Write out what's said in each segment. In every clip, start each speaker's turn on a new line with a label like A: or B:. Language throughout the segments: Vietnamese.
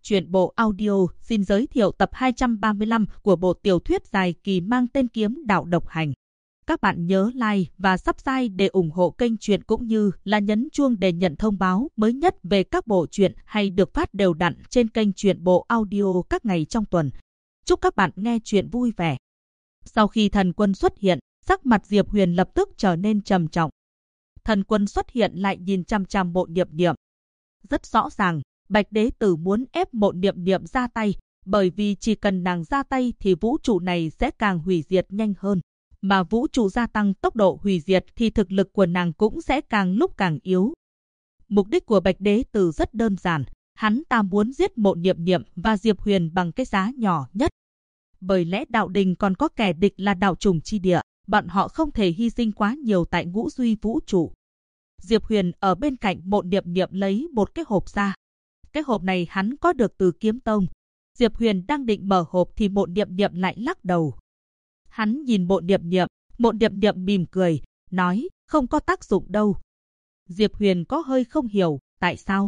A: Truyện bộ audio xin giới thiệu tập 235 của bộ tiểu thuyết dài kỳ mang tên Kiếm Đạo Độc Hành. Các bạn nhớ like và subscribe để ủng hộ kênh truyện cũng như là nhấn chuông để nhận thông báo mới nhất về các bộ truyện hay được phát đều đặn trên kênh truyện bộ audio các ngày trong tuần. Chúc các bạn nghe truyện vui vẻ. Sau khi thần quân xuất hiện, sắc mặt Diệp Huyền lập tức trở nên trầm trọng. Thần quân xuất hiện lại nhìn chằm chằm Mộ Niệm Niệm. Rất rõ ràng, Bạch Đế Tử muốn ép Mộ Niệm Niệm ra tay, bởi vì chỉ cần nàng ra tay thì vũ trụ này sẽ càng hủy diệt nhanh hơn. Mà vũ trụ gia tăng tốc độ hủy diệt thì thực lực của nàng cũng sẽ càng lúc càng yếu. Mục đích của Bạch Đế Tử rất đơn giản, hắn ta muốn giết Mộ Niệm Niệm và Diệp Huyền bằng cái giá nhỏ nhất. Bởi lẽ đạo đình còn có kẻ địch là đạo trùng chi địa, bọn họ không thể hy sinh quá nhiều tại ngũ duy vũ trụ. Diệp Huyền ở bên cạnh Mộ Niệm Niệm lấy một cái hộp ra. Cái hộp này hắn có được từ Kiếm Tông. Diệp Huyền đang định mở hộp thì Mộ Niệm Niệm lại lắc đầu. Hắn nhìn Mộ Niệm Niệm mỉm cười, nói, không có tác dụng đâu. Diệp Huyền có hơi không hiểu, tại sao?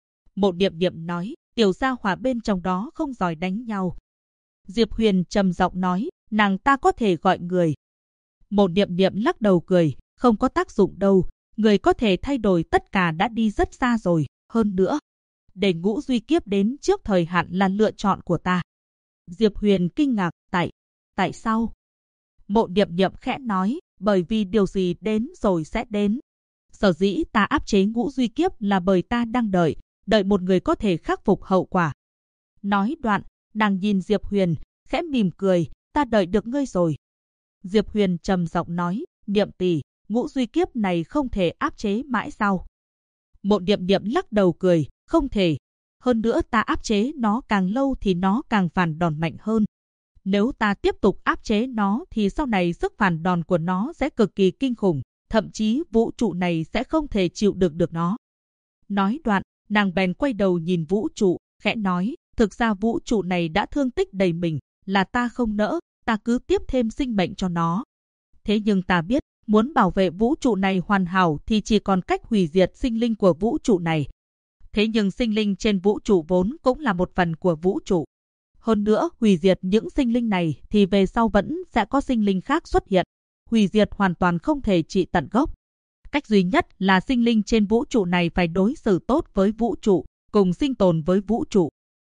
A: Mộ Niệm Niệm nói, tiểu gia hỏa bên trong đó không giỏi đánh nhau. Diệp Huyền trầm giọng nói, nàng ta có thể gọi người. Mộ Niệm Niệm lắc đầu cười, không có tác dụng đâu, người có thể thay đổi tất cả đã đi rất xa rồi, hơn nữa. Để ngũ duy kiếp đến trước thời hạn là lựa chọn của ta. Diệp Huyền kinh ngạc, tại sao? Mộ Niệm Niệm khẽ nói, bởi vì điều gì đến rồi sẽ đến. Sở dĩ ta áp chế ngũ duy kiếp là bởi ta đang đợi một người có thể khắc phục hậu quả. Nói đoạn, nàng nhìn Diệp Huyền, khẽ mỉm cười, ta đợi được ngươi rồi. Diệp Huyền trầm giọng nói, Niệm tỷ, ngũ duy kiếp này không thể áp chế mãi sao? Mộ Niệm Niệm lắc đầu cười, không thể. Hơn nữa ta áp chế nó càng lâu thì nó càng phản đòn mạnh hơn. Nếu ta tiếp tục áp chế nó thì sau này sức phản đòn của nó sẽ cực kỳ kinh khủng, thậm chí vũ trụ này sẽ không thể chịu đựng được nó. Nói đoạn, nàng bèn quay đầu nhìn vũ trụ, khẽ nói, thực ra vũ trụ này đã thương tích đầy mình, là ta không nỡ, ta cứ tiếp thêm sinh mệnh cho nó. Thế nhưng ta biết, muốn bảo vệ vũ trụ này hoàn hảo thì chỉ còn cách hủy diệt sinh linh của vũ trụ này. Thế nhưng sinh linh trên vũ trụ vốn cũng là một phần của vũ trụ. Hơn nữa, hủy diệt những sinh linh này thì về sau vẫn sẽ có sinh linh khác xuất hiện. Hủy diệt hoàn toàn không thể trị tận gốc. Cách duy nhất là sinh linh trên vũ trụ này phải đối xử tốt với vũ trụ, cùng sinh tồn với vũ trụ.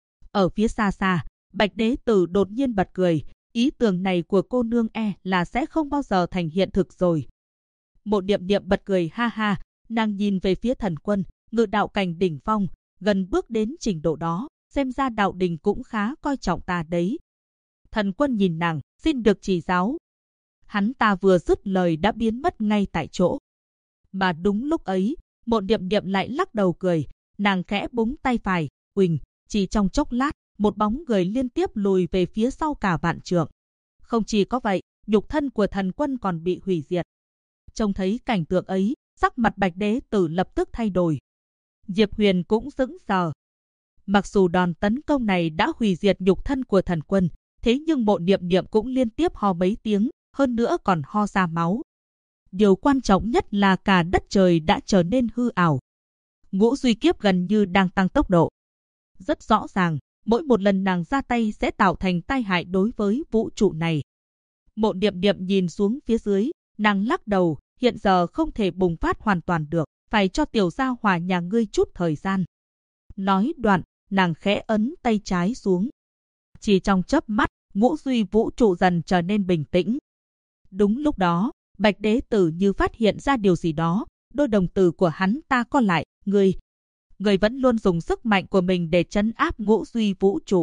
A: Ở phía xa xa, Bạch Đế Tử đột nhiên bật cười. Ý tưởng này của cô nương là sẽ không bao giờ thành hiện thực rồi. Mộ Niệm Niệm bật cười ha ha, nàng nhìn về phía thần quân, ngự đạo cảnh đỉnh phong, gần bước đến trình độ đó, xem ra đạo đình cũng khá coi trọng ta đấy. Thần quân nhìn nàng, xin được chỉ giáo. Hắn ta vừa dứt lời đã biến mất ngay tại chỗ. Mà đúng lúc ấy, Mộ Niệm Niệm lại lắc đầu cười, nàng khẽ búng tay phải, huỳnh, chỉ trong chốc lát, một bóng người liên tiếp lùi về phía sau cả vạn trượng. Không chỉ có vậy, nhục thân của thần quân còn bị hủy diệt. Trông thấy cảnh tượng ấy, sắc mặt Bạch Đế Tử lập tức thay đổi. Diệp Huyền cũng sững sờ. Mặc dù đòn tấn công này đã hủy diệt nhục thân của thần quân, thế nhưng Mộ Niệm Niệm cũng liên tiếp ho mấy tiếng, hơn nữa còn ho ra máu. Điều quan trọng nhất là cả đất trời đã trở nên hư ảo. Ngũ duy kiếp gần như đang tăng tốc độ. Rất rõ ràng, mỗi một lần nàng ra tay sẽ tạo thành tai hại đối với vũ trụ này. Mộ Niệm Niệm nhìn xuống phía dưới, nàng lắc đầu, hiện giờ không thể bùng phát hoàn toàn được, phải cho tiểu gia hỏa nhà ngươi chút thời gian. Nói đoạn, nàng khẽ ấn tay trái xuống. Chỉ trong chớp mắt, ngũ duy vũ trụ dần trở nên bình tĩnh. Đúng lúc đó, Bạch Đế Tử như phát hiện ra điều gì đó, đôi đồng tử của hắn ta co lại, người vẫn luôn dùng sức mạnh của mình để trấn áp ngũ duy vũ trụ.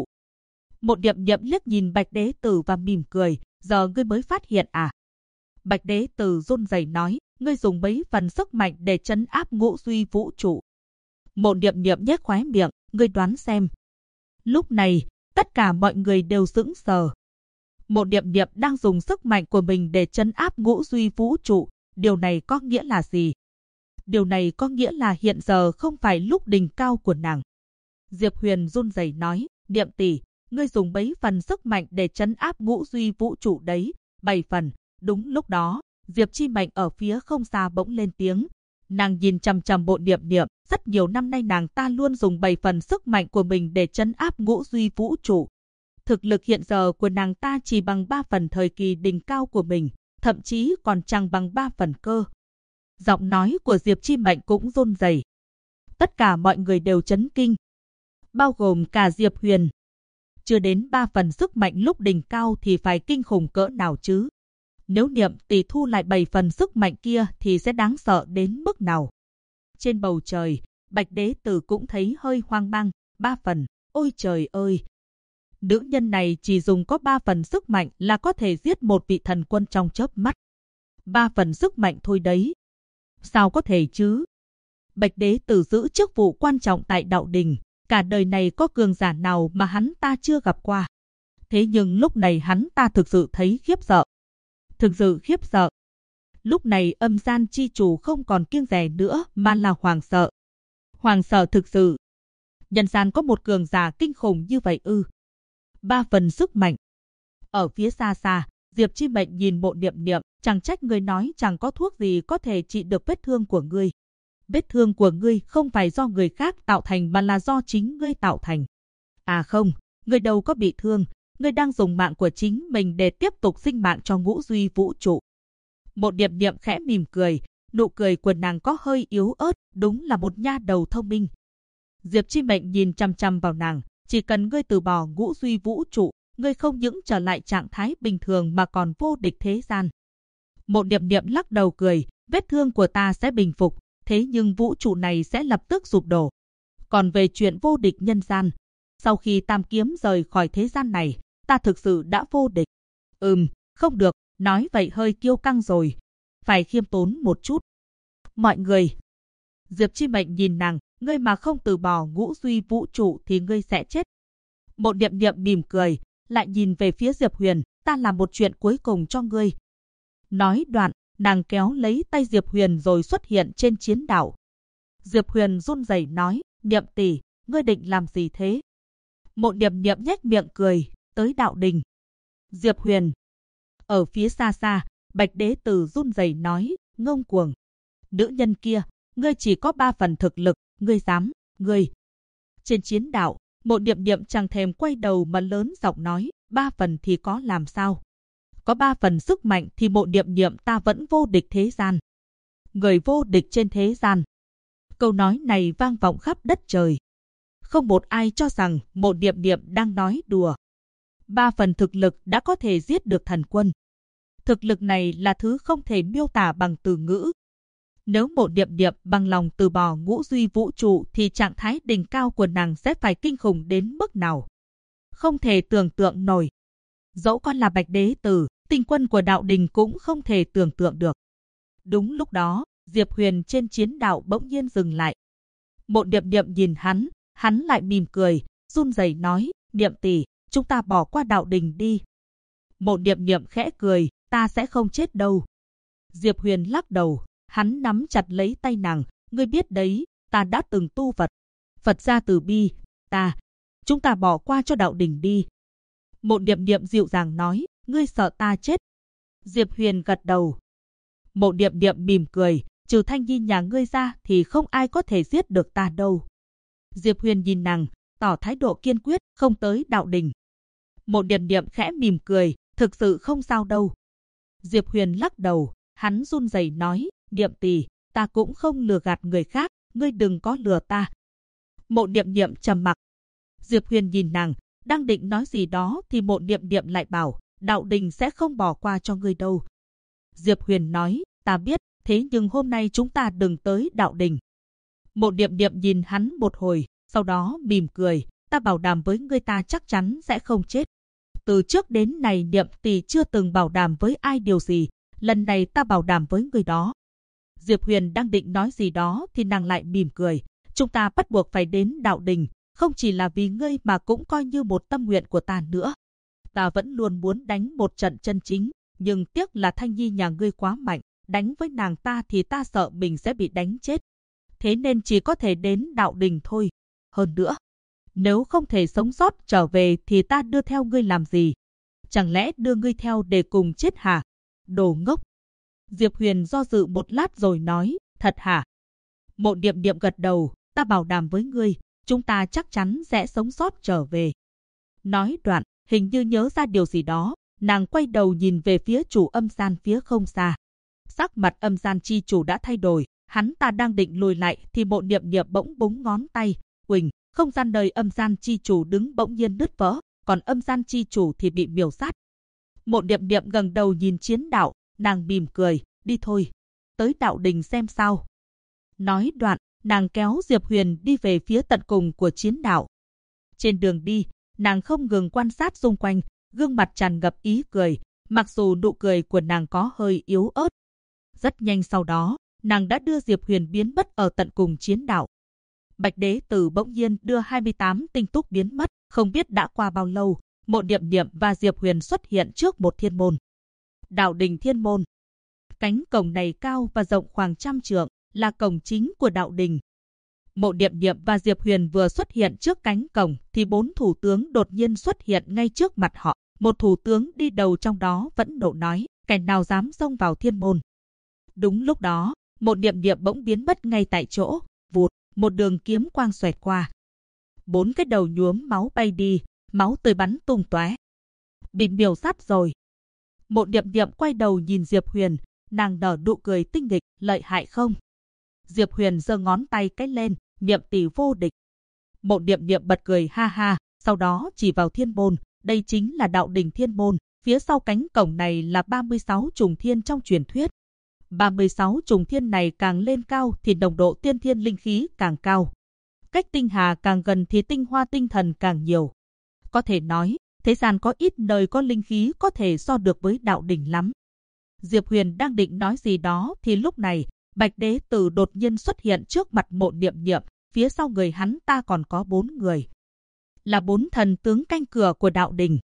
A: Mộ Niệm Niệm liếc nhìn Bạch Đế Tử và mỉm cười, giờ ngươi mới phát hiện à? Bạch Đế Tử run rẩy nói, ngươi dùng mấy phần sức mạnh để trấn áp ngũ duy vũ trụ. Mộ Niệm Niệm nhếch khóe miệng, ngươi đoán xem. Lúc này, tất cả mọi người đều sững sờ. Mộ Niệm Niệm đang dùng sức mạnh của mình để trấn áp ngũ duy vũ trụ, điều này có nghĩa là gì? Điều này có nghĩa là hiện giờ không phải lúc đỉnh cao của nàng. Diệp Huyền run rẩy nói, Niệm tỷ, ngươi dùng mấy phần sức mạnh để trấn áp ngũ duy vũ trụ đấy? 7 phần. Đúng lúc đó, Diệp Chi Mệnh ở phía không xa bỗng lên tiếng. Nàng nhìn chằm chằm Mộ Niệm Niệm, Rất nhiều năm nay nàng ta luôn dùng 7 phần sức mạnh của mình để trấn áp ngũ duy vũ trụ. Thực lực hiện giờ của nàng ta chỉ bằng 3 phần thời kỳ đỉnh cao của mình, thậm chí còn chẳng bằng 3 phần cơ. Giọng nói của Diệp Chi Mệnh cũng run rẩy. Tất cả mọi người đều chấn kinh, bao gồm cả Diệp Huyền. Chưa đến 3 phần sức mạnh lúc đỉnh cao thì phải kinh khủng cỡ nào chứ? Nếu Niệm Tỷ thu lại 7 phần sức mạnh kia thì sẽ đáng sợ đến mức nào? Trên bầu trời, Bạch Đế Tử cũng thấy hơi hoang mang. 3 phần, ôi trời ơi! Nữ nhân này chỉ dùng có 3 phần sức mạnh là có thể giết một vị thần quân trong chớp mắt. 3 phần sức mạnh thôi đấy. Sao có thể chứ? Bạch Đế Tử giữ chức vụ quan trọng tại đạo đình. Cả đời này có cường giả nào mà hắn ta chưa gặp qua. Thế nhưng lúc này hắn ta thực sự thấy khiếp sợ. Thực sự khiếp sợ. Lúc này âm gian chi chủ không còn kiêng dè nữa mà là hoảng sợ. Hoảng sợ thực sự. Nhân gian có một cường giả kinh khủng như vậy ư? 3 phần sức mạnh. Ở phía xa xa, Diệp Chi Mệnh nhìn Mộ Niệm Niệm, chẳng trách người nói chẳng có thuốc gì có thể trị được vết thương của ngươi. Vết thương của ngươi không phải do người khác tạo thành mà là do chính ngươi tạo thành. À không, ngươi đâu có bị thương, ngươi đang dùng mạng của chính mình để tiếp tục sinh mạng cho ngũ duy vũ trụ. Mộ Niệm Niệm khẽ mỉm cười, nụ cười của nàng có hơi yếu ớt, đúng là một nha đầu thông minh. Diệp Chi Mệnh nhìn chăm chăm vào nàng, chỉ cần ngươi từ bỏ ngũ duy vũ trụ, ngươi không những trở lại trạng thái bình thường mà còn vô địch thế gian. Mộ Niệm Niệm lắc đầu cười, vết thương của ta sẽ bình phục, thế nhưng vũ trụ này sẽ lập tức sụp đổ. Còn về chuyện vô địch nhân gian, sau khi Tam Kiếm rời khỏi thế gian này, ta thực sự đã vô địch. Không được, nói vậy hơi kiêu căng rồi. Phải khiêm tốn một chút. Mọi người. Diệp Chi Mệnh nhìn nàng, ngươi mà không từ bỏ ngũ duy vũ trụ thì ngươi sẽ chết. Mộ Niệm Niệm mỉm cười, lại nhìn về phía Diệp Huyền, ta làm một chuyện cuối cùng cho ngươi. Nói đoạn, nàng kéo lấy tay Diệp Huyền rồi xuất hiện trên chiến đảo. Diệp Huyền run rẩy nói, Niệm tỷ, ngươi định làm gì thế? Mộ Niệm Niệm nhếch miệng cười, tới đạo đình. Diệp Huyền. Ở phía xa xa, Bạch Đế Tử run rẩy nói, ngông cuồng. Nữ nhân kia, ngươi chỉ có 3 phần thực lực, ngươi dám, ngươi. Trên chiến đảo, Mộ Niệm Niệm chẳng thèm quay đầu mà lớn giọng nói, 3 phần thì có làm sao? Có 3 phần sức mạnh thì Mộ Niệm Niệm ta vẫn vô địch thế gian. Người vô địch trên thế gian. Câu nói này vang vọng khắp đất trời. Không một ai cho rằng Mộ Niệm Niệm đang nói đùa. 3 phần thực lực đã có thể giết được thần quân. Thực lực này là thứ không thể miêu tả bằng từ ngữ. Nếu Mộ Niệm Niệm bằng lòng từ bỏ ngũ duy vũ trụ thì trạng thái đỉnh cao của nàng sẽ phải kinh khủng đến mức nào. Không thể tưởng tượng nổi. Dẫu con là Bạch Đế Tử, tinh quân của đạo đình cũng không thể tưởng tượng được. Đúng lúc đó, Diệp Huyền trên chiến đảo bỗng nhiên dừng lại. Mộ Niệm Niệm nhìn hắn lại mỉm cười, run rẩy nói, Niệm tỷ, chúng ta bỏ qua đạo đình đi. Mộ Niệm Niệm khẽ cười, ta sẽ không chết đâu. Diệp Huyền lắc đầu, hắn nắm chặt lấy tay nàng, ngươi biết đấy, ta đã từng tu Phật. Phật gia từ bi, chúng ta bỏ qua cho đạo đình đi. Mộ Niệm Niệm dịu dàng nói, ngươi sợ ta chết. Diệp Huyền gật đầu. Mộ Niệm Niệm mỉm cười, trừ Thanh Nhi nhà ngươi ra thì không ai có thể giết được ta đâu. Diệp Huyền nhìn nàng, tỏ thái độ kiên quyết, không tới đạo đình. Mộ Niệm Niệm khẽ mỉm cười, thực sự không sao đâu. Diệp Huyền lắc đầu, hắn run rẩy nói, Niệm tỷ, ta cũng không lừa gạt người khác, ngươi đừng có lừa ta. Mộ Niệm Niệm trầm mặc. Diệp Huyền nhìn nàng, đang định nói gì đó thì Mộ Niệm Niệm lại bảo, đạo đình sẽ không bỏ qua cho ngươi đâu. Diệp Huyền nói, ta biết, thế nhưng hôm nay chúng ta đừng tới đạo đình. Mộ Niệm Niệm nhìn hắn một hồi, sau đó mỉm cười, ta bảo đảm với ngươi ta chắc chắn sẽ không chết. Từ trước đến nay Niệm tỷ chưa từng bảo đảm với ai điều gì, lần này ta bảo đảm với ngươi đó. Diệp Huyền đang định nói gì đó thì nàng lại mỉm cười, chúng ta bắt buộc phải đến đạo đình, không chỉ là vì ngươi mà cũng coi như một tâm nguyện của ta nữa. Ta vẫn luôn muốn đánh một trận chân chính, nhưng tiếc là Thanh Nhi nhà ngươi quá mạnh, đánh với nàng ta thì ta sợ mình sẽ bị đánh chết. Thế nên chỉ có thể đến đạo đình thôi. Hơn nữa, nếu không thể sống sót trở về thì ta đưa theo ngươi làm gì? Chẳng lẽ đưa ngươi theo để cùng chết hả? Đồ ngốc! Diệp Huyền do dự một lát rồi nói, thật hả? Mộ Niệm Niệm gật đầu, ta bảo đảm với ngươi, chúng ta chắc chắn sẽ sống sót trở về. Nói đoạn, hình như nhớ ra điều gì đó, nàng quay đầu nhìn về phía chủ âm gian phía không xa. Sắc mặt âm gian chi chủ đã thay đổi, hắn ta đang định lùi lại thì Mộ Niệm Niệm bỗng búng ngón tay, huỳnh, không gian nơi âm gian chi chủ đứng bỗng nhiên nứt vỡ, còn âm gian chi chủ thì bị miểu sát. Mộ Niệm Niệm ngẩng đầu nhìn Chiến Đạo, nàng mỉm cười, đi thôi, tới đạo đình xem sao. Nói đoạn, nàng kéo Diệp Huyền đi về phía tận cùng của Chiến Đạo. Trên đường đi, nàng không ngừng quan sát xung quanh, gương mặt tràn ngập ý cười, mặc dù nụ cười của nàng có hơi yếu ớt. Rất nhanh sau đó, nàng đã đưa Diệp Huyền biến mất ở tận cùng Chiến Đạo. Bạch Đế Tử bỗng nhiên đưa 28 tinh túc biến mất, không biết đã qua bao lâu, Mộ Niệm Niệm và Diệp Huyền xuất hiện trước một thiên môn. Đạo đình thiên môn. Cánh cổng này cao và rộng khoảng 100 trượng, là cổng chính của đạo đình. Mộ Niệm Niệm và Diệp Huyền vừa xuất hiện trước cánh cổng thì 4 thủ tướng đột nhiên xuất hiện ngay trước mặt họ. Một thủ tướng đi đầu trong đó vẫn nộ nói, kẻ nào dám xông vào thiên môn. Đúng lúc đó, Mộ Niệm Niệm bỗng biến mất ngay tại chỗ, vụt, một đường kiếm quang xoẹt qua. 4 cái đầu nhuốm máu bay đi, máu tươi bắn tung tóe. Bị miểu sát rồi. Mộ Niệm Niệm quay đầu nhìn Diệp Huyền, nàng nở nụ cười tinh nghịch, lợi hại không? Diệp Huyền giơ ngón tay cái lên, Niệm tỷ vô địch. Mộ Niệm Niệm bật cười ha ha, sau đó chỉ vào thiên môn, đây chính là đạo đình thiên môn, phía sau cánh cổng này là 36 trùng thiên trong truyền thuyết. 36 trùng thiên này càng lên cao thì nồng độ tiên thiên linh khí càng cao. Cách tinh hà càng gần thì tinh hoa tinh thần càng nhiều. Có thể nói, thế gian có ít nơi có linh khí có thể so được với đạo đỉnh lắm. Diệp Huyền đang định nói gì đó thì lúc này, Bạch Đế Tử đột nhiên xuất hiện trước mặt Mộ Niệm Niệm, phía sau người hắn ta còn có 4 người. Là 4 thần tướng canh cửa của đạo đình.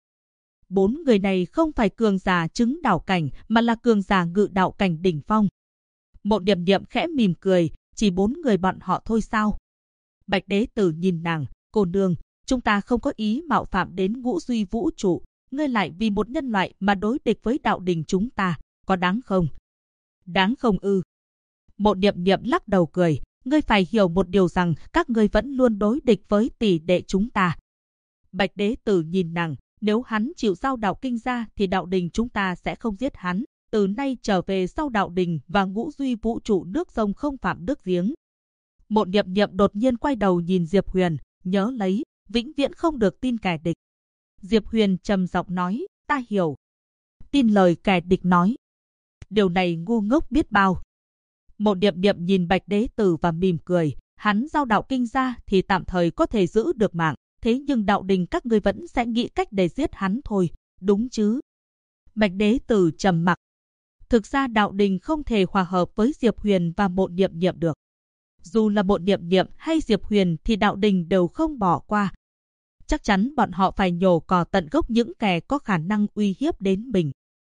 A: 4 người này không phải cường giả chứng đạo cảnh mà là cường giả ngự đạo cảnh đỉnh phong. Mộ Niệm Niệm khẽ mỉm cười, chỉ 4 người bọn họ thôi sao? Bạch Đế Tử nhìn nàng, cô nương, chúng ta không có ý mạo phạm đến ngũ duy vũ trụ, ngươi lại vì một nhân loại mà đối địch với đạo đình chúng ta, có đáng không? Đáng không ư? Mộ Niệm Niệm lắc đầu cười, ngươi phải hiểu một điều rằng các ngươi vẫn luôn đối địch với tỷ đệ chúng ta. Bạch Đế Tử nhìn nàng, nếu hắn chịu giao đạo kinh ra thì đạo đình chúng ta sẽ không giết hắn. Từ nay trở về sau đạo đình và ngũ duy vũ trụ nước sông không phạm nước giếng. Mộ Niệm Niệm đột nhiên quay đầu nhìn Diệp Huyền, nhớ lấy, vĩnh viễn không được tin kẻ địch. Diệp Huyền trầm giọng nói, ta hiểu. Tin lời kẻ địch nói. Điều này ngu ngốc biết bao. Mộ Niệm Niệm nhìn Bạch Đế Tử và mỉm cười, hắn giao đạo kinh ra thì tạm thời có thể giữ được mạng, thế nhưng đạo đình các ngươi vẫn sẽ nghĩ cách để giết hắn thôi, đúng chứ? Bạch Đế Tử trầm mặc. Thực ra đạo đình không thể hòa hợp với Diệp Huyền và Mộ Niệm Niệm được. Dù là Mộ Niệm Niệm hay Diệp Huyền thì đạo đình đều không bỏ qua. Chắc chắn bọn họ phải nhổ cỏ tận gốc những kẻ có khả năng uy hiếp đến mình.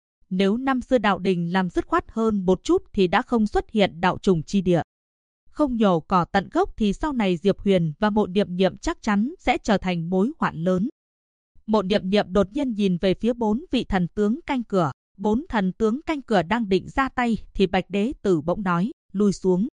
A: Nếu năm xưa đạo đình làm dứt khoát hơn một chút thì đã không xuất hiện đạo trùng chi địa. Không nhổ cỏ tận gốc thì sau này Diệp Huyền và Mộ Niệm Niệm chắc chắn sẽ trở thành mối hoạn lớn. Mộ Niệm Niệm đột nhiên nhìn về phía 4 vị thần tướng canh cửa. 4 thần tướng canh cửa đang định ra tay thì Bạch Đế Tử bỗng nói, lùi xuống.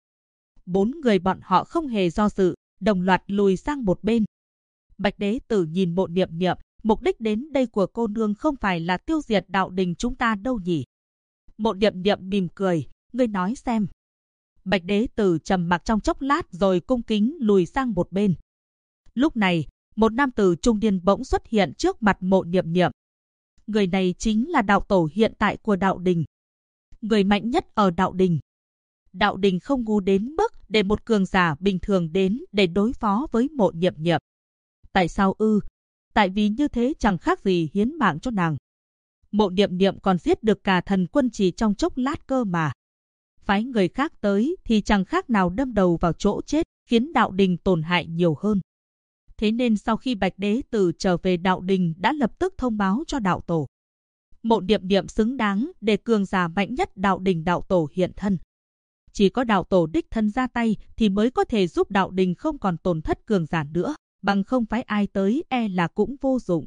A: 4 người bọn họ không hề do dự, đồng loạt lùi sang một bên. Bạch Đế Tử nhìn Mộ Niệm Niệm, mục đích đến đây của cô nương không phải là tiêu diệt đạo đình chúng ta đâu nhỉ? Mộ Niệm Niệm mỉm cười, ngươi nói xem. Bạch Đế Tử trầm mặc trong chốc lát rồi cung kính lùi sang một bên. Lúc này, một nam tử trung niên bỗng xuất hiện trước mặt Mộ Niệm Niệm. Người này chính là đạo tổ hiện tại của đạo đình. Người mạnh nhất ở đạo đình. Đạo đình không ngu đến mức để một cường giả bình thường đến để đối phó với Mộ Niệm Niệm. Tại sao ư? Tại vì như thế chẳng khác gì hiến mạng cho nàng. Mộ Niệm Niệm còn giết được cả thần quân chỉ trong chốc lát cơ mà. Phái người khác tới thì chẳng khác nào đâm đầu vào chỗ chết, khiến đạo đình tổn hại nhiều hơn. Thế nên sau khi Bạch Đế Tử trở về đạo đình đã lập tức thông báo cho đạo tổ. Mộ Niệm Niệm xứng đáng để cường giả mạnh nhất đạo đình đạo tổ hiện thân. Chỉ có đạo tổ đích thân ra tay thì mới có thể giúp đạo đình không còn tổn thất cường giả nữa, bằng không phải ai tới e là cũng vô dụng.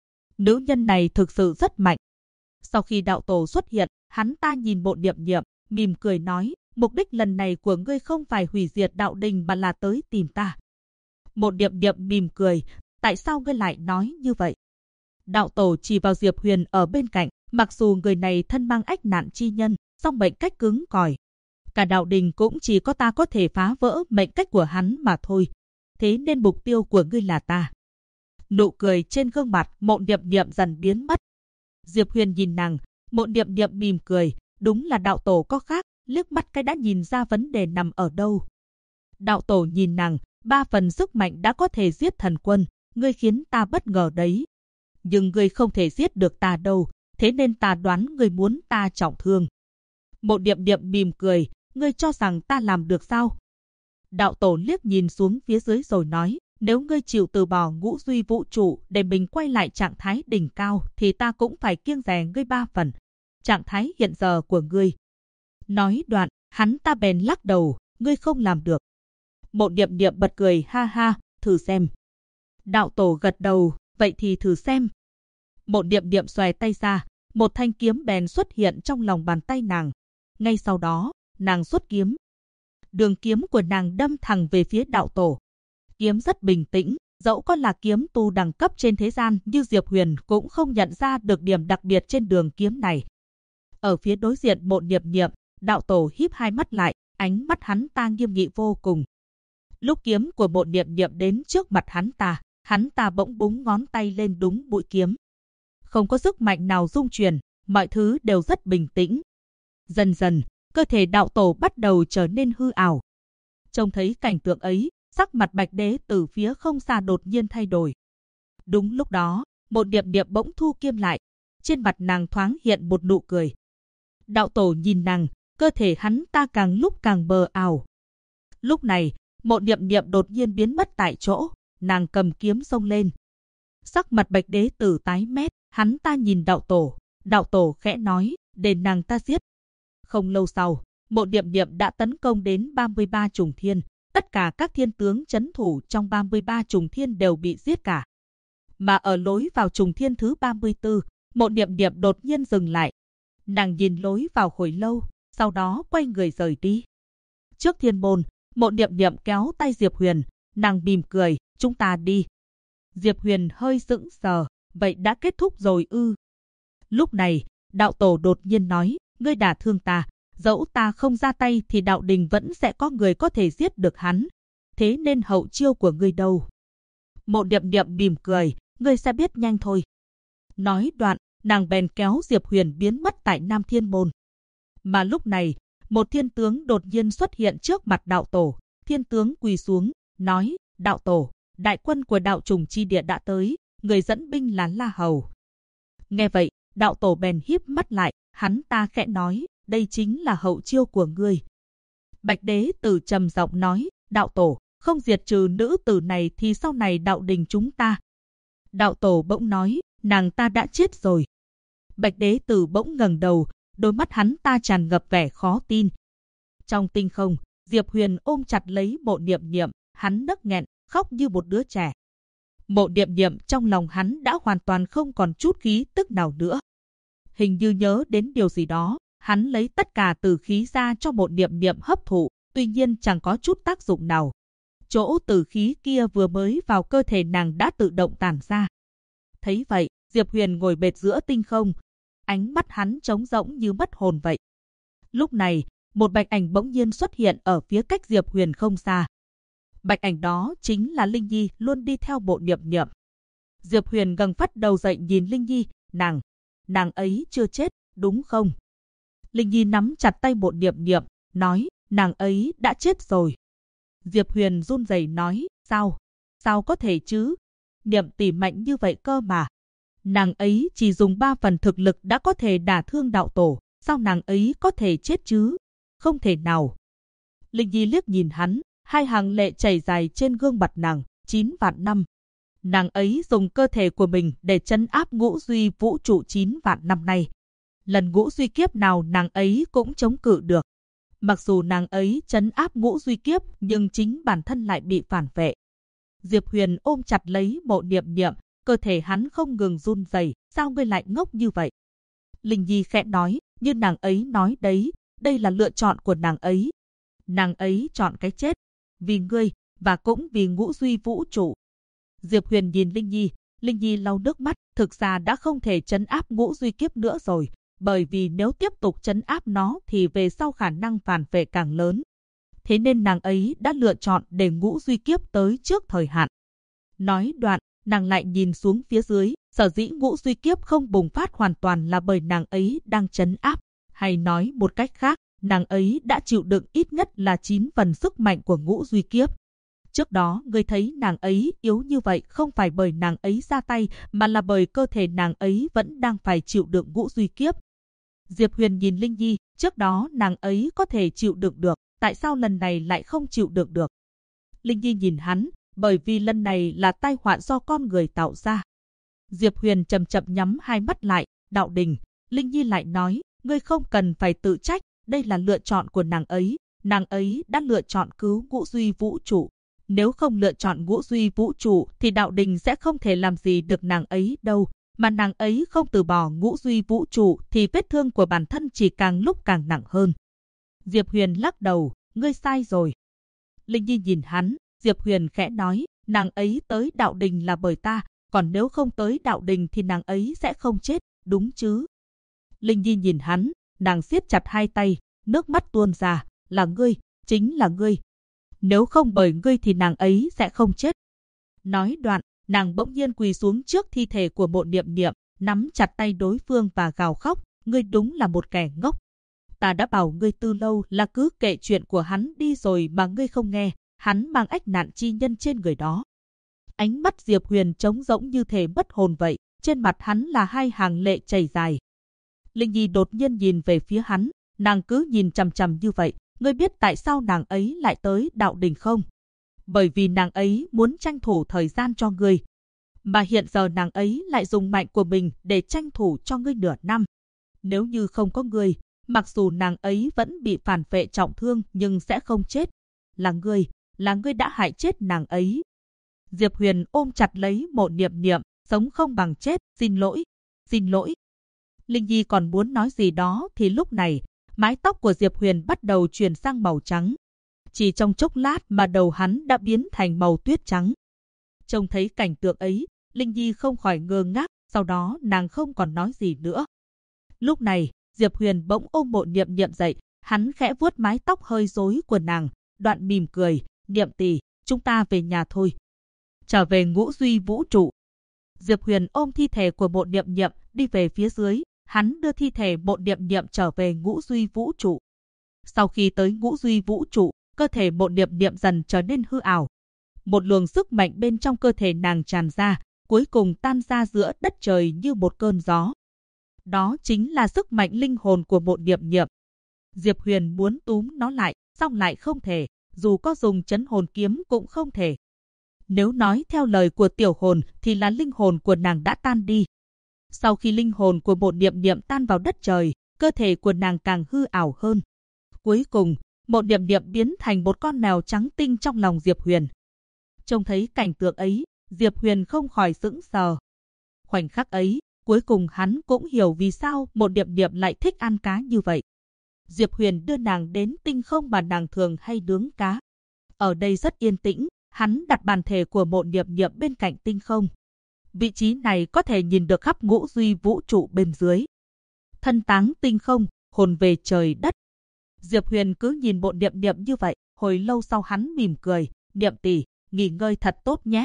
A: Nữ nhân này thực sự rất mạnh. Sau khi đạo tổ xuất hiện, hắn ta nhìn Mộ Niệm Niệm, mỉm cười nói, mục đích lần này của ngươi không phải hủy diệt đạo đình mà là tới tìm ta. Một Điệm Điệm mỉm cười, tại sao ngươi lại nói như vậy? Đạo tổ chỉ vào Diệp Huyền ở bên cạnh, mặc dù người này thân mang ách nạn chi nhân, song mệnh cách cứng cỏi. Cả đạo đình cũng chỉ có ta có thể phá vỡ mệnh cách của hắn mà thôi. Thế nên mục tiêu của ngươi là ta. Nụ cười trên gương mặt Mộ Điệm Điệm dần biến mất. Diệp Huyền nhìn nàng, Mộ Điệm Điệm mỉm cười, đúng là đạo tổ có khác, liếc mắt cái đã nhìn ra vấn đề nằm ở đâu. Đạo tổ nhìn nàng, 3 phần sức mạnh đã có thể giết thần quân, ngươi khiến ta bất ngờ đấy. Nhưng ngươi không thể giết được ta đâu, thế nên ta đoán ngươi muốn ta trọng thương. Mộ Điệm Điệm mỉm cười, ngươi cho rằng ta làm được sao? Đạo tổ liếc nhìn xuống phía dưới rồi nói, nếu ngươi chịu từ bỏ ngũ duy vũ trụ để mình quay lại trạng thái đỉnh cao thì ta cũng phải kiêng dè ngươi 3 phần. Trạng thái hiện giờ của ngươi. Nói đoạn, hắn ta bèn lắc đầu, ngươi không làm được. Mộ Điệm Điệm bật cười ha ha, thử xem. Đạo tổ gật đầu, vậy thì thử xem. Mộ Điệm Điệm xòe tay ra, một thanh kiếm bèn xuất hiện trong lòng bàn tay nàng. Ngay sau đó, nàng xuất kiếm. Đường kiếm của nàng đâm thẳng về phía đạo tổ. Kiếm rất bình tĩnh, dẫu có là kiếm tu đẳng cấp trên thế gian như Diệp Huyền cũng không nhận ra được điểm đặc biệt trên đường kiếm này. Ở phía đối diện Mộ Điệm Điệm, đạo tổ híp hai mắt lại, ánh mắt hắn ta nghiêm nghị vô cùng. Lúc kiếm của Mộ Điệm Điệm đến trước mặt hắn ta bỗng búng ngón tay lên đúng mũi kiếm. Không có sức mạnh nào rung chuyển, mọi thứ đều rất bình tĩnh. Dần dần, cơ thể đạo tổ bắt đầu trở nên hư ảo. Trông thấy cảnh tượng ấy, sắc mặt Bạch Đế từ phía không xa đột nhiên thay đổi. Đúng lúc đó, Mộ Điệm Điệm bỗng thu kiếm lại, trên mặt nàng thoáng hiện một nụ cười. Đạo tổ nhìn nàng, cơ thể hắn ta càng lúc càng mờ ảo. Lúc này, Mộ Điệm Điệm đột nhiên biến mất tại chỗ, nàng cầm kiếm xông lên. Sắc mặt Bạch Đế Tử tái mét, hắn ta nhìn đạo tổ khẽ nói, để nàng ta giết. Không lâu sau, Mộ Điệm Điệm đã tấn công đến 33 trùng thiên, tất cả các thiên tướng trấn thủ trong 33 trùng thiên đều bị giết cả. Mà ở lối vào trùng thiên thứ 34, Mộ Điệm Điệm đột nhiên dừng lại. Nàng nhìn lối vào hồi lâu, sau đó quay người rời đi. Trước thiên môn, Mộ Điệm Điệm kéo tay Diệp Huyền, nàng mỉm cười, chúng ta đi. Diệp Huyền hơi sững sờ, vậy đã kết thúc rồi ư? Lúc này, đạo tổ đột nhiên nói, ngươi đả thương ta, dẫu ta không ra tay thì đạo đình vẫn sẽ có người có thể giết được hắn. Thế nên hậu chiêu của ngươi đâu? Mộ Điệm Điệm mỉm cười, ngươi sẽ biết nhanh thôi. Nói đoạn, nàng bèn kéo Diệp Huyền biến mất tại Nam Thiên Môn. Mà lúc này, một thiên tướng đột nhiên xuất hiện trước mặt đạo tổ. Thiên tướng quỳ xuống, nói, đạo tổ, đại quân của đạo trùng chi địa đã tới, người dẫn binh là La Hầu. Nghe vậy, đạo tổ bèn híp mắt lại, hắn ta khẽ nói, đây chính là hậu chiêu của ngươi. Bạch Đế Tử trầm giọng nói, đạo tổ, không diệt trừ nữ tử này thì sau này đạo đình chúng ta. Đạo tổ bỗng nói, nàng ta đã chết rồi. Bạch Đế Tử bỗng ngẩng đầu, đôi mắt hắn ta tràn ngập vẻ khó tin. Trong tinh không, Diệp Huyền ôm chặt lấy Mộ Điệm Điệm, hắn nấc nghẹn, khóc như một đứa trẻ. Mộ Điệm Điệm trong lòng hắn đã hoàn toàn không còn chút khí tức nào nữa. Hình như nhớ đến điều gì đó, hắn lấy tất cả tử khí ra cho Mộ Điệm Điệm hấp thụ, tuy nhiên chẳng có chút tác dụng nào. Chỗ tử khí kia vừa mới vào cơ thể nàng đã tự động tản ra. Thấy vậy, Diệp Huyền ngồi bệt giữa tinh không, ánh mắt hắn trống rỗng như mất hồn vậy. Lúc này, một bạch ảnh bỗng nhiên xuất hiện ở phía cách Diệp Huyền không xa. Bạch ảnh đó chính là Linh Nhi luôn đi theo Mộ Điệm Điệm. Diệp Huyền gằng phát đầu dậy nhìn Linh Nhi, nàng ấy chưa chết, đúng không? Linh Nhi nắm chặt tay Mộ Điệm Điệm, nói, nàng ấy đã chết rồi. Diệp Huyền run rẩy nói, sao có thể chứ? Niệm tỷ mạnh như vậy cơ mà. Nàng ấy chỉ dùng 3 phần thực lực đã có thể đả thương đạo tổ, sao nàng ấy có thể chết chứ? Không thể nào. Linh Nhi liếc nhìn hắn, hai hàng lệ chảy dài trên gương mặt nàng, 9 vạn năm. Nàng ấy dùng cơ thể của mình để trấn áp ngũ duy vũ trụ 9 vạn năm nay. Lần ngũ duy kiếp nào nàng ấy cũng chống cự được. Mặc dù nàng ấy trấn áp ngũ duy kiếp nhưng chính bản thân lại bị phản vệ. Diệp Huyền ôm chặt lấy Mộ Điệm Điệm, cơ thể hắn không ngừng run rẩy, sao ngươi lại ngốc như vậy? Linh Nhi khẽ nói, như nàng ấy nói đấy, đây là lựa chọn của nàng ấy. Nàng ấy chọn cái chết, vì ngươi, và cũng vì ngũ duy vũ trụ. Diệp Huyền nhìn Linh Nhi lau nước mắt, thực ra đã không thể trấn áp ngũ duy kiếp nữa rồi, bởi vì nếu tiếp tục trấn áp nó thì về sau khả năng phản vệ càng lớn. Thế nên nàng ấy đã lựa chọn để ngũ duy kiếp tới trước thời hạn. Nói đoạn, nàng lại nhìn xuống phía dưới, sở dĩ ngũ duy kiếp không bùng phát hoàn toàn là bởi nàng ấy đang trấn áp, hay nói một cách khác, nàng ấy đã chịu đựng ít nhất là 9 phần sức mạnh của ngũ duy kiếp. Trước đó ngươi thấy nàng ấy yếu như vậy không phải bởi nàng ấy ra tay mà là bởi cơ thể nàng ấy vẫn đang phải chịu đựng ngũ duy kiếp. Diệp Huyền nhìn Linh Nhi, trước đó nàng ấy có thể chịu đựng được, tại sao lần này lại không chịu đựng được? Linh Nhi nhìn hắn, bởi vì lần này là tai họa do con người tạo ra. Diệp Huyền chậm chậm nhắm hai mắt lại, Đạo Đình. Linh Nhi lại nói, ngươi không cần phải tự trách, đây là lựa chọn của nàng ấy đã lựa chọn cứu ngũ duy vũ trụ. Nếu không lựa chọn ngũ duy vũ trụ thì Đạo Đình sẽ không thể làm gì được nàng ấy đâu, mà nàng ấy không từ bỏ ngũ duy vũ trụ thì vết thương của bản thân chỉ càng lúc càng nặng hơn. Diệp Huyền lắc đầu, ngươi sai rồi. Linh Nhi nhìn hắn, Diệp Huyền khẽ nói, nàng ấy tới Đạo Đình là bởi ta, còn nếu không tới Đạo Đình thì nàng ấy sẽ không chết, đúng chứ? Linh Nhi nhìn hắn, nàng siết chặt hai tay, nước mắt tuôn ra, là ngươi, chính là ngươi. Nếu không bởi ngươi thì nàng ấy sẽ không chết. Nói đoạn, nàng bỗng nhiên quỳ xuống trước thi thể của Mộ Niệm Niệm, nắm chặt tay đối phương và gào khóc, ngươi đúng là một kẻ ngốc. Ta đã bảo ngươi từ lâu là cứ kệ chuyện của hắn đi rồi mà ngươi không nghe, hắn mang ách nạn chi nhân trên người đó. Ánh mắt Diệp Huyền trống rỗng như thể mất hồn vậy, trên mặt hắn là hai hàng lệ chảy dài. Linh Nhi đột nhiên nhìn về phía hắn, nàng cứ nhìn chằm chằm như vậy, ngươi biết tại sao nàng ấy lại tới Đạo Đình không? Bởi vì nàng ấy muốn tranh thủ thời gian cho ngươi. Mà hiện giờ nàng ấy lại dùng mạnh của mình để tranh thủ cho ngươi nửa năm. Nếu như không có ngươi, mặc dù nàng ấy vẫn bị phản vệ trọng thương nhưng sẽ không chết. Là ngươi đã hại chết nàng ấy. Diệp Huyền ôm chặt lấy Mộ Niệm Niệm, sống không bằng chết, xin lỗi. Linh Nhi còn muốn nói gì đó thì lúc này, mái tóc của Diệp Huyền bắt đầu chuyển sang màu trắng. Chỉ trong chốc lát mà đầu hắn đã biến thành màu tuyết trắng. Trông thấy cảnh tượng ấy, Linh Nhi không khỏi ngơ ngác, sau đó nàng không còn nói gì nữa. Lúc này, Diệp Huyền bỗng ôm Mộ Niệm Niệm dậy, hắn khẽ vuốt mái tóc hơi rối của nàng, đoạn mỉm cười, Niệm tỷ, chúng ta về nhà thôi. Trở về ngũ duy vũ trụ. Diệp Huyền ôm thi thể của Mộ Niệm Niệm đi về phía dưới, hắn đưa thi thể Mộ Niệm Niệm trở về ngũ duy vũ trụ. Sau khi tới ngũ duy vũ trụ, cơ thể Mộ Niệm Niệm dần trở nên hư ảo. Một luồng sức mạnh bên trong cơ thể nàng tràn ra, cuối cùng tan ra giữa đất trời như một cơn gió. Đó chính là sức mạnh linh hồn của Mộ Niệm Niệm. Diệp Huyền muốn túm nó lại, song lại không thể, dù có dùng trấn hồn kiếm cũng không thể. Nếu nói theo lời của tiểu hồn thì là linh hồn của nàng đã tan đi. Sau khi linh hồn của Mộ Niệm Niệm tan vào đất trời, cơ thể của nàng càng hư ảo hơn. Cuối cùng, Mộ Niệm Niệm biến thành một con mèo trắng tinh trong lòng Diệp Huyền. Trông thấy cảnh tượng ấy, Diệp Huyền không khỏi sững sờ. Khoảnh khắc ấy, cuối cùng hắn cũng hiểu vì sao Mộ Niệm Niệm lại thích ăn cá như vậy. Diệp Huyền đưa nàng đến tinh không mà nàng thường hay nướng cá. Ở đây rất yên tĩnh, hắn đặt bàn thờ của Mộ Niệm Niệm bên cạnh tinh không. Vị trí này có thể nhìn được khắp ngũ duy vũ trụ bên dưới. Thân táng tinh không, hồn về trời đất. Diệp Huyền cứ nhìn Mộ Niệm Niệm như vậy, hồi lâu sau hắn mỉm cười, Niệm tỷ, nghỉ ngơi thật tốt nhé.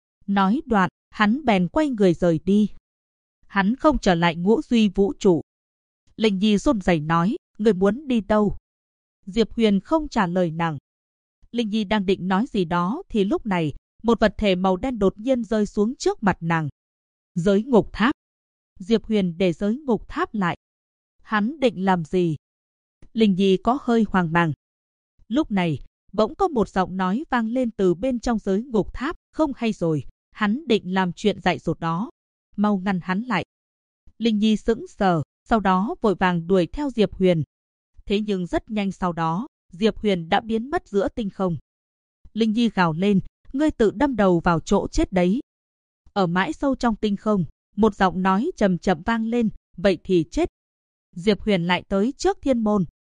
A: Nói đoạn, hắn bèn quay người rời đi. Hắn không trở lại ngũ duy vũ trụ. Linh Nhi run rẩy nói, người muốn đi đâu? Diệp Huyền không trả lời nàng. Linh Nhi đang định nói gì đó thì lúc này, một vật thể màu đen đột nhiên rơi xuống trước mặt nàng. Giới ngục tháp. Diệp Huyền để giới ngục tháp lại. Hắn định làm gì? Linh Nhi có hơi hoang mang. Lúc này, bỗng có một giọng nói vang lên từ bên trong giới ngục tháp, không hay rồi, hắn định làm chuyện dại dột đó. Mau ngăn hắn lại. Linh Nhi sững sờ, sau đó vội vàng đuổi theo Diệp Huyền. Thế nhưng rất nhanh sau đó, Diệp Huyền đã biến mất giữa tinh không. Linh Nhi gào lên, ngươi tự đâm đầu vào chỗ chết đấy. Ở mãi sâu trong tinh không, một giọng nói trầm trầm vang lên, vậy thì chết. Diệp Huyền lại tới trước thiên môn,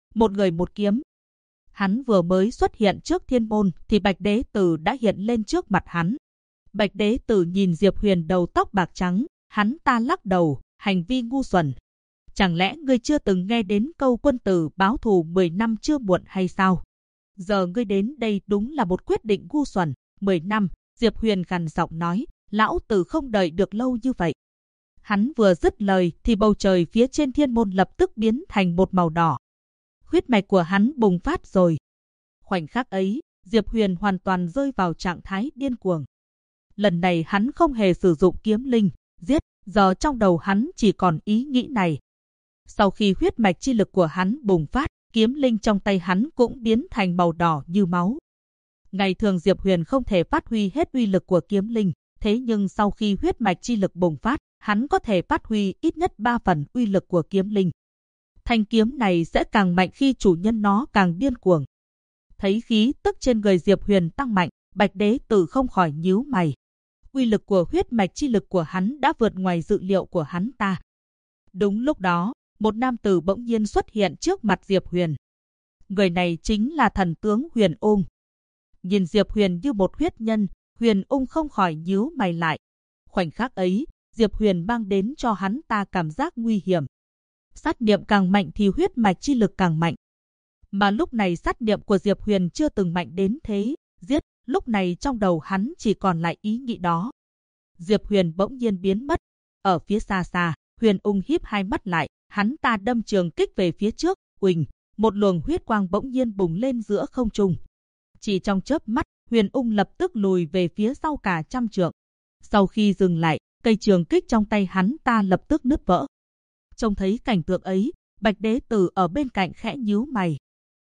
A: một người một kiếm. Hắn vừa mới xuất hiện trước thiên môn thì Bạch Đế Tử đã hiện lên trước mặt hắn. Bạch Đế Tử nhìn Diệp Huyền đầu tóc bạc trắng, hắn ta lắc đầu, hành vi ngu xuẩn. Chẳng lẽ ngươi chưa từng nghe đến câu quân tử báo thù 10 năm chưa muộn hay sao? Giờ ngươi đến đây đúng là một quyết định ngu xuẩn. 10 năm, Diệp Huyền gằn giọng nói, lão tử không đợi được lâu như vậy. Hắn vừa dứt lời thì bầu trời phía trên thiên môn lập tức biến thành một màu đỏ. Huyết mạch của hắn bùng phát rồi. Khoảnh khắc ấy, Diệp Huyền hoàn toàn rơi vào trạng thái điên cuồng. Lần này hắn không hề sử dụng kiếm linh, giết, giờ trong đầu hắn chỉ còn ý nghĩ này. Sau khi huyết mạch chi lực của hắn bùng phát, kiếm linh trong tay hắn cũng biến thành màu đỏ như máu. Ngày thường Diệp Huyền không thể phát huy hết uy lực của kiếm linh, thế nhưng sau khi huyết mạch chi lực bùng phát, hắn có thể phát huy ít nhất 3 phần uy lực của kiếm linh. Thanh kiếm này sẽ càng mạnh khi chủ nhân nó càng điên cuồng. Thấy khí tức trên người Diệp Huyền tăng mạnh, Bạch Đế Tử không khỏi nhíu mày. Uy lực của huyết mạch chi lực của hắn đã vượt ngoài dự liệu của hắn ta. Đúng lúc đó, một nam tử bỗng nhiên xuất hiện trước mặt Diệp Huyền. Người này chính là thần tướng Huyền Ung. Nhìn Diệp Huyền như một huyết nhân, Huyền Ung không khỏi nhíu mày lại. Khoảnh khắc ấy, Diệp Huyền mang đến cho hắn ta cảm giác nguy hiểm. Sát niệm càng mạnh thì huyết mạch chi lực càng mạnh. Mà lúc này sát niệm của Diệp Huyền chưa từng mạnh đến thế, giết, lúc này trong đầu hắn chỉ còn lại ý nghĩ đó. Diệp Huyền bỗng nhiên biến mất. Ở phía xa xa, Huyền Ung híp hai mắt lại, hắn ta đâm trường kích về phía trước, uỳnh, một luồng huyết quang bỗng nhiên bùng lên giữa không trung. Chỉ trong chớp mắt, Huyền Ung lập tức lùi về phía sau cả trăm trượng. Sau khi dừng lại, cây trường kích trong tay hắn ta lập tức nứt vỡ. Trông thấy cảnh tượng ấy, Bạch Đế Tử ở bên cạnh khẽ nhíu mày.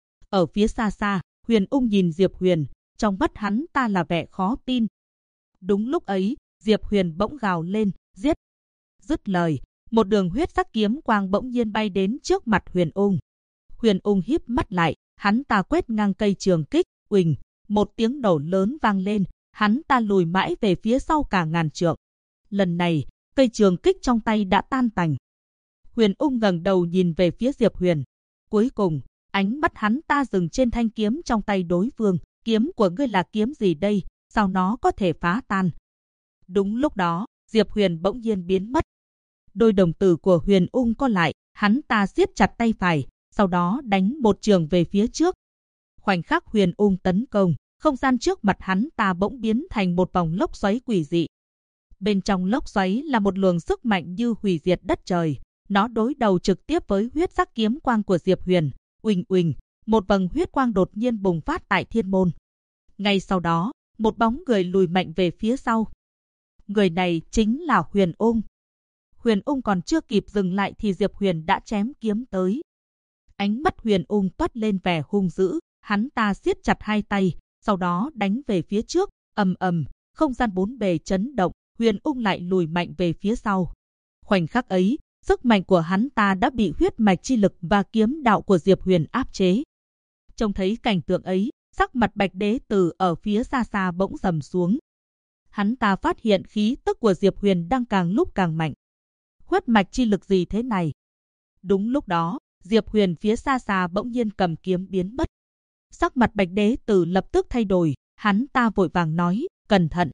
A: Ở phía xa xa, Huyền Ung nhìn Diệp Huyền, trong mắt hắn ta là vẻ khó tin. Đúng lúc ấy, Diệp Huyền bỗng gào lên, giết. Dứt lời, một đường huyết sắc kiếm quang bỗng nhiên bay đến trước mặt Huyền Ung. Huyền Ung híp mắt lại, hắn ta quét ngang cây trường kích, uỳnh, một tiếng nổ lớn vang lên, hắn ta lùi mãi về phía sau cả ngàn trượng. Lần này, cây trường kích trong tay đã tan tành. Huyền Ung ngẩng đầu nhìn về phía Diệp Huyền. Cuối cùng, ánh mắt hắn ta dừng trên thanh kiếm trong tay đối phương. Kiếm của ngươi là kiếm gì đây? Sao nó có thể phá tan? Đúng lúc đó, Diệp Huyền bỗng nhiên biến mất. Đôi đồng tử của Huyền Ung co lại, hắn ta siết chặt tay phải, sau đó đánh một trường về phía trước. Khoảnh khắc Huyền Ung tấn công, không gian trước mặt hắn ta bỗng biến thành một vòng lốc xoáy quỷ dị. Bên trong lốc xoáy là một luồng sức mạnh như hủy diệt đất trời. Nó đối đầu trực tiếp với huyết sắc kiếm quang của Diệp Huyền. Uỳnh uỳnh, một vầng huyết quang đột nhiên bùng phát tại thiên môn. Ngay sau đó, một bóng người lùi mạnh về phía sau. Người này chính là Huyền Ung. Huyền Ung còn chưa kịp dừng lại thì Diệp Huyền đã chém kiếm tới. Ánh mắt Huyền Ung toát lên vẻ hung dữ, hắn ta siết chặt hai tay, sau đó đánh về phía trước, ầm ầm, không gian bốn bề chấn động, Huyền Ung lại lùi mạnh về phía sau. Khoảnh khắc ấy, sức mạnh của hắn ta đã bị huyết mạch chi lực và kiếm đạo của Diệp Huyền áp chế. Trông thấy cảnh tượng ấy, sắc mặt Bạch Đế Tử ở phía xa xa bỗng trầm xuống. Hắn ta phát hiện khí tức của Diệp Huyền đang càng lúc càng mạnh. Huyết mạch chi lực gì thế này? Đúng lúc đó, Diệp Huyền phía xa xa bỗng nhiên cầm kiếm biến mất. Sắc mặt Bạch Đế Tử lập tức thay đổi, hắn ta vội vàng nói, cẩn thận.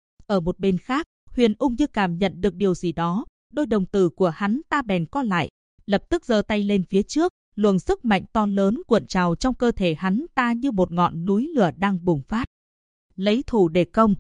A: Ở một bên khác, Huyền Ung như cảm nhận được điều gì đó, đôi đồng tử của hắn ta bèn co lại, lập tức giơ tay lên phía trước, luồng sức mạnh to lớn cuộn trào trong cơ thể hắn ta như một ngọn núi lửa đang bùng phát. Lấy thủ để công.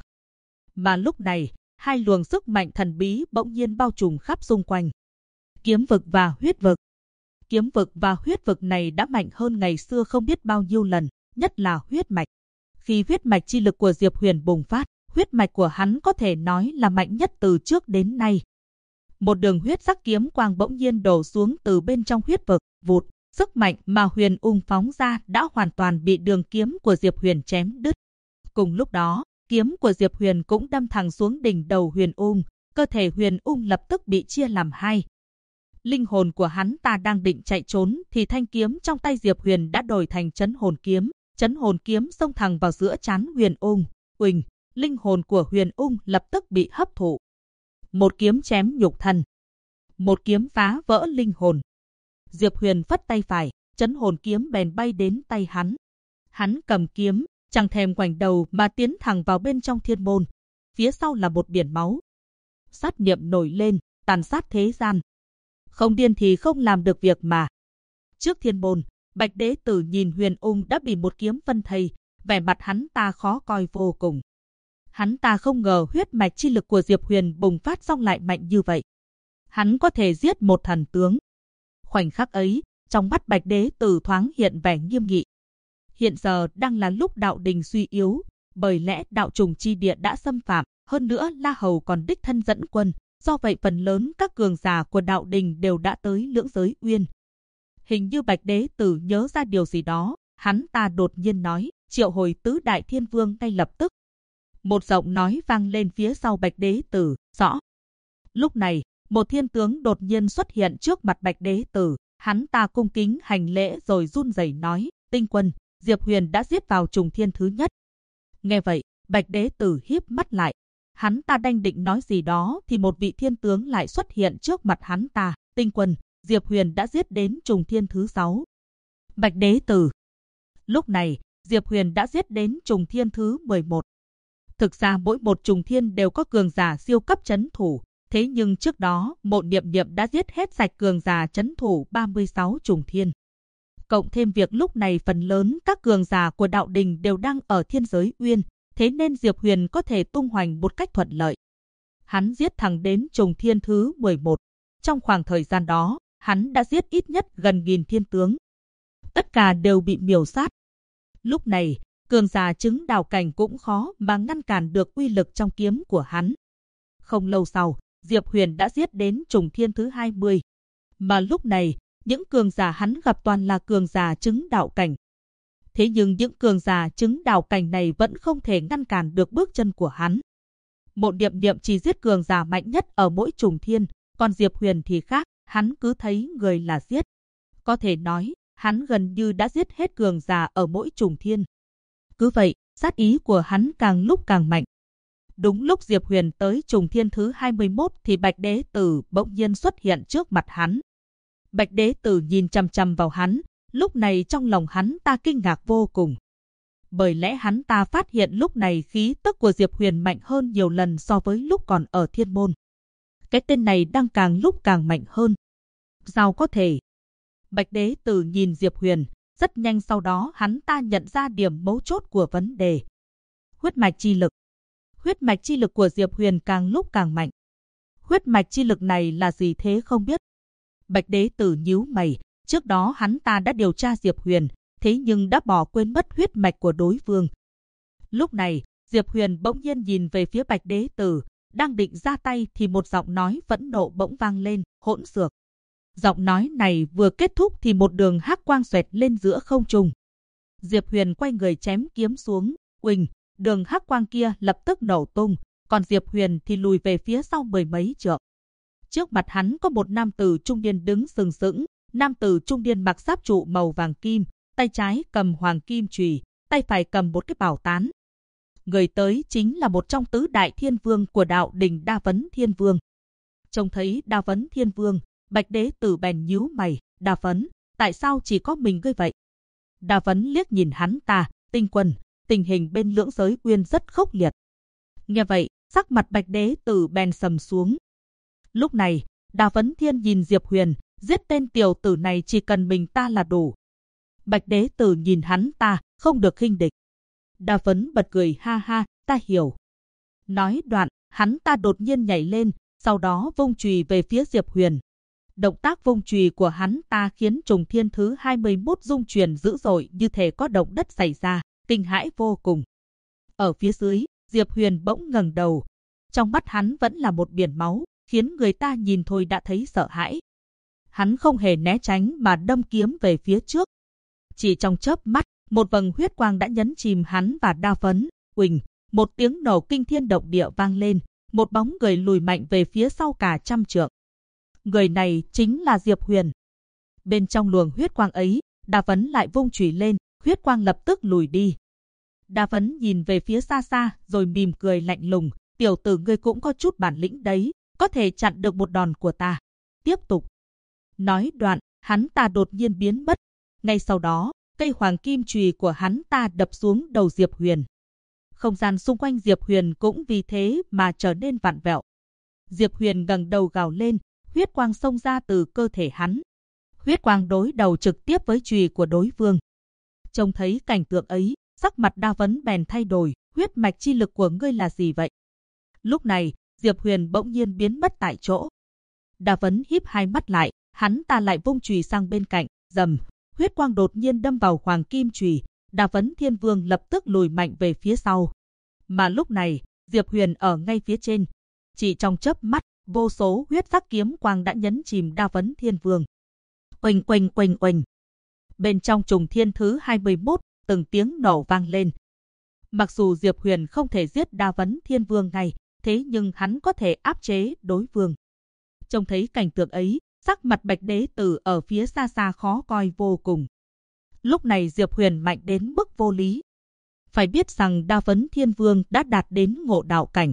A: Mà lúc này, hai luồng sức mạnh thần bí bỗng nhiên bao trùm khắp xung quanh. Kiếm vực và huyết vực. Kiếm vực và huyết vực này đã mạnh hơn ngày xưa không biết bao nhiêu lần, nhất là huyết mạch. Khi huyết mạch chi lực của Diệp Huyền bùng phát, huyết mạch của hắn có thể nói là mạnh nhất từ trước đến nay. Một đường huyết sắc kiếm quang bỗng nhiên đổ xuống từ bên trong huyết vực, vụt, sức mạnh mà Huyền Ung phóng ra đã hoàn toàn bị đường kiếm của Diệp Huyền chém đứt. Cùng lúc đó, kiếm của Diệp Huyền cũng đâm thẳng xuống đỉnh đầu Huyền Ung, cơ thể Huyền Ung lập tức bị chia làm hai. Linh hồn của hắn ta đang định chạy trốn thì thanh kiếm trong tay Diệp Huyền đã đổi thành chấn hồn kiếm xông thẳng vào giữa trán Huyền Ung. Uỳnh, linh hồn của Huyền Ung lập tức bị hấp thụ. Một kiếm chém nhục thân, một kiếm phá vỡ linh hồn. Diệp Huyền phất tay phải, Trấn hồn kiếm bèn bay đến tay hắn. Hắn cầm kiếm, chẳng thèm ngoảnh đầu mà tiến thẳng vào bên trong thiên môn. Phía sau là một biển máu. Sát niệm nổi lên, tàn sát thế gian. Không điên thì không làm được việc mà. Trước thiên môn, Bạch Đế Tử nhìn Huyền Ung đã bị một kiếm phân thây, vẻ mặt hắn ta khó coi vô cùng. Hắn ta không ngờ huyết mạch chi lực của Diệp Huyền bùng phát xong lại mạnh như vậy. Hắn có thể giết một thần tướng. Khoảnh khắc ấy, trong mắt Bạch Đế Tử thoáng hiện vẻ nghiêm nghị. Hiện giờ đang là lúc đạo đình suy yếu, bởi lẽ đạo trùng chi địa đã xâm phạm, hơn nữa La Hầu còn đích thân dẫn quân, do vậy phần lớn các cường giả của đạo đình đều đã tới Lưỡng Giới Uyên. Hình như Bạch Đế Tử nhớ ra điều gì đó, hắn ta đột nhiên nói, triệu hồi tứ đại thiên vương ngay lập tức. Một giọng nói vang lên phía sau Bạch Đế Tử, rõ. Lúc này, một thiên tướng đột nhiên xuất hiện trước mặt Bạch Đế Tử, hắn ta cung kính hành lễ rồi run rẩy nói, Tinh Quân, Diệp Huyền đã giết vào trùng thiên thứ nhất. Nghe vậy, Bạch Đế Tử híp mắt lại. Hắn ta đang định nói gì đó thì một vị thiên tướng lại xuất hiện trước mặt hắn ta, Tinh Quân, Diệp Huyền đã giết đến trùng thiên thứ 6. Bạch Đế Tử. Lúc này, Diệp Huyền đã giết đến trùng thiên thứ 11. Thực ra mỗi một trùng thiên đều có cường giả siêu cấp trấn thủ, thế nhưng trước đó Mộ Niệm Niệm đã giết hết sạch cường giả trấn thủ 36 trùng thiên. Cộng thêm việc lúc này phần lớn các cường giả của đạo đình đều đang ở Thiên Giới Uyên, thế nên Diệp Huyền có thể tung hoành một cách thuận lợi. Hắn giết thẳng đến trùng thiên thứ 11. Trong khoảng thời gian đó, hắn đã giết ít nhất gần 1000 thiên tướng. Tất cả đều bị miểu sát. Lúc này, cường giả chứng đạo cảnh cũng khó mà ngăn cản được uy lực trong kiếm của hắn. Không lâu sau, Diệp Huyền đã giết đến trùng thiên thứ 20. Mà lúc này, những cường giả hắn gặp toàn là cường giả chứng đạo cảnh. Thế nhưng những cường giả chứng đạo cảnh này vẫn không thể ngăn cản được bước chân của hắn. Mộ Niệm Niệm chỉ giết cường giả mạnh nhất ở mỗi trùng thiên, còn Diệp Huyền thì khác, hắn cứ thấy người là giết. Có thể nói, hắn gần như đã giết hết cường giả ở mỗi trùng thiên. Cứ vậy, sát ý của hắn càng lúc càng mạnh. Đúng lúc Diệp Huyền tới trùng thiên thứ 21 thì Bạch Đế Tử bỗng nhiên xuất hiện trước mặt hắn. Bạch Đế Tử nhìn chằm chằm vào hắn, lúc này trong lòng hắn ta kinh ngạc vô cùng. Bởi lẽ hắn ta phát hiện lúc này khí tức của Diệp Huyền mạnh hơn nhiều lần so với lúc còn ở thiên môn. Cái tên này đang càng lúc càng mạnh hơn. Sao có thể? Bạch Đế Tử nhìn Diệp Huyền, rất nhanh sau đó hắn ta nhận ra điểm mấu chốt của vấn đề. Huyết mạch chi lực. Huyết mạch chi lực của Diệp Huyền càng lúc càng mạnh. Huyết mạch chi lực này là gì thế không biết? Bạch Đế Tử nhíu mày, trước đó hắn ta đã điều tra Diệp Huyền, thế nhưng đã bỏ quên mất huyết mạch của đối phương. Lúc này, Diệp Huyền bỗng nhiên nhìn về phía Bạch Đế Tử, đang định ra tay thì một giọng nói phẫn nộ bỗng vang lên, hỗn xược. Giọng nói này vừa kết thúc thì một đường hắc quang xoẹt lên giữa không trung. Diệp Huyền quay người chém kiếm xuống, uỳnh, đường hắc quang kia lập tức nổ tung, còn Diệp Huyền thì lùi về phía sau 10 mấy trượng. Trước mặt hắn có một nam tử trung niên đứng sừng sững, nam tử trung niên mặc giáp trụ màu vàng kim, tay trái cầm hoàng kim chùy, tay phải cầm một cái bảo tán. Người tới chính là một trong tứ đại thiên vương của đạo đình Đa Vấn Thiên Vương. Trông thấy Đa Vấn Thiên Vương, Bạch Đế Tử bèn nhíu mày, Đa Vấn, tại sao chỉ có mình ngươi vậy? Đa Vấn liếc nhìn hắn ta, Tinh Quân, tình hình bên Lưỡng Giới Uyên rất khốc liệt. Nghe vậy, sắc mặt Bạch Đế Tử bèn sầm xuống. Lúc này, Đa Vấn Thiên nhìn Diệp Huyền, giết tên tiểu tử này chỉ cần mình ta là đủ. Bạch Đế Tử nhìn hắn ta, không được khinh địch. Đa Vấn bật cười ha ha, ta hiểu. Nói đoạn, hắn ta đột nhiên nhảy lên, sau đó vung chùy về phía Diệp Huyền. Động tác vung chùy của hắn ta khiến trùng thiên thứ 21 rung chuyển dữ dội như thể có động đất xảy ra, kinh hãi vô cùng. Ở phía dưới, Diệp Huyền bỗng ngẩng đầu. Trong mắt hắn vẫn là một biển máu, khiến người ta nhìn thôi đã thấy sợ hãi. Hắn không hề né tránh mà đâm kiếm về phía trước. Chỉ trong chớp mắt, một vầng huyết quang đã nhấn chìm hắn và Đa Vấn. Uỳnh, một tiếng nổ kinh thiên động địa vang lên, một bóng người lùi mạnh về phía sau cả trăm trượng. Người này chính là Diệp Huyền. Bên trong luồng huyết quang ấy, Đa Vấn lại vung chùy lên, huyết quang lập tức lùi đi. Đa Vấn nhìn về phía xa xa rồi mỉm cười lạnh lùng, tiểu tử ngươi cũng có chút bản lĩnh đấy, có thể chặn được một đòn của ta. Tiếp tục. Nói đoạn, hắn ta đột nhiên biến mất. Ngay sau đó, cây hoàng kim chùy của hắn ta đập xuống đầu Diệp Huyền. Không gian xung quanh Diệp Huyền cũng vì thế mà trở nên vặn vẹo. Diệp Huyền ngẩng đầu gào lên, huyết quang xông ra từ cơ thể hắn. Huyết quang đối đầu trực tiếp với chùy của đối phương. Trông thấy cảnh tượng ấy, sắc mặt Đa Vấn bèn thay đổi, huyết mạch chi lực của ngươi là gì vậy? Lúc này, Diệp Huyền bỗng nhiên biến mất tại chỗ. Đa Vấn híp hai mắt lại, hắn ta lại vung chùy sang bên cạnh, rầm, huyết quang đột nhiên đâm vào hoàng kim chùy. Đa Vấn Thiên Vương lập tức lùi mạnh về phía sau. Mà lúc này, Diệp Huyền ở ngay phía trên. Chỉ trong chớp mắt, vô số huyết sắc kiếm quang đã nhấn chìm Đa Vấn Thiên Vương. Oanh oanh oanh oanh. Bên trong trùng thiên thứ 21, từng tiếng nổ vang lên. Mặc dù Diệp Huyền không thể giết Đa Vấn Thiên Vương ngay, thế nhưng hắn có thể áp chế đối phương. Trông thấy cảnh tượng ấy, sắc mặt Bạch Đế Tử ở phía xa xa khó coi vô cùng. Lúc này Diệp Huyền mạnh đến mức vô lý. Phải biết rằng Đa Vấn Thiên Vương đã đạt đến ngộ đạo cảnh.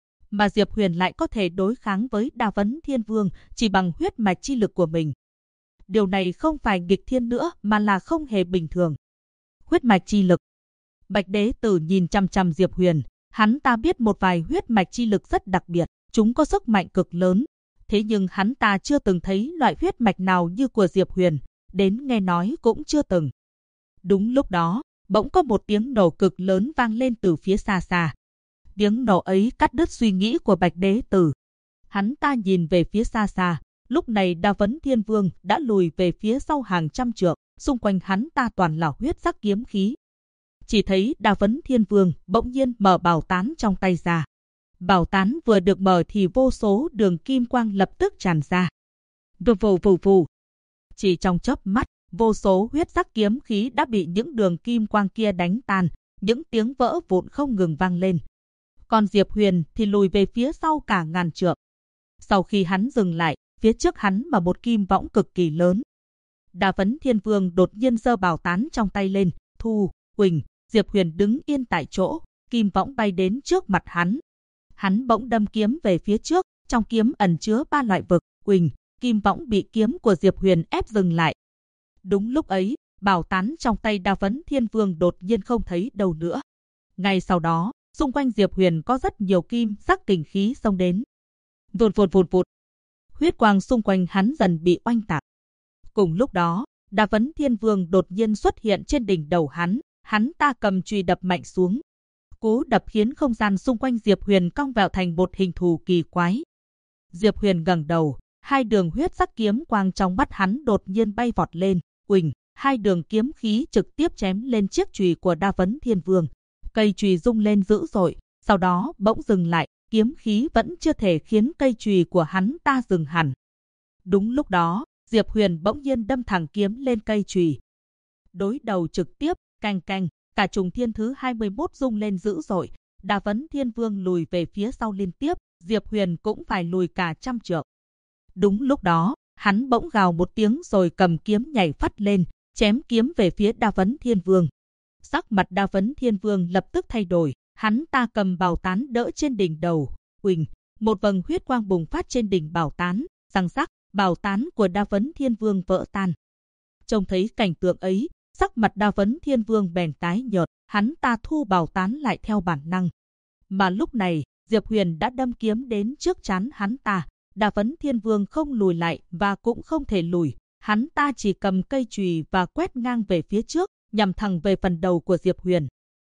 A: Mà Diệp Huyền lại có thể đối kháng với Đa Vấn Thiên Vương chỉ bằng huyết mạch chi lực của mình. Điều này không phải nghịch thiên nữa mà là không hề bình thường. Huyết mạch chi lực. Bạch Đế Tử nhìn chằm chằm Diệp Huyền. Hắn ta biết một vài huyết mạch chi lực rất đặc biệt. Chúng có sức mạnh cực lớn. Thế nhưng hắn ta chưa từng thấy loại huyết mạch nào như của Diệp Huyền. Đến nghe nói cũng chưa từng. Đúng lúc đó, bỗng có một tiếng nổ cực lớn vang lên từ phía xa xa. Tiếng nổ ấy cắt đứt suy nghĩ của Bạch Đế Tử. Hắn ta nhìn về phía xa xa. Lúc này Đa Vấn Thiên Vương đã lùi về phía sau hàng trăm trượng, xung quanh hắn ta toàn là huyết sắc kiếm khí. Chỉ thấy Đa Vấn Thiên Vương bỗng nhiên mở bảo tán trong tay ra. Bảo tán vừa được mở thì vô số đường kim quang lập tức tràn ra. Vù vù vù vù. Chỉ trong chớp mắt, vô số huyết sắc kiếm khí đã bị những đường kim quang kia đánh tan, những tiếng vỡ vụn không ngừng vang lên. Còn Diệp Huyền thì lùi về phía sau cả ngàn trượng. Sau khi hắn dừng lại, phía trước hắn mà một kim võng cực kỳ lớn. Đa Vấn Thiên Vương đột nhiên giơ bảo tán trong tay lên, thu, quỳnh, Diệp Huyền đứng yên tại chỗ, kim võng bay đến trước mặt hắn. Hắn bỗng đâm kiếm về phía trước, trong kiếm ẩn chứa 3 loại vực, quỳnh, kim võng bị kiếm của Diệp Huyền ép dừng lại. Đúng lúc ấy, bảo tán trong tay Đa Vấn Thiên Vương đột nhiên không thấy đâu nữa. Ngay sau đó, xung quanh Diệp Huyền có rất nhiều kim sắc kình khí xông đến. Vụt vụt vụt vụt. Huyết quang xung quanh hắn dần bị oanh tạc. Cùng lúc đó, Đa Vấn Thiên Vương đột nhiên xuất hiện trên đỉnh đầu hắn ta cầm chùy đập mạnh xuống. Cú đập khiến không gian xung quanh Diệp Huyền cong vẹo thành một hình thù kỳ quái. Diệp Huyền ngẩng đầu, hai đường huyết sắc kiếm quang trong mắt hắn đột nhiên bay vọt lên, quỳnh, hai đường kiếm khí trực tiếp chém lên chiếc chùy của Đa Vấn Thiên Vương. Cây chùy rung lên dữ dội, sau đó bỗng dừng lại, kiếm khí vẫn chưa thể khiến cây chùy của hắn ta dừng hẳn. Đúng lúc đó, Diệp Huyền bỗng nhiên đâm thẳng kiếm lên cây chùy. Đối đầu trực tiếp, canh canh, cả trùng thiên thứ 21 rung lên dữ dội, Đa Vấn Thiên Vương lùi về phía sau liên tiếp, Diệp Huyền cũng phải lùi cả trăm trượng. Đúng lúc đó, hắn bỗng gào một tiếng rồi cầm kiếm nhảy phắt lên, chém kiếm về phía Đa Vấn Thiên Vương. Sắc mặt Đa Vấn Thiên Vương lập tức thay đổi, hắn ta cầm bảo tán đỡ trên đỉnh đầu, quỳnh, một vầng huyết quang bùng phát trên đỉnh bảo tán, răng rắc, bảo tán của Đa Vấn Thiên Vương vỡ tan. Trông thấy cảnh tượng ấy, sắc mặt Đa Vấn Thiên Vương bèn tái nhợt, hắn ta thu bảo tán lại theo bản năng. Mà lúc này, Diệp Huyền đã đâm kiếm đến trước trán hắn ta, Đa Vấn Thiên Vương không lùi lại và cũng không thể lùi, hắn ta chỉ cầm cây chùy và quét ngang về phía trước, nhằm thẳng về phần đầu của Diệp Huyền.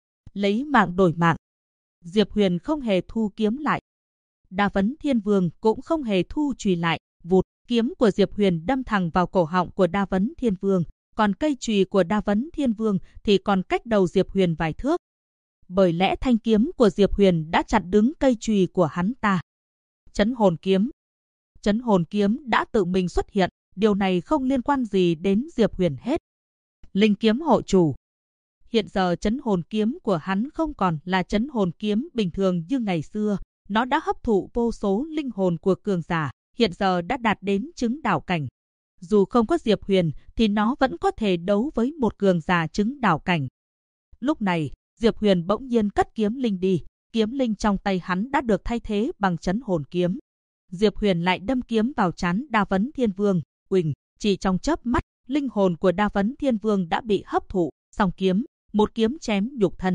A: Lấy mạng đổi mạng. Diệp Huyền không hề thu kiếm lại. Đa Vấn Thiên Vương cũng không hề thu chùy lại, vụt, kiếm của Diệp Huyền đâm thẳng vào cổ họng của Đa Vấn Thiên Vương, còn cây chùy của Đa Vấn Thiên Vương thì còn cách đầu Diệp Huyền vài thước. Bởi lẽ thanh kiếm của Diệp Huyền đã chặn đứng cây chùy của hắn ta. Chấn hồn kiếm. Chấn hồn kiếm đã tự mình xuất hiện, điều này không liên quan gì đến Diệp Huyền hết. Linh kiếm hộ chủ. Hiện giờ chấn hồn kiếm của hắn không còn là chấn hồn kiếm bình thường như ngày xưa, nó đã hấp thụ vô số linh hồn của cường giả, hiện giờ đã đạt đến chứng đạo cảnh. Dù không có Diệp Huyền thì nó vẫn có thể đấu với một cường giả chứng đạo cảnh. Lúc này, Diệp Huyền bỗng nhiên cất kiếm linh đi, kiếm linh trong tay hắn đã được thay thế bằng chấn hồn kiếm. Diệp Huyền lại đâm kiếm vào trán Đa Vấn Thiên Vương, quỳnh, chỉ trong chớp mắt, linh hồn của Đa Vấn Thiên Vương đã bị hấp thụ, song kiếm, một kiếm chém nhục thân.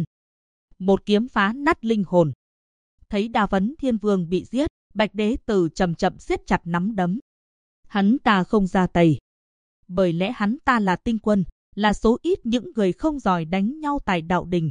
A: Một kiếm phá nát linh hồn. Thấy Đa Vấn Thiên Vương bị giết, Bạch Đế Tử chậm chậm siết chặt nắm đấm. Hắn ta không ra tay. Bởi lẽ hắn ta là tinh quân, là số ít những người không giỏi đánh nhau tại đạo đình.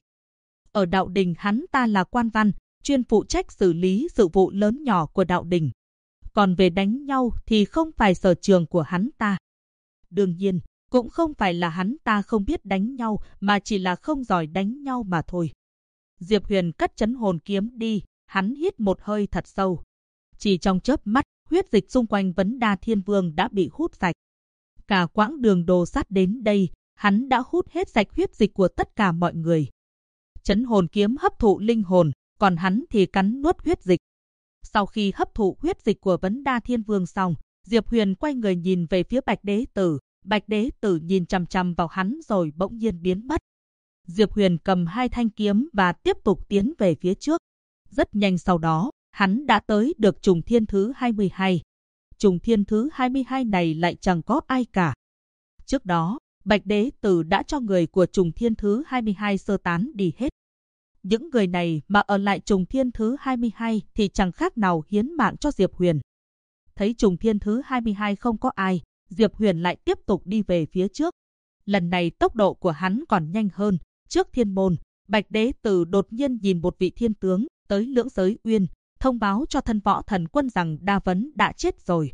A: Ở đạo đình hắn ta là quan văn, chuyên phụ trách xử lý sự vụ lớn nhỏ của đạo đình. Còn về đánh nhau thì không phải sở trường của hắn ta. Đương nhiên, cũng không phải là hắn ta không biết đánh nhau mà chỉ là không giỏi đánh nhau mà thôi. Diệp Huyền cất chấn hồn kiếm đi, hắn hít một hơi thật sâu. Chỉ trong chớp mắt, huyết dịch xung quanh Vấn Đa Thiên Vương đã bị hút sạch. Cả quãng đường đồ sắt đến đây, hắn đã hút hết sạch huyết dịch của tất cả mọi người. Chấn hồn kiếm hấp thụ linh hồn, còn hắn thì cắn nuốt huyết dịch. Sau khi hấp thụ huyết dịch của Vấn Đa Thiên Vương xong, Diệp Huyền quay người nhìn về phía Bạch Đế Tử. Bạch Đế Tử nhìn chằm chằm vào hắn rồi bỗng nhiên biến mất. Diệp Huyền cầm hai thanh kiếm và tiếp tục tiến về phía trước. Rất nhanh sau đó, hắn đã tới được trùng thiên thứ 22. Trùng thiên thứ 22 này lại chẳng có ai cả. Trước đó, Bạch Đế Tử đã cho người của trùng thiên thứ 22 sơ tán đi hết. Những người này mà ở lại trùng thiên thứ 22 thì chẳng khác nào hiến mạng cho Diệp Huyền. Thấy trùng thiên thứ 22 không có ai, Diệp Huyền lại tiếp tục đi về phía trước. Lần này tốc độ của hắn còn nhanh hơn. Trước thiên môn, Bạch Đế Tử đột nhiên nhìn một vị thiên tướng tới Lưỡng Giới Uyên, thông báo cho thân võ thần quân rằng Đa Vấn đã chết rồi.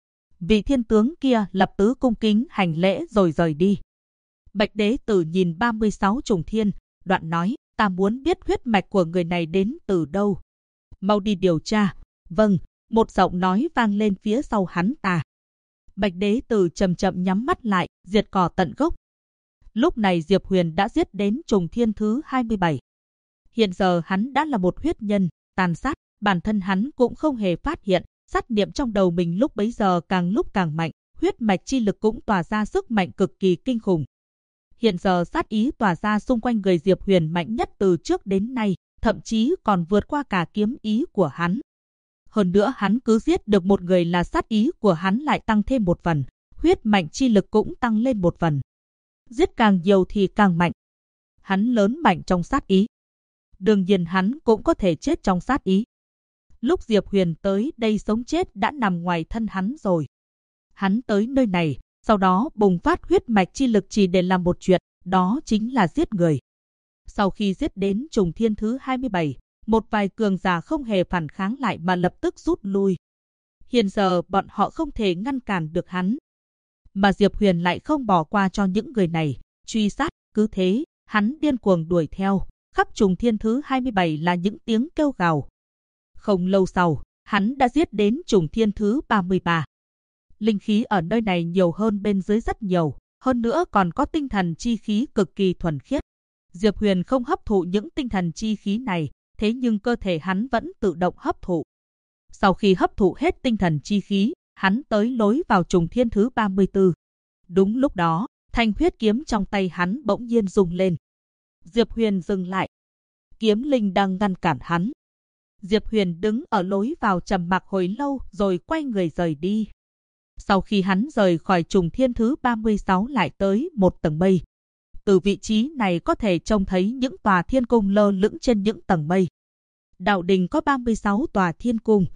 A: Vị thiên tướng kia lập tức cung kính hành lễ rồi rời đi. Bạch Đế Tử nhìn 36 trùng thiên, đoạn nói, ta muốn biết huyết mạch của người này đến từ đâu. Mau đi điều tra. Vâng, một giọng nói vang lên phía sau hắn ta. Bạch Đế Tử chậm chậm nhắm mắt lại, diệt cỏ tận gốc. Lúc này Diệp Huyền đã giết đến trùng thiên thứ 27. Hiện giờ hắn đã là một huyết nhân, tàn sát, bản thân hắn cũng không hề phát hiện, sát niệm trong đầu mình lúc bấy giờ càng lúc càng mạnh, huyết mạch chi lực cũng tỏa ra sức mạnh cực kỳ kinh khủng. Hiện giờ sát ý tỏa ra xung quanh người Diệp Huyền mạnh nhất từ trước đến nay, thậm chí còn vượt qua cả kiếm ý của hắn. Hơn nữa hắn cứ giết được một người là sát ý của hắn lại tăng thêm một phần, huyết mạch chi lực cũng tăng lên một phần. Giết càng nhiều thì càng mạnh. Hắn lớn mạnh trong sát ý. Đương nhiên hắn cũng có thể chết trong sát ý. Lúc Diệp Huyền tới đây sống chết đã nằm ngoài thân hắn rồi. Hắn tới nơi này, sau đó bùng phát huyết mạch chi lực chỉ để làm một chuyện, đó chính là giết người. Sau khi giết đến trùng thiên thứ 27, một vài cường giả không hề phản kháng lại mà lập tức rút lui. Hiện giờ bọn họ không thể ngăn cản được hắn. Mà Diệp Huyền lại không bỏ qua cho những người này, truy sát, cứ thế, hắn điên cuồng đuổi theo, khắp trùng thiên thứ 27 là những tiếng kêu gào. Không lâu sau, hắn đã giết đến trùng thiên thứ 33. Linh khí ở nơi này nhiều hơn bên dưới rất nhiều, hơn nữa còn có tinh thần chi khí cực kỳ thuần khiết. Diệp Huyền không hấp thụ những tinh thần chi khí này, thế nhưng cơ thể hắn vẫn tự động hấp thụ. Sau khi hấp thụ hết tinh thần chi khí, hắn tới lối vào trùng thiên thứ 34. Đúng lúc đó, thanh huyết kiếm trong tay hắn bỗng nhiên rung lên. Diệp Huyền dừng lại. Kiếm linh đang ngăn cản hắn. Diệp Huyền đứng ở lối vào trầm mặc hồi lâu rồi quay người rời đi. Sau khi hắn rời khỏi trùng thiên thứ 36 lại tới một tầng mây. Từ vị trí này có thể trông thấy những tòa thiên cung lơ lửng trên những tầng mây. Đạo đình có 36 tòa thiên cung,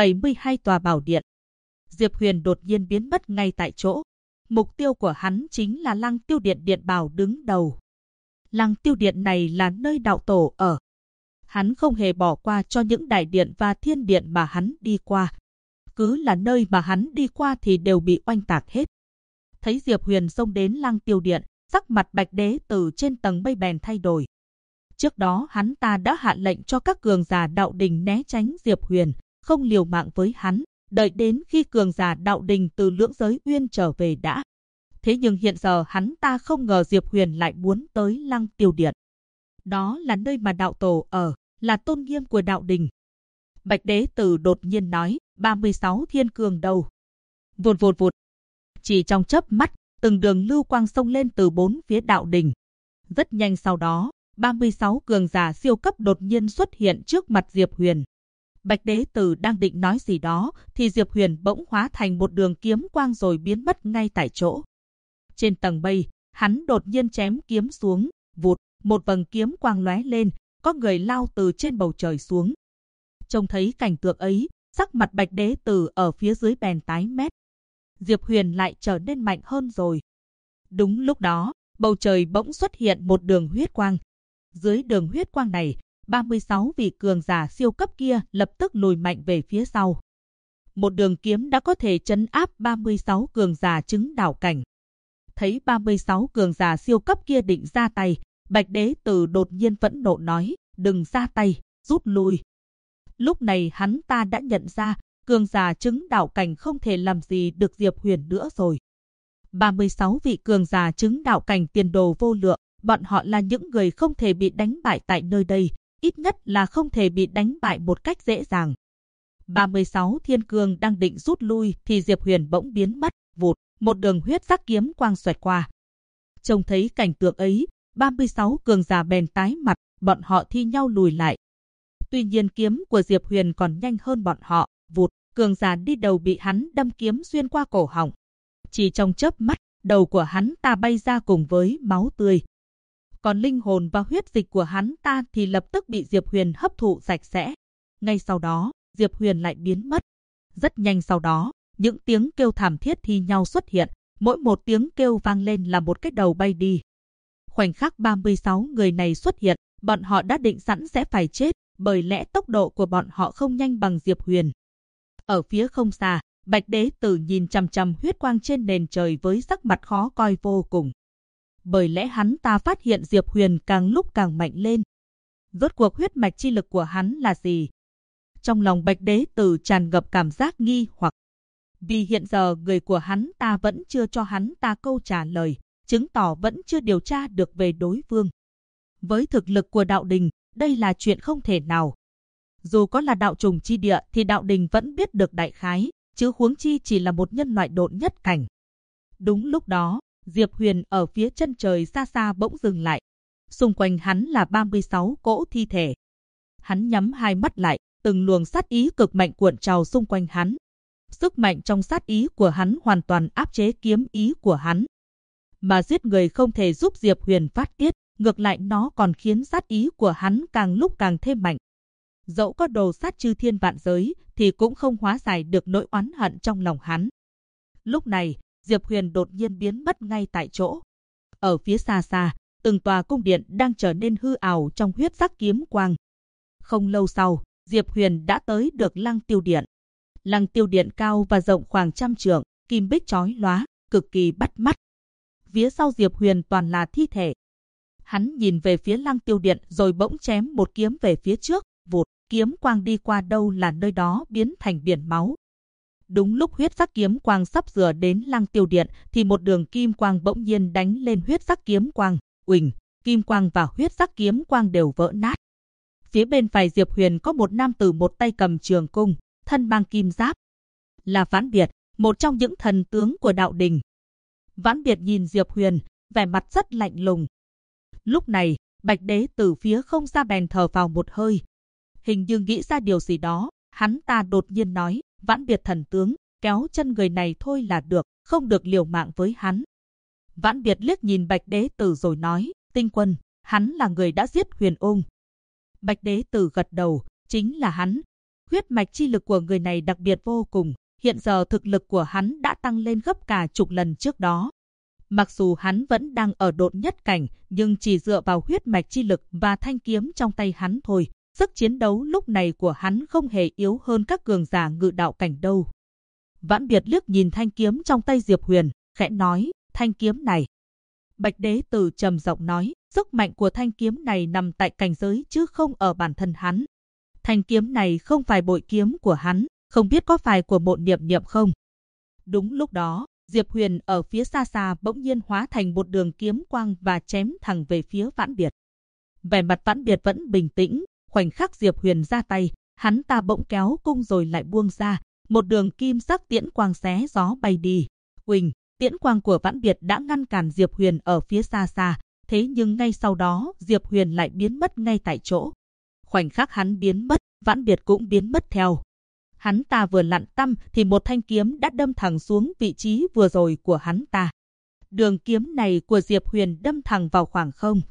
A: 72 tòa bảo điện. Diệp Huyền đột nhiên biến mất ngay tại chỗ. Mục tiêu của hắn chính là Lăng Tiêu Điện Điện Bảo đứng đầu. Lăng Tiêu Điện này là nơi đạo tổ ở. Hắn không hề bỏ qua cho những đại điện và thiên điện mà hắn đi qua. Cứ là nơi mà hắn đi qua thì đều bị oanh tạc hết. Thấy Diệp Huyền xông đến Lăng Tiêu Điện, sắc mặt Bạch Đế Tử trên tầng mây bèn thay đổi. Trước đó hắn ta đã hạ lệnh cho các cường giả đạo đình né tránh Diệp Huyền, không liều mạng với hắn, đợi đến khi cường giả đạo đình từ Lưỡng Giới Uyên trở về đã. Thế nhưng hiện giờ hắn ta không ngờ Diệp Huyền lại muốn tới Lăng Tiêu Điện. Đó là nơi mà đạo tổ ở, là tôn nghiêm của đạo đình. Bạch Đế Tử đột nhiên nói, 36 thiên cường đâu. Vụt vụt vụt. Chỉ trong chớp mắt, từng đường lưu quang xông lên từ bốn phía đạo đình. Rất nhanh sau đó, 36 cường giả siêu cấp đột nhiên xuất hiện trước mặt Diệp Huyền. Bạch Đế Tử đang định nói gì đó, thì Diệp Huyền bỗng hóa thành một đường kiếm quang rồi biến mất ngay tại chỗ. Trên tầng mây, hắn đột nhiên chém kiếm xuống, vụt, một vầng kiếm quang lóe lên, có người lao từ trên bầu trời xuống. Trông thấy cảnh tượng ấy, sắc mặt Bạch Đế Tử ở phía dưới bèn tái mét. Diệp Huyền lại trở nên mạnh hơn rồi. Đúng lúc đó, bầu trời bỗng xuất hiện một đường huyết quang. Dưới đường huyết quang này, 36 vị cường giả siêu cấp kia lập tức lùi mạnh về phía sau. Một đường kiếm đã có thể trấn áp 36 cường giả chứng đạo cảnh. Thấy 36 cường giả siêu cấp kia định ra tay, Bạch Đế Tử đột nhiên phẫn nộ nói, đừng ra tay, rút lui. Lúc này hắn ta đã nhận ra, cường giả chứng đạo cảnh không thể làm gì được Diệp Huyền nữa rồi. 36 vị cường giả chứng đạo cảnh tiền đồ vô lượng, bọn họ là những người không thể bị đánh bại tại nơi đây, ít nhất là không thể bị đánh bại một cách dễ dàng. 36 thiên cương đang định rút lui thì Diệp Huyền bỗng biến mất, vụt, một đường huyết sắc kiếm quang xoẹt qua. Trông thấy cảnh tượng ấy, 36 cường giả bèn tái mặt, bọn họ thi nhau lùi lại. Tuy nhiên kiếm của Diệp Huyền còn nhanh hơn bọn họ, vụt, cường giả đi đầu bị hắn đâm kiếm xuyên qua cổ họng. Chỉ trong chớp mắt, đầu của hắn ta bay ra cùng với máu tươi. Còn linh hồn và huyết dịch của hắn ta thì lập tức bị Diệp Huyền hấp thụ sạch sẽ. Ngay sau đó, Diệp Huyền lại biến mất. Rất nhanh sau đó, những tiếng kêu thảm thiết thi nhau xuất hiện, mỗi một tiếng kêu vang lên là một cái đầu bay đi. Khoảnh khắc 36 người này xuất hiện, bọn họ đã định sẵn sẽ phải chết, bởi lẽ tốc độ của bọn họ không nhanh bằng Diệp Huyền. Ở phía không xa, Bạch Đế Tử nhìn chằm chằm huyết quang trên nền trời với sắc mặt khó coi vô cùng. Bởi lẽ hắn ta phát hiện Diệp Huyền càng lúc càng mạnh lên. Rốt cuộc huyết mạch chi lực của hắn là gì? Trong lòng Bạch Đế Tử tràn ngập cảm giác nghi hoặc. Vì hiện giờ người của hắn ta vẫn chưa cho hắn ta câu trả lời, chứng tỏ vẫn chưa điều tra được về đối phương. Với thực lực của đạo đình, đây là chuyện không thể nào. Dù có là đạo trùng chi địa thì đạo đình vẫn biết được đại khái, chứ huống chi chỉ là một nhân loại độn nhất cảnh. Đúng lúc đó, Diệp Huyền ở phía chân trời xa xa bỗng dừng lại. Xung quanh hắn là 36 cỗ thi thể. Hắn nhắm hai mắt lại, từng luồng sát ý cực mạnh cuộn trào xung quanh hắn. Sức mạnh trong sát ý của hắn hoàn toàn áp chế kiếm ý của hắn. Mà giết người không thể giúp Diệp Huyền phát tiết, ngược lại nó còn khiến sát ý của hắn càng lúc càng thêm mạnh. Dẫu có đồ sát chư thiên vạn giới thì cũng không hóa giải được nỗi oán hận trong lòng hắn. Lúc này, Diệp Huyền đột nhiên biến mất ngay tại chỗ. Ở phía xa xa, từng tòa cung điện đang trở nên hư ảo trong huyết sắc kiếm quang. Không lâu sau, Diệp Huyền đã tới được Lăng Tiêu Điện. Lăng Tiêu Điện cao và rộng khoảng trăm trượng, kim bích chói lóa, cực kỳ bắt mắt. Phía sau Diệp Huyền toàn là thi thể. Hắn nhìn về phía Lăng Tiêu Điện rồi bỗng chém một kiếm về phía trước, vụt, kiếm quang đi qua đâu là nơi đó biến thành biển máu. Đúng lúc huyết sắc kiếm quang sắp sửa đến Lăng Tiêu Điện thì một đường kim quang bỗng nhiên đánh lên huyết sắc kiếm quang, uỳnh, kim quang và huyết sắc kiếm quang đều vỡ nát. Phía bên phải Diệp Huyền có một nam tử một tay cầm trường cung, thân mang kim giáp. Là Vãn Biệt, một trong những thần tướng của đạo đình. Vãn Biệt nhìn Diệp Huyền, vẻ mặt rất lạnh lùng. Lúc này, Bạch Đế từ phía không xa bèn thở vào một hơi. Hình như nghĩ ra điều gì đó, hắn ta đột nhiên nói, Vãn Biệt thần tướng, kéo chân người này thôi là được, không được liều mạng với hắn. Vãn Biệt liếc nhìn Bạch Đế Tử rồi nói, Tinh Quân, hắn là người đã giết Huyền Ung. Bạch Đế Tử gật đầu, chính là hắn. Huyết mạch chi lực của người này đặc biệt vô cùng, hiện giờ thực lực của hắn đã tăng lên gấp cả chục lần trước đó. Mặc dù hắn vẫn đang ở độn nhất cảnh, nhưng chỉ dựa vào huyết mạch chi lực và thanh kiếm trong tay hắn thôi. Sức chiến đấu lúc này của hắn không hề yếu hơn các cường giả ngự đạo cảnh đâu. Vãn Biệt liếc nhìn thanh kiếm trong tay Diệp Huyền, khẽ nói, thanh kiếm này. Bạch Đế Tử trầm giọng nói, sức mạnh của thanh kiếm này nằm tại cảnh giới chứ không ở bản thân hắn. Thanh kiếm này không phải bội kiếm của hắn, không biết có phải của Mộ Niệm Niệm không. Đúng lúc đó, Diệp Huyền ở phía xa xa bỗng nhiên hóa thành một đường kiếm quang và chém thẳng về phía Vãn Biệt. Vẻ mặt Vãn Biệt vẫn bình tĩnh, khoảnh khắc Diệp Huyền ra tay, hắn ta bỗng kéo cung rồi lại buông ra, một đường kim sắc tiễn quang xé gió bay đi. Huỳnh, tiễn quang của Vãn Biệt đã ngăn cản Diệp Huyền ở phía xa xa, thế nhưng ngay sau đó Diệp Huyền lại biến mất ngay tại chỗ. Khoảnh khắc hắn biến mất, Vãn Biệt cũng biến mất theo. Hắn ta vừa lặn tăm thì một thanh kiếm đã đâm thẳng xuống vị trí vừa rồi của hắn ta. Đường kiếm này của Diệp Huyền đâm thẳng vào khoảng không.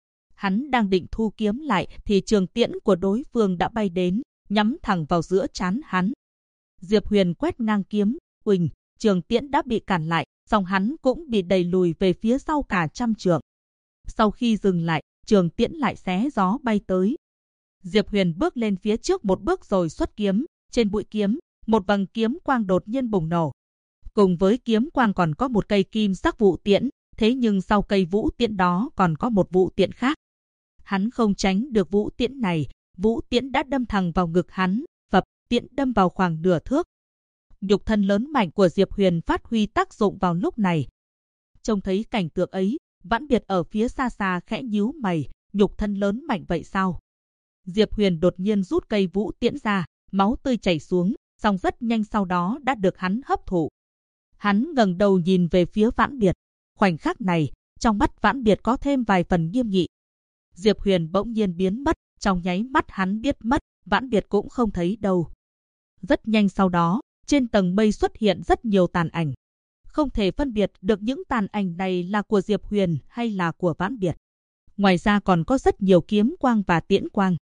A: Hắn đang định thu kiếm lại thì trường tiễn của đối phương đã bay đến, nhắm thẳng vào giữa trán hắn. Diệp Huyền quét ngang kiếm, uỳnh, trường tiễn đã bị cản lại, song hắn cũng bị đẩy lùi về phía sau cả trăm trượng. Sau khi dừng lại, trường tiễn lại xé gió bay tới. Diệp Huyền bước lên phía trước một bước rồi xuất kiếm, trên mũi kiếm, một vầng kiếm quang đột nhiên bùng nổ. Cùng với kiếm quang còn có một cây kim sắc vũ tiễn, thế nhưng sau cây vũ tiễn đó còn có một vũ tiễn khác. Hắn không tránh được vũ tiễn này, vũ tiễn đã đâm thẳng vào ngực hắn, phập, tiễn đâm vào khoảng nửa thước. Nhục thân lớn mạnh của Diệp Huyền phát huy tác dụng vào lúc này. Trông thấy cảnh tượng ấy, Vãn Biệt ở phía xa xa khẽ nhíu mày, nhục thân lớn mạnh vậy sao? Diệp Huyền đột nhiên rút cây vũ tiễn ra, máu tươi chảy xuống, song rất nhanh sau đó đã được hắn hấp thụ. Hắn ngẩng đầu nhìn về phía Vãn Biệt. Khoảnh khắc này, trong mắt Vãn Biệt có thêm vài phần nghiêm nghị. Diệp Huyền bỗng nhiên biến mất, trong nháy mắt hắn biết mất, Vãn Biệt cũng không thấy đâu. Rất nhanh sau đó, trên tầng mây xuất hiện rất nhiều tàn ảnh. Không thể phân biệt được những tàn ảnh này là của Diệp Huyền hay là của Vãn Biệt. Ngoài ra còn có rất nhiều kiếm quang và tiễn quang.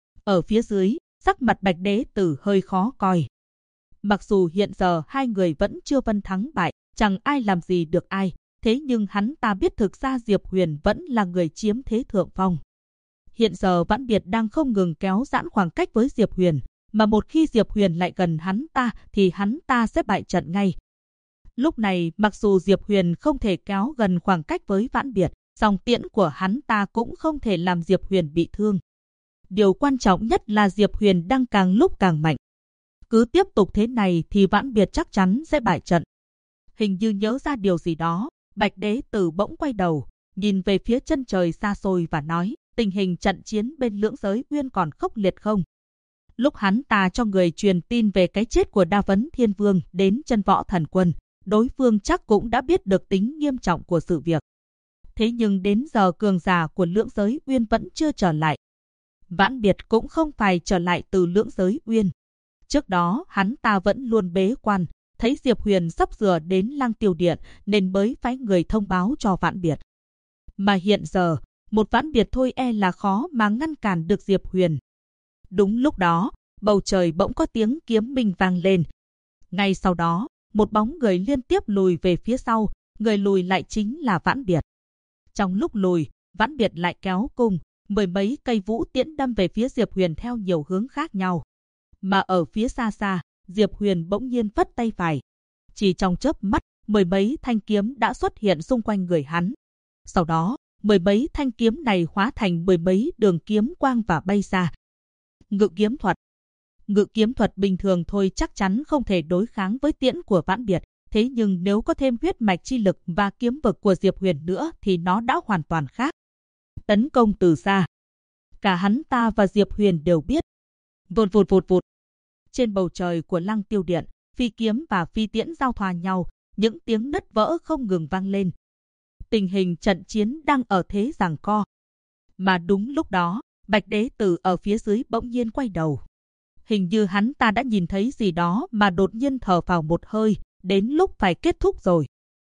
A: Ở phía dưới, sắc mặt Bạch Đế Tử hơi khó coi. Mặc dù hiện giờ hai người vẫn chưa phân thắng bại, chẳng ai làm gì được ai, thế nhưng hắn ta biết thực ra Diệp Huyền vẫn là người chiếm thế thượng phong. Hiện giờ Vãn Biệt đang không ngừng kéo giãn khoảng cách với Diệp Huyền, mà một khi Diệp Huyền lại gần hắn ta thì hắn ta sẽ bại trận ngay. Lúc này mặc dù Diệp Huyền không thể kéo gần khoảng cách với Vãn Biệt, song tiễn của hắn ta cũng không thể làm Diệp Huyền bị thương. Điều quan trọng nhất là Diệp Huyền đang càng lúc càng mạnh. Cứ tiếp tục thế này thì Vãn Biệt chắc chắn sẽ bại trận. Hình như nhớ ra điều gì đó, Bạch Đế Tử bỗng quay đầu, nhìn về phía chân trời xa xôi và nói, tình hình trận chiến bên Lưỡng Giới Uyên còn khốc liệt không? Lúc hắn ta cho người truyền tin về cái chết của Đa Vấn Thiên Vương đến Chân Võ Thần Quân, đối phương chắc cũng đã biết được tính nghiêm trọng của sự việc. Thế nhưng đến giờ cường giả của Lưỡng Giới Uyên vẫn chưa trở lại. Vãn Biệt cũng không phải trở lại từ Lưỡng Giới Uyên. Trước đó hắn ta vẫn luôn bế quan, thấy Diệp Huyền sắp sửa đến Lăng Tiêu Điện nên mới phái người thông báo cho Vãn Biệt. Mà hiện giờ, một Vãn Biệt thôi e là khó mà ngăn cản được Diệp Huyền. Đúng lúc đó, bầu trời bỗng có tiếng kiếm minh vang lên. Ngay sau đó, một bóng người liên tiếp lùi về phía sau, người lùi lại chính là Vãn Biệt. Trong lúc lùi, Vãn Biệt lại kéo cung, mười mấy cây vũ tiễn đâm về phía Diệp Huyền theo nhiều hướng khác nhau. Mà ở phía xa xa, Diệp Huyền bỗng nhiên phất tay phải. Chỉ trong chớp mắt, mười mấy thanh kiếm đã xuất hiện xung quanh người hắn. Sau đó, mười mấy thanh kiếm này hóa thành mười mấy đường kiếm quang và bay xa. Ngự kiếm thuật. Ngự kiếm thuật bình thường thôi chắc chắn không thể đối kháng với tiễn của Vãn Biệt. Thế nhưng nếu có thêm huyết mạch chi lực và kiếm vực của Diệp Huyền nữa thì nó đã hoàn toàn khác. Tấn công từ xa. Cả hắn ta và Diệp Huyền đều biết. Vụt vụt vụt vụt. Trên bầu trời của Lăng Tiêu Điện, phi kiếm và phi tiễn giao thoa nhau, những tiếng nứt vỡ không ngừng vang lên. Tình hình trận chiến đang ở thế giằng co. Mà đúng lúc đó, Bạch Đế Tử ở phía dưới bỗng nhiên quay đầu. Hình như hắn ta đã nhìn thấy gì đó mà đột nhiên thở phào một hơi, đến lúc phải kết thúc rồi.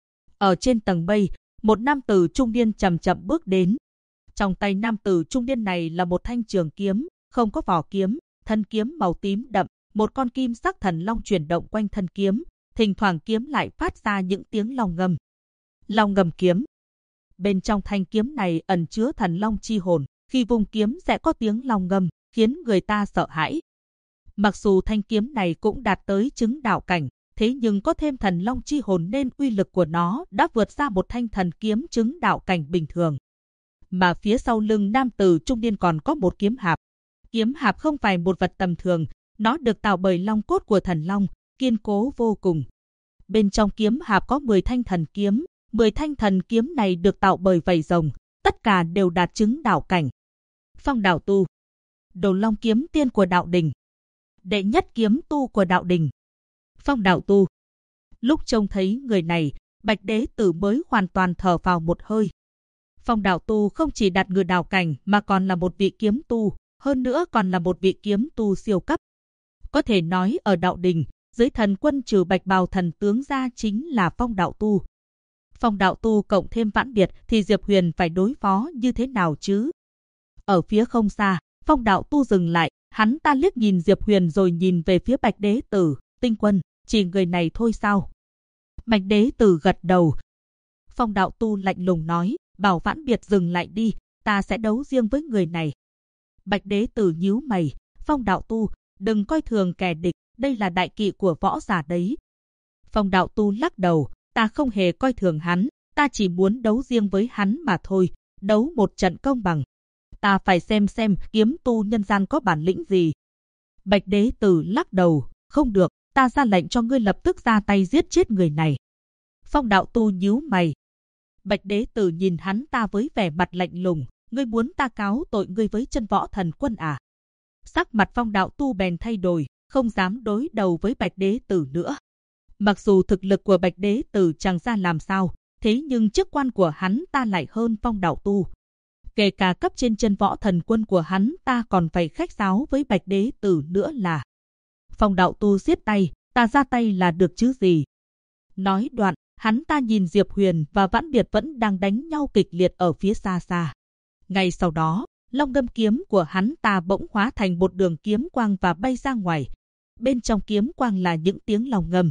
A: Ở trên tầng mây, một nam tử trung niên chậm chậm bước đến. Trong tay nam tử trung niên này là một thanh trường kiếm, không có vỏ kiếm, thân kiếm màu tím đậm, một con kim sắc thần long chuyển động quanh thân kiếm, thỉnh thoảng kiếm lại phát ra những tiếng long ngâm. Long ngâm kiếm. Bên trong thanh kiếm này ẩn chứa thần long chi hồn, khi vung kiếm sẽ có tiếng long ngâm, khiến người ta sợ hãi. Mặc dù thanh kiếm này cũng đạt tới chứng đạo cảnh, thế nhưng có thêm thần long chi hồn nên uy lực của nó đã vượt xa một thanh thần kiếm chứng đạo cảnh bình thường. Mà phía sau lưng nam tử trung niên còn có một kiếm hạp. Kiếm hạp không phải một vật tầm thường, nó được tạo bởi long cốt của thần long, kiên cố vô cùng. Bên trong kiếm hạp có 10 thanh thần kiếm, 10 thanh thần kiếm này được tạo bởi vảy rồng, tất cả đều đạt chứng đạo cảnh. Phong đạo tu, Đồ Long kiếm tiên của đạo đình, đệ nhất kiếm tu của đạo đình. Phong đạo tu. Lúc trông thấy người này, Bạch Đế Tử mới hoàn toàn thở vào một hơi. Phong đạo tu không chỉ đạt ngự đạo cảnh mà còn là một vị kiếm tu, hơn nữa còn là một vị kiếm tu siêu cấp. Có thể nói ở đạo đình, dưới thần quân trừ Bạch Bào thần tướng ra chính là Phong đạo tu. Phong Đạo Tu cộng thêm Vãn Biệt thì Diệp Huyền phải đối phó như thế nào chứ? Ở phía không xa, Phong Đạo Tu dừng lại, hắn ta liếc nhìn Diệp Huyền rồi nhìn về phía Bạch Đế Tử, Tinh Quân, chỉ người này thôi sao? Bạch Đế Tử gật đầu. Phong Đạo Tu lạnh lùng nói, bảo Vãn Biệt dừng lại đi, ta sẽ đấu riêng với người này. Bạch Đế Tử nhíu mày, Phong Đạo Tu, đừng coi thường kẻ địch, đây là đại kỵ của võ giả đấy. Phong Đạo Tu lắc đầu, ta không hề coi thường hắn, ta chỉ muốn đấu riêng với hắn mà thôi, đấu một trận công bằng. Ta phải xem kiếm tu nhân gian có bản lĩnh gì. Bạch Đế Tử lắc đầu, không được, ta ra lệnh cho ngươi lập tức ra tay giết chết người này. Phong Đạo Tu nhíu mày. Bạch Đế Tử nhìn hắn ta với vẻ mặt lạnh lùng, ngươi muốn ta cáo tội ngươi với Chân Võ Thần Quân à? Sắc mặt Phong Đạo Tu bèn thay đổi, không dám đối đầu với Bạch Đế Tử nữa. Mặc dù thực lực của Bạch Đế Tử chẳng ra làm sao, thế nhưng chức quan của hắn ta lại hơn Phong Đạo Tu. Kể cả cấp trên Chân Võ Thần Quân của hắn ta còn phải khách sáo với Bạch Đế Tử nữa là. Phong Đạo Tu giết tay, ta ra tay là được chứ gì. Nói đoạn, hắn ta nhìn Diệp Huyền và Vãn Biệt vẫn đang đánh nhau kịch liệt ở phía xa xa. Ngay sau đó, long ngâm kiếm của hắn ta bỗng hóa thành một đường kiếm quang và bay ra ngoài. Bên trong kiếm quang là những tiếng long ngâm.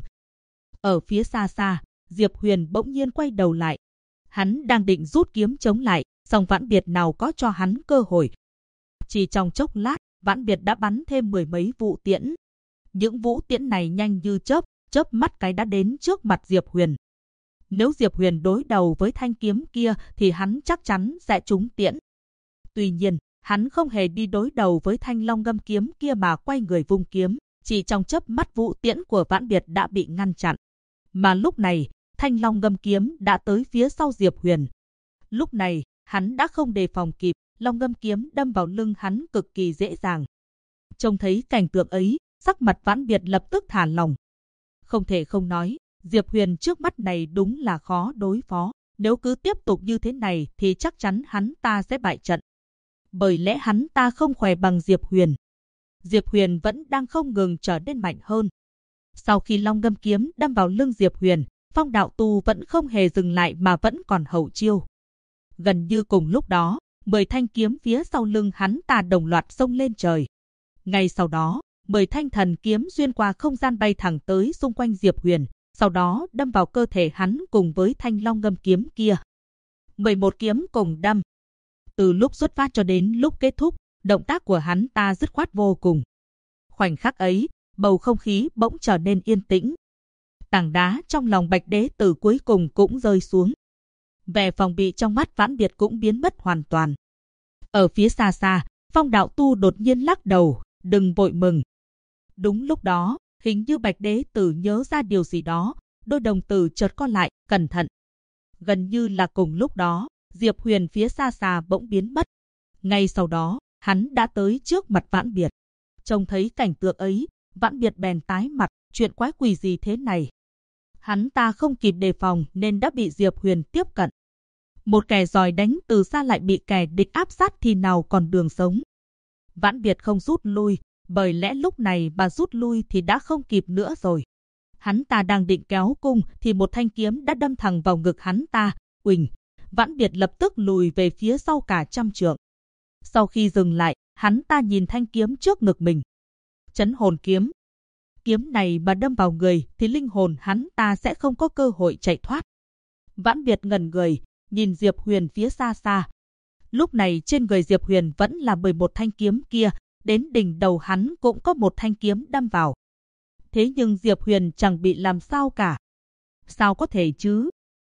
A: Ở phía xa xa, Diệp Huyền bỗng nhiên quay đầu lại. Hắn đang định rút kiếm chống lại, song Vãn Biệt nào có cho hắn cơ hội. Chỉ trong chốc lát, Vãn Biệt đã bắn thêm 10 mấy vũ tiễn. Những vũ tiễn này nhanh như chớp, chớp mắt cái đã đến trước mặt Diệp Huyền. Nếu Diệp Huyền đối đầu với thanh kiếm kia thì hắn chắc chắn sẽ trúng tiễn. Tuy nhiên, hắn không hề đi đối đầu với thanh long ngâm kiếm kia mà quay người vung kiếm. Chỉ trong chớp mắt vũ tiễn của Vãn Biệt đã bị ngăn chặn. Mà lúc này, thanh long ngâm kiếm đã tới phía sau Diệp Huyền. Lúc này, hắn đã không đề phòng kịp, long ngâm kiếm đâm vào lưng hắn cực kỳ dễ dàng. Trông thấy cảnh tượng ấy, sắc mặt Vãn Biệt lập tức thả lỏng. Không thể không nói, Diệp Huyền trước mắt này đúng là khó đối phó. Nếu cứ tiếp tục như thế này thì chắc chắn hắn ta sẽ bại trận. Bởi lẽ hắn ta không khỏe bằng Diệp Huyền. Diệp Huyền vẫn đang không ngừng trở nên mạnh hơn. Sau khi long ngâm kiếm đâm vào lưng Diệp Huyền, Phong Đạo Tu vẫn không hề dừng lại mà vẫn còn hậu chiêu. Gần như cùng lúc đó, 10 thanh kiếm phía sau lưng hắn ta đồng loạt xông lên trời. Ngay sau đó, 10 thanh thần kiếm xuyên qua không gian bay thẳng tới xung quanh Diệp Huyền, sau đó đâm vào cơ thể hắn cùng với thanh long ngâm kiếm kia. 11 kiếm cùng đâm. Từ lúc xuất phát cho đến lúc kết thúc, động tác của hắn ta dứt khoát vô cùng. Khoảnh khắc ấy, bầu không khí bỗng trở nên yên tĩnh. Tảng đá trong lòng Bạch Đế Tử cuối cùng cũng rơi xuống. Vẻ phòng bị trong mắt Vãn Biệt cũng biến mất hoàn toàn. Ở phía xa xa, Phong Đạo Tu đột nhiên lắc đầu, đừng vội mừng. Đúng lúc đó, hình như Bạch Đế Tử nhớ ra điều gì đó, đôi đồng tử chợt co lại, cẩn thận. Gần như là cùng lúc đó, Diệp Huyền phía xa xa bỗng biến mất. Ngay sau đó, hắn đã tới trước mặt Vãn Biệt. Trông thấy cảnh tượng ấy, Vãn Biệt bèn tái mặt, chuyện quái quỷ gì thế này? Hắn ta không kịp đề phòng nên đã bị Diệp Huyền tiếp cận. Một kẻ giỏi đánh từ xa lại bị kẻ địch áp sát thì nào còn đường sống. Vãn Biệt không rút lui, bởi lẽ lúc này bà rút lui thì đã không kịp nữa rồi. Hắn ta đang định kéo cung thì một thanh kiếm đã đâm thẳng vào ngực hắn ta, uỳnh. Vãn Biệt lập tức lùi về phía sau cả trăm trượng. Sau khi dừng lại, hắn ta nhìn thanh kiếm trước ngực mình. Chấn hồn kiếm. Kiếm này mà đâm vào người thì linh hồn hắn ta sẽ không có cơ hội chạy thoát. Vãn Biệt ngẩn người, nhìn Diệp Huyền phía xa xa. Lúc này trên người Diệp Huyền vẫn là 11 thanh kiếm kia, đến đỉnh đầu hắn cũng có một thanh kiếm đâm vào. Thế nhưng Diệp Huyền chẳng bị làm sao cả. Sao có thể chứ?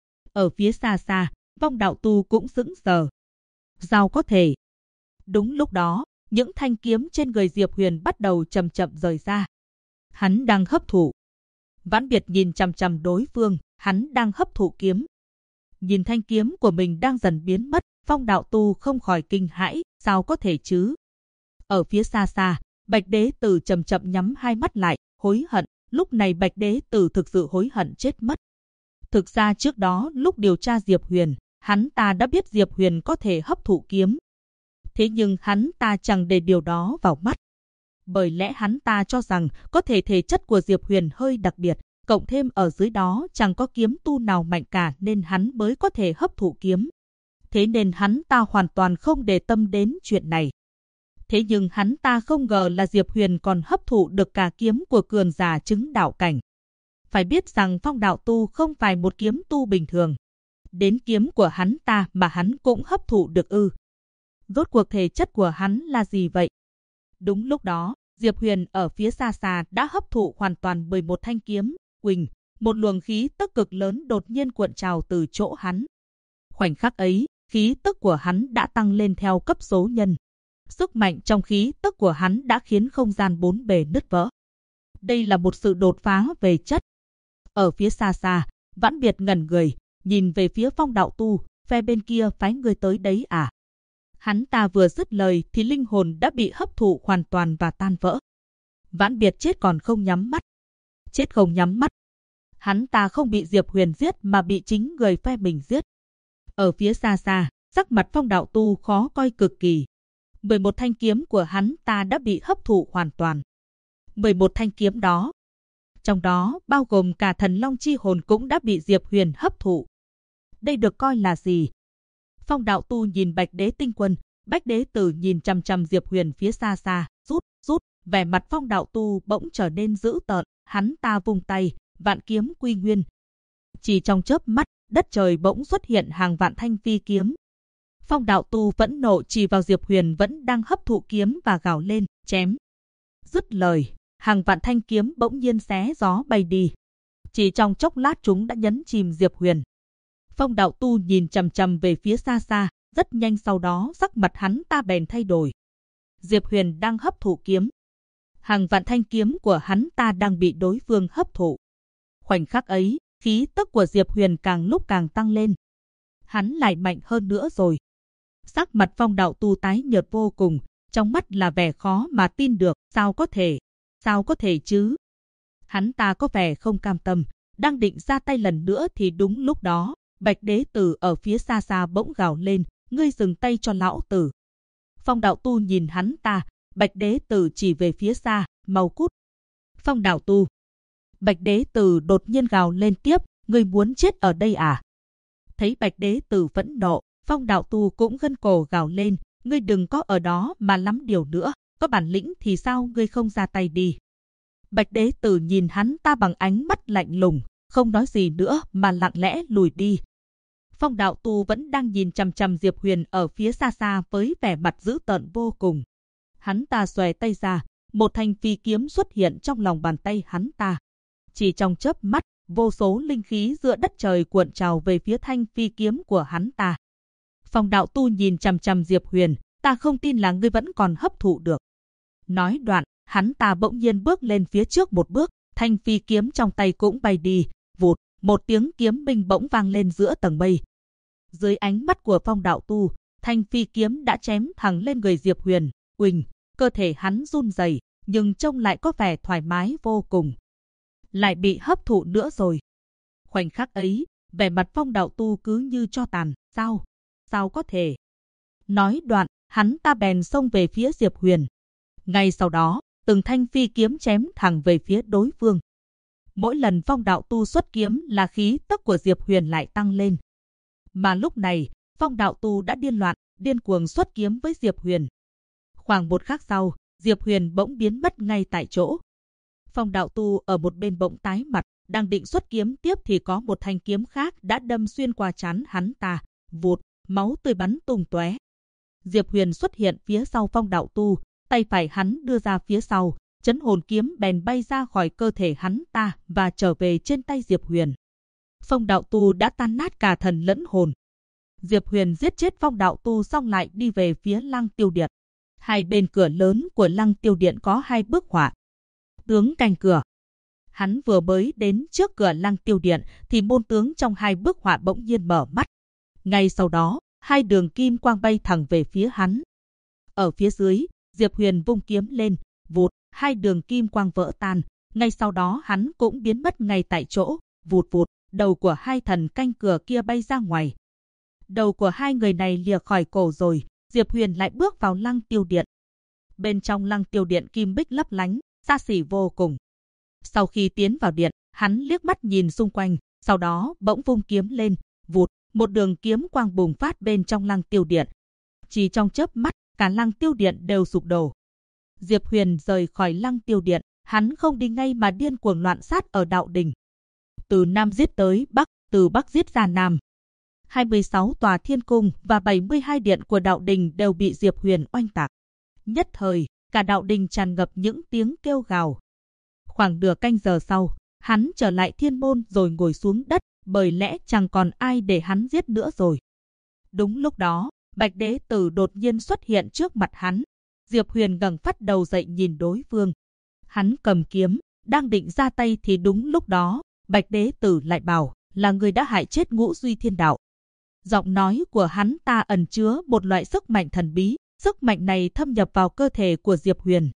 A: Ở phía xa xa, Phong Đạo Tu cũng sững sờ. Sao có thể? Đúng lúc đó, những thanh kiếm trên người Diệp Huyền bắt đầu chậm chậm rời ra. Hắn đang hấp thụ. Vãn Biệt nhìn chằm chằm đối phương, hắn đang hấp thụ kiếm. Nhìn thanh kiếm của mình đang dần biến mất, Phong Đạo Tu không khỏi kinh hãi, sao có thể chứ? Ở phía xa xa, Bạch Đế Tử chậm chậm nhắm hai mắt lại, hối hận. Lúc này Bạch Đế Tử thực sự hối hận chết mất. Thực ra trước đó lúc điều tra Diệp Huyền, hắn ta đã biết Diệp Huyền có thể hấp thụ kiếm. Thế nhưng hắn ta chẳng để điều đó vào mắt. Bởi lẽ hắn ta cho rằng có thể thể chất của Diệp Huyền hơi đặc biệt, cộng thêm ở dưới đó chẳng có kiếm tu nào mạnh cả nên hắn mới có thể hấp thụ kiếm. Thế nên hắn ta hoàn toàn không để tâm đến chuyện này. Thế nhưng hắn ta không ngờ là Diệp Huyền còn hấp thụ được cả kiếm của cường giả chứng đạo cảnh. Phải biết rằng Phong đạo tu không phải một kiếm tu bình thường. Đến kiếm của hắn ta mà hắn cũng hấp thụ được ư. Rốt cuộc thể chất của hắn là gì vậy? Đúng lúc đó, Diệp Huyền ở phía xa xa đã hấp thụ hoàn toàn 11 thanh kiếm. Quỳnh, một luồng khí tức cực lớn đột nhiên cuộn trào từ chỗ hắn. Khoảnh khắc ấy, khí tức của hắn đã tăng lên theo cấp số nhân. Sức mạnh trong khí tức của hắn đã khiến không gian bốn bề nứt vỡ. Đây là một sự đột phá về chất. Ở phía xa xa, Vãn Biệt ngẩn người, nhìn về phía Phong đạo tu, phe bên kia phái người tới đấy à? Hắn ta vừa dứt lời thì linh hồn đã bị hấp thụ hoàn toàn và tan vỡ. Vãn Biệt chết còn không nhắm mắt. Chết không nhắm mắt. Hắn ta không bị Diệp Huyền giết mà bị chính người phe mình giết. Ở phía xa xa, sắc mặt Phong đạo tu khó coi cực kỳ. 11 thanh kiếm của hắn ta đã bị hấp thụ hoàn toàn. 11 thanh kiếm đó, trong đó bao gồm cả thần long chi hồn cũng đã bị Diệp Huyền hấp thụ. Đây được coi là gì? Phong đạo tu nhìn Bạch Đế Tinh Quân, Bách Đế Tử nhìn chằm chằm Diệp Huyền phía xa xa, rút, vẻ mặt Phong đạo tu bỗng trở nên dữ tợn, hắn ta vung tay, vạn kiếm quy nguyên. Chỉ trong chớp mắt, đất trời bỗng xuất hiện hàng vạn thanh phi kiếm. Phong đạo tu vẫn nộ chỉ vào Diệp Huyền vẫn đang hấp thụ kiếm và gào lên, chém. Dứt lời, hàng vạn thanh kiếm bỗng nhiên xé gió bay đi. Chỉ trong chốc lát chúng đã nhấn chìm Diệp Huyền. Phong đạo tu nhìn chằm chằm về phía xa xa, rất nhanh sau đó sắc mặt hắn ta bèn thay đổi. Diệp Huyền đang hấp thụ kiếm. Hàng vạn thanh kiếm của hắn ta đang bị đối phương hấp thụ. Khoảnh khắc ấy, khí tức của Diệp Huyền càng lúc càng tăng lên. Hắn lại mạnh hơn nữa rồi. Sắc mặt Phong đạo tu tái nhợt vô cùng, trong mắt là vẻ khó mà tin được, sao có thể chứ? Hắn ta có vẻ không cam tâm, đang định ra tay lần nữa thì đúng lúc đó, Bạch Đế Tử ở phía xa xa bỗng gào lên, ngươi dừng tay cho lão tử. Phong đạo tu nhìn hắn ta, Bạch Đế Tử chỉ về phía xa, mau cút. Phong đạo tu. Bạch Đế Tử đột nhiên gào lên tiếp, ngươi muốn chết ở đây à? Thấy Bạch Đế Tử phẫn nộ, Phong đạo tu cũng gân cổ gào lên, ngươi đừng có ở đó mà lắm điều nữa, có bản lĩnh thì sao ngươi không ra tay đi. Bạch Đế Tử nhìn hắn ta bằng ánh mắt lạnh lùng, không nói gì nữa mà lặng lẽ lùi đi. Phong đạo tu vẫn đang nhìn chằm chằm Diệp Huyền ở phía xa xa với vẻ mặt dữ tợn vô cùng. Hắn ta xòe tay ra, một thanh phi kiếm xuất hiện trong lòng bàn tay hắn ta. Chỉ trong chớp mắt, vô số linh khí giữa đất trời cuộn trào về phía thanh phi kiếm của hắn ta. Phong đạo tu nhìn chằm chằm Diệp Huyền, ta không tin là ngươi vẫn còn hấp thụ được. Nói đoạn, hắn ta bỗng nhiên bước lên phía trước một bước, thanh phi kiếm trong tay cũng bay đi, vụt, một tiếng kiếm minh bỗng vang lên giữa tầng mây. Dưới ánh mắt của Phong đạo tu, thanh phi kiếm đã chém thẳng lên người Diệp Huyền, uỳnh, cơ thể hắn run rẩy, nhưng trông lại có vẻ thoải mái vô cùng. Lại bị hấp thụ nữa rồi. Khoảnh khắc ấy, vẻ mặt Phong đạo tu cứ như tro tàn, sao có thể? Nói đoạn, hắn ta bèn xông về phía Diệp Huyền. Ngay sau đó, từng thanh phi kiếm chém thẳng về phía đối phương. Mỗi lần Phong đạo tu xuất kiếm là khí tức của Diệp Huyền lại tăng lên. Mà lúc này, Phong đạo tu đã điên loạn, điên cuồng xuất kiếm với Diệp Huyền. Khoảng một khắc sau, Diệp Huyền bỗng biến mất ngay tại chỗ. Phong đạo tu ở một bên bỗng tái mặt, đang định xuất kiếm tiếp thì có một thanh kiếm khác đã đâm xuyên qua trán hắn ta, vụt, máu tươi bắn tung tóe. Diệp Huyền xuất hiện phía sau Phong đạo tu, tay phải hắn đưa ra phía sau, chấn hồn kiếm bèn bay ra khỏi cơ thể hắn ta và trở về trên tay Diệp Huyền. Phong đạo tu đã tan nát cả thần lẫn hồn. Diệp Huyền giết chết Phong đạo tu xong lại đi về phía Lăng Tiêu Điện. Hai bên cửa lớn của Lăng Tiêu Điện có hai bức họa. Tướng canh cửa. Hắn vừa mới đến trước cửa Lăng Tiêu Điện thì môn tướng trong hai bức họa bỗng nhiên mở mắt. Ngay sau đó, hai đường kim quang bay thẳng về phía hắn. Ở phía dưới, Diệp Huyền vung kiếm lên, vụt, hai đường kim quang vỡ tan. Ngay sau đó hắn cũng biến mất ngay tại chỗ, vụt vụt, đầu của hai thần canh cửa kia bay ra ngoài. Đầu của hai người này lìa khỏi cổ rồi, Diệp Huyền lại bước vào Lăng Tiêu Điện. Bên trong Lăng Tiêu Điện kim bích lấp lánh, xa xỉ vô cùng. Sau khi tiến vào điện, hắn liếc mắt nhìn xung quanh, sau đó bỗng vung kiếm lên, vụt, một đường kiếm quang bùng phát bên trong Lăng Tiêu Điện. Chỉ trong chớp mắt, cả Lăng Tiêu Điện đều sụp đổ. Diệp Huyền rời khỏi Lăng Tiêu Điện, hắn không đi ngay mà điên cuồng loạn sát ở đạo đình. Từ Nam giết tới Bắc, từ Bắc giết ra Nam. 26 tòa thiên cung và 72 điện của đạo đình đều bị Diệp Huyền oanh tạc. Nhất thời, cả đạo đình tràn ngập những tiếng kêu gào. Khoảng nửa canh giờ sau, hắn trở lại thiên môn rồi ngồi xuống đất, bởi lẽ chẳng còn ai để hắn giết nữa rồi. Đúng lúc đó, Bạch Đế Tử đột nhiên xuất hiện trước mặt hắn. Diệp Huyền ngẩng phát đầu dậy nhìn đối phương. Hắn cầm kiếm, đang định ra tay thì đúng lúc đó, Bạch Đế Tử lại bảo là người đã hại chết Ngũ Duy Thiên Đạo. Giọng nói của hắn ta ẩn chứa một loại sức mạnh thần bí, sức mạnh này thâm nhập vào cơ thể của Diệp Huyền.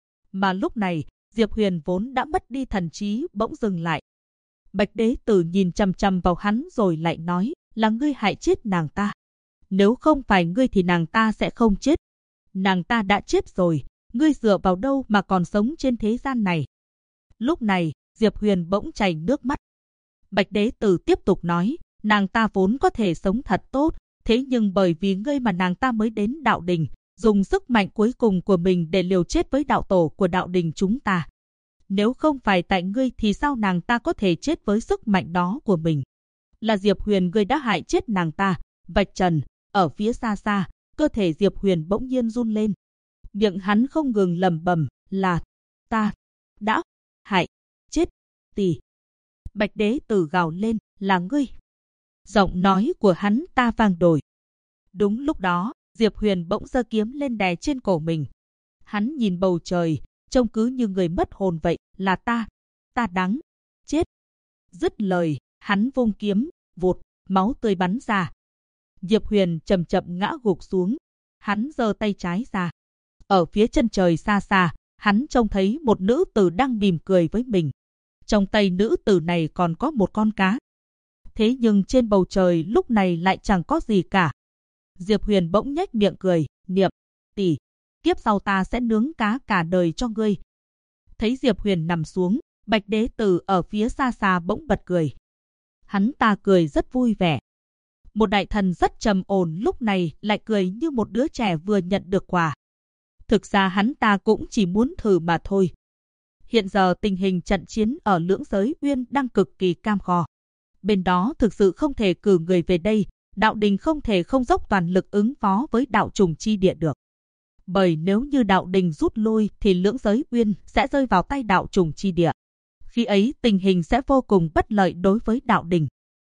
A: Mà lúc này, Diệp Huyền vốn đã mất đi thần trí bỗng dừng lại. Bạch Đế Tử nhìn chằm chằm vào hắn rồi lại nói, là ngươi hại chết nàng ta. Nếu không phải ngươi thì nàng ta sẽ không chết. Nàng ta đã chết rồi, ngươi dựa vào đâu mà còn sống trên thế gian này. Lúc này, Diệp Huyền bỗng chảy nước mắt. Bạch Đế Tử tiếp tục nói, nàng ta vốn có thể sống thật tốt, thế nhưng bởi vì ngươi mà nàng ta mới đến đạo đình, dùng sức mạnh cuối cùng của mình để liều chết với đạo tổ của đạo đình chúng ta. Nếu không phải tại ngươi thì sao nàng ta có thể chết với sức mạnh đó của mình? Là Diệp Huyền ngươi đã hại chết nàng ta. Vạch trần, ở phía xa xa, cơ thể Diệp Huyền bỗng nhiên run lên. Miệng hắn không ngừng lẩm bẩm là ta đã hại chết tỷ. Bạch Đế Tử gào lên, là ngươi. Giọng nói của hắn ta vang đổi. Đúng lúc đó, Diệp Huyền bỗng giơ kiếm lên đè trên cổ mình. Hắn nhìn bầu trời, trông cứ như người mất hồn vậy, là ta đáng chết. Dứt lời, hắn vung kiếm, vụt, máu tươi bắn ra. Diệp Huyền chậm chậm ngã gục xuống. Hắn giơ tay trái ra. Ở phía chân trời xa xa, hắn trông thấy một nữ tử đang mỉm cười với mình. Trong tay nữ tử này còn có một con cá. Thế nhưng trên bầu trời lúc này lại chẳng có gì cả. Diệp Huyền bỗng nhếch miệng cười, niệm, tỷ, kiếp sau ta sẽ nướng cá cả đời cho ngươi. Thấy Diệp Huyền nằm xuống, Bạch Đế Tử ở phía xa xa bỗng bật cười. Hắn ta cười rất vui vẻ. Một đại thần rất trầm ổn lúc này lại cười như một đứa trẻ vừa nhận được quà. Thực ra hắn ta cũng chỉ muốn thử mà thôi. Hiện giờ tình hình trận chiến ở Lưỡng Giới Uyên đang cực kỳ cam go. Bên đó thực sự không thể cử người về đây, đạo đình không thể không dốc toàn lực ứng phó với đạo trùng chi địa được. Bởi nếu như đạo đình rút lui thì Lưỡng Giới Uyên sẽ rơi vào tay đạo trùng chi địa. Khi ấy tình hình sẽ vô cùng bất lợi đối với đạo đình.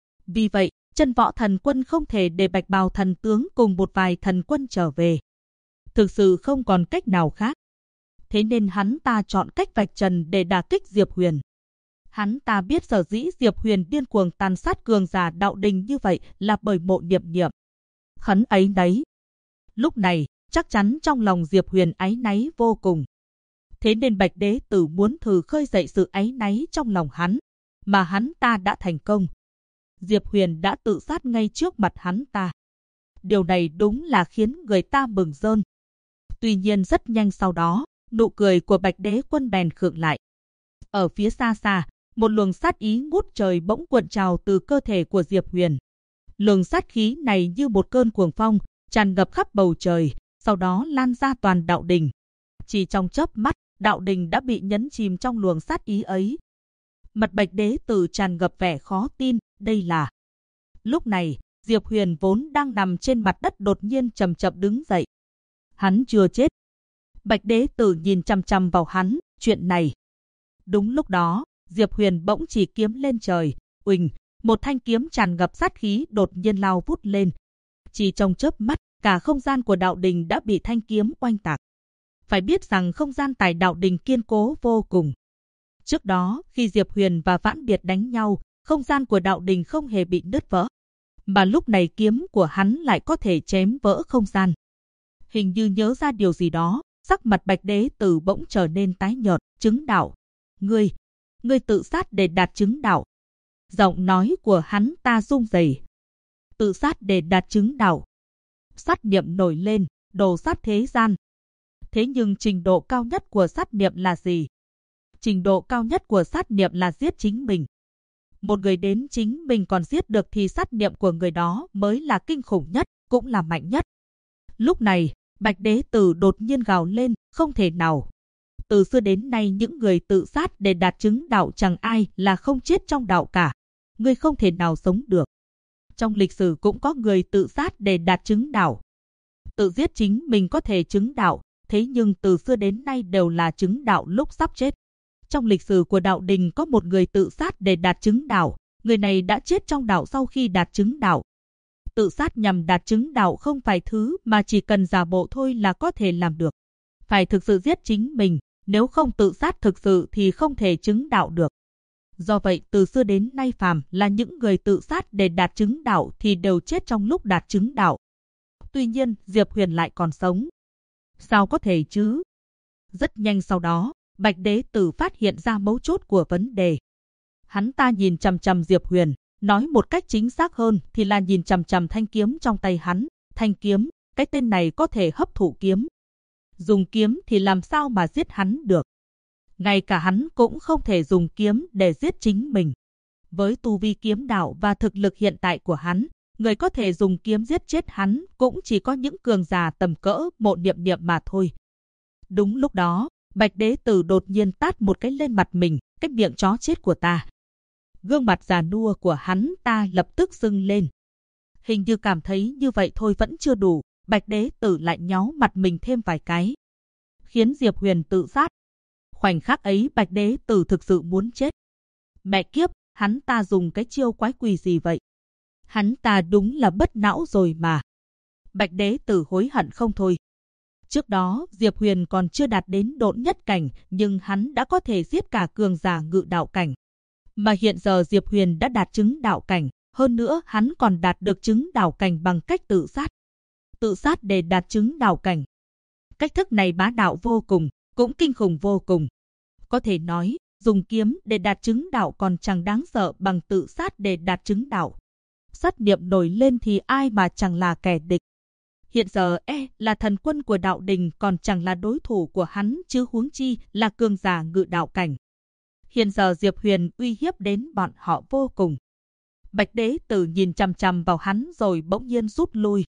A: Vì vậy, Chân Võ Thần Quân không thể để Bạch Bào Thần Tướng cùng một vài thần quân trở về. Thực sự không còn cách nào khác. Thế nên hắn ta chọn cách vạch trần để đả kích Diệp Huyền. Hắn ta biết sở dĩ Diệp Huyền điên cuồng tàn sát cường giả đạo đình như vậy là bởi Mộ Niệm Niệm. Hắn ấy nấy. Lúc này, chắc chắn trong lòng Diệp Huyền áy náy vô cùng. Thế nên Bạch Đế Tử muốn thử khơi dậy sự áy náy trong lòng hắn. Mà hắn ta đã thành công. Diệp Huyền đã tự sát ngay trước mặt hắn ta. Điều này đúng là khiến người ta mừng rơn. Tuy nhiên rất nhanh sau đó, nụ cười của Bạch Đế Quân bèn khựng lại. Ở phía xa xa, một luồng sát ý ngút trời bỗng cuộn trào từ cơ thể của Diệp Huyền. Luồng sát khí này như một cơn cuồng phong, tràn ngập khắp bầu trời, sau đó lan ra toàn đạo đình. Chỉ trong chớp mắt, đạo đình đã bị nhấn chìm trong luồng sát ý ấy. Mặt Bạch Đế Tử tràn ngập vẻ khó tin, đây là... Lúc này, Diệp Huyền vốn đang nằm trên mặt đất đột nhiên chậm chậm đứng dậy. Hắn chưa chết. Bạch Đế Tử nhìn chằm chằm vào hắn, chuyện này. Đúng lúc đó, Diệp Huyền bỗng chỉ kiếm lên trời, uỳnh, một thanh kiếm tràn ngập sát khí đột nhiên lao vút lên. Chỉ trong chớp mắt, cả không gian của đạo đình đã bị thanh kiếm oanh tạc. Phải biết rằng không gian tại đạo đình kiên cố vô cùng. Trước đó, khi Diệp Huyền và Vãn Biệt đánh nhau, không gian của đạo đình không hề bị nứt vỡ. Mà lúc này kiếm của hắn lại có thể chém vỡ không gian. Hình như nhớ ra điều gì đó, sắc mặt Bạch Đế Tử bỗng trở nên tái nhợt, chứng đạo. Ngươi tự sát để đạt chứng đạo. Giọng nói của hắn ta rung rẩy. Tự sát để đạt chứng đạo. Sát niệm nổi lên, đồ sát thế gian. Thế nhưng trình độ cao nhất của sát niệm là gì? Trình độ cao nhất của sát niệm là giết chính mình. Một người đến chính mình còn giết được thì sát niệm của người đó mới là kinh khủng nhất, cũng là mạnh nhất. Lúc này, Bạch Đế Tử đột nhiên gào lên, không thể nào. Từ xưa đến nay những người tự sát để đạt chứng đạo chẳng ai là không chết trong đạo cả. Ngươi không thể nào sống được. Trong lịch sử cũng có người tự sát để đạt chứng đạo. Tự giết chính mình có thể chứng đạo, thế nhưng từ xưa đến nay đều là chứng đạo lúc sắp chết. Trong lịch sử của đạo đình có một người tự sát để đạt chứng đạo, người này đã chết trong đạo sau khi đạt chứng đạo. Tự sát nhằm đạt chứng đạo không phải thứ mà chỉ cần giả bộ thôi là có thể làm được. Phải thực sự giết chính mình, nếu không tự sát thực sự thì không thể chứng đạo được. Do vậy từ xưa đến nay phàm là những người tự sát để đạt chứng đạo thì đều chết trong lúc đạt chứng đạo. Tuy nhiên Diệp Huyền lại còn sống. Sao có thể chứ? Rất nhanh sau đó, Bạch Đế Tử phát hiện ra mấu chốt của vấn đề. Hắn ta nhìn chằm chằm Diệp Huyền, nói một cách chính xác hơn thì là nhìn chằm chằm thanh kiếm trong tay hắn. Thanh kiếm, cái tên này có thể hấp thụ kiếm. Dùng kiếm thì làm sao mà giết hắn được? Ngay cả hắn cũng không thể dùng kiếm để giết chính mình. Với tu vi kiếm đạo và thực lực hiện tại của hắn, người có thể dùng kiếm giết chết hắn cũng chỉ có những cường giả tầm cỡ Mộ Niệm Niệm mà thôi. Đúng lúc đó, Bạch Đế Tử đột nhiên tát một cái lên mặt mình, cái miệng chó chết của ta. Gương mặt già nua của hắn ta lập tức sưng lên. Hình như cảm thấy như vậy thôi vẫn chưa đủ, Bạch Đế Tử lại nhó mặt mình thêm vài cái, khiến Diệp Huyền tự sát. Khoảnh khắc ấy Bạch Đế Tử thực sự muốn chết. Mẹ kiếp, hắn ta dùng cái chiêu quái quỷ gì vậy? Hắn ta đúng là bất não rồi mà. Bạch Đế Tử hối hận không thôi. Trước đó Diệp Huyền còn chưa đạt đến độn nhất cảnh, nhưng hắn đã có thể giết cả cường giả ngự đạo cảnh. Mà hiện giờ Diệp Huyền đã đạt chứng đạo cảnh, hơn nữa hắn còn đạt được chứng đạo cảnh bằng cách tự sát. Tự sát để đạt chứng đạo cảnh. Cách thức này bá đạo vô cùng, cũng kinh khủng vô cùng. Có thể nói, dùng kiếm để đạt chứng đạo còn chẳng đáng sợ bằng tự sát để đạt chứng đạo. Sát niệm nổi lên thì ai mà chẳng là kẻ địch. Hiện giờ là thần quân của đạo đình còn chẳng là đối thủ của hắn chứ huống chi là cường giả ngự đạo cảnh. Hiện giờ Diệp Huyền uy hiếp đến bọn họ vô cùng. Bạch Đế Tử nhìn chằm chằm vào hắn rồi bỗng nhiên rút lui.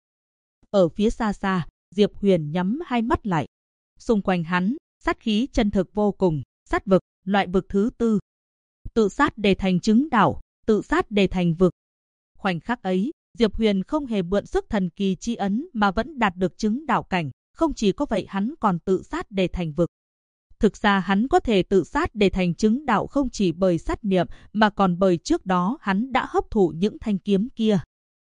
A: Ở phía xa xa, Diệp Huyền nhắm hai mắt lại. Xung quanh hắn, sát khí chân thực vô cùng, sát vực, loại vực thứ tư. Tự sát để thành chứng đạo, tự sát để thành vực. Khoảnh khắc ấy, Diệp Huyền không hề mượn sức thần kỳ chi ấn mà vẫn đạt được chứng đạo cảnh. Không chỉ có vậy hắn còn tự sát để thành vực. Thực ra hắn có thể tự sát để thành chứng đạo không chỉ bởi sát niệm mà còn bởi trước đó hắn đã hấp thụ những thanh kiếm kia.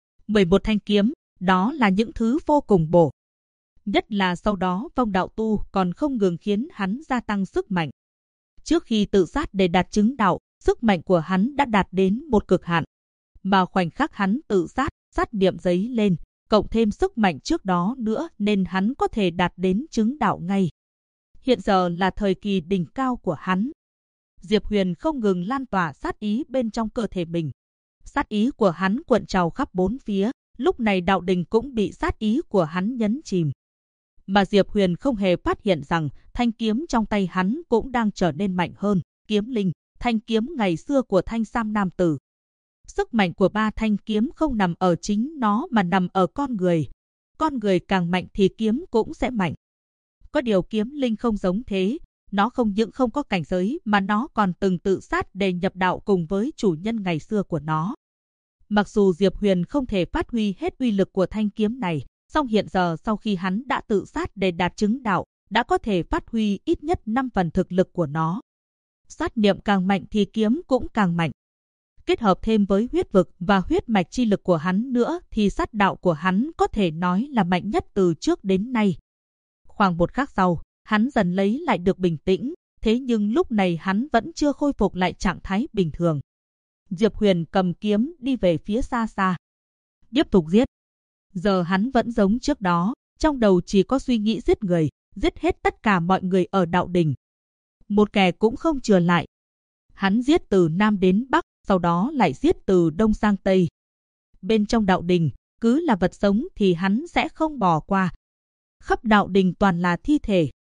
A: 11 thanh kiếm, đó là những thứ vô cùng bổ. Nhất là sau đó Phong Đạo Tu còn không ngừng khiến hắn gia tăng sức mạnh. Trước khi tự sát để đạt chứng đạo, sức mạnh của hắn đã đạt đến một cực hạn. Mà khoảnh khắc hắn tự sát, sát niệm dấy lên, cộng thêm sức mạnh trước đó nữa nên hắn có thể đạt đến chứng đạo ngay. Hiện giờ là thời kỳ đỉnh cao của hắn. Diệp Huyền không ngừng lan tỏa sát ý bên trong cơ thể mình. Sát ý của hắn cuộn trào khắp bốn phía, lúc này đạo đình cũng bị sát ý của hắn nhấn chìm. Mà Diệp Huyền không hề phát hiện rằng thanh kiếm trong tay hắn cũng đang trở nên mạnh hơn. Kiếm linh, thanh kiếm ngày xưa của Thanh Sam nam tử. Sức mạnh của ba thanh kiếm không nằm ở chính nó mà nằm ở con người. Con người càng mạnh thì kiếm cũng sẽ mạnh. Có điều kiếm linh không giống thế, nó không những không có cảnh giới mà nó còn từng tự sát để nhập đạo cùng với chủ nhân ngày xưa của nó. Mặc dù Diệp Huyền không thể phát huy hết uy lực của thanh kiếm này, song hiện giờ sau khi hắn đã tự sát để đạt chứng đạo, đã có thể phát huy ít nhất 5 phần thực lực của nó. Sát niệm càng mạnh thì kiếm cũng càng mạnh. Kết hợp thêm với huyết vực và huyết mạch chi lực của hắn nữa thì sát đạo của hắn có thể nói là mạnh nhất từ trước đến nay. Khoảng một khắc sau, hắn dần lấy lại được bình tĩnh, thế nhưng lúc này hắn vẫn chưa khôi phục lại trạng thái bình thường. Diệp Huyền cầm kiếm đi về phía xa xa. Tiếp tục giết. Giờ hắn vẫn giống trước đó, trong đầu chỉ có suy nghĩ giết người, giết hết tất cả mọi người ở đạo đình. Một kẻ cũng không chừa lại. Hắn giết từ Nam đến Bắc, sau đó lại giết từ Đông sang Tây. Bên trong đạo đình, cứ là vật sống thì hắn sẽ không bỏ qua. Khắp đạo đình toàn là thi thể.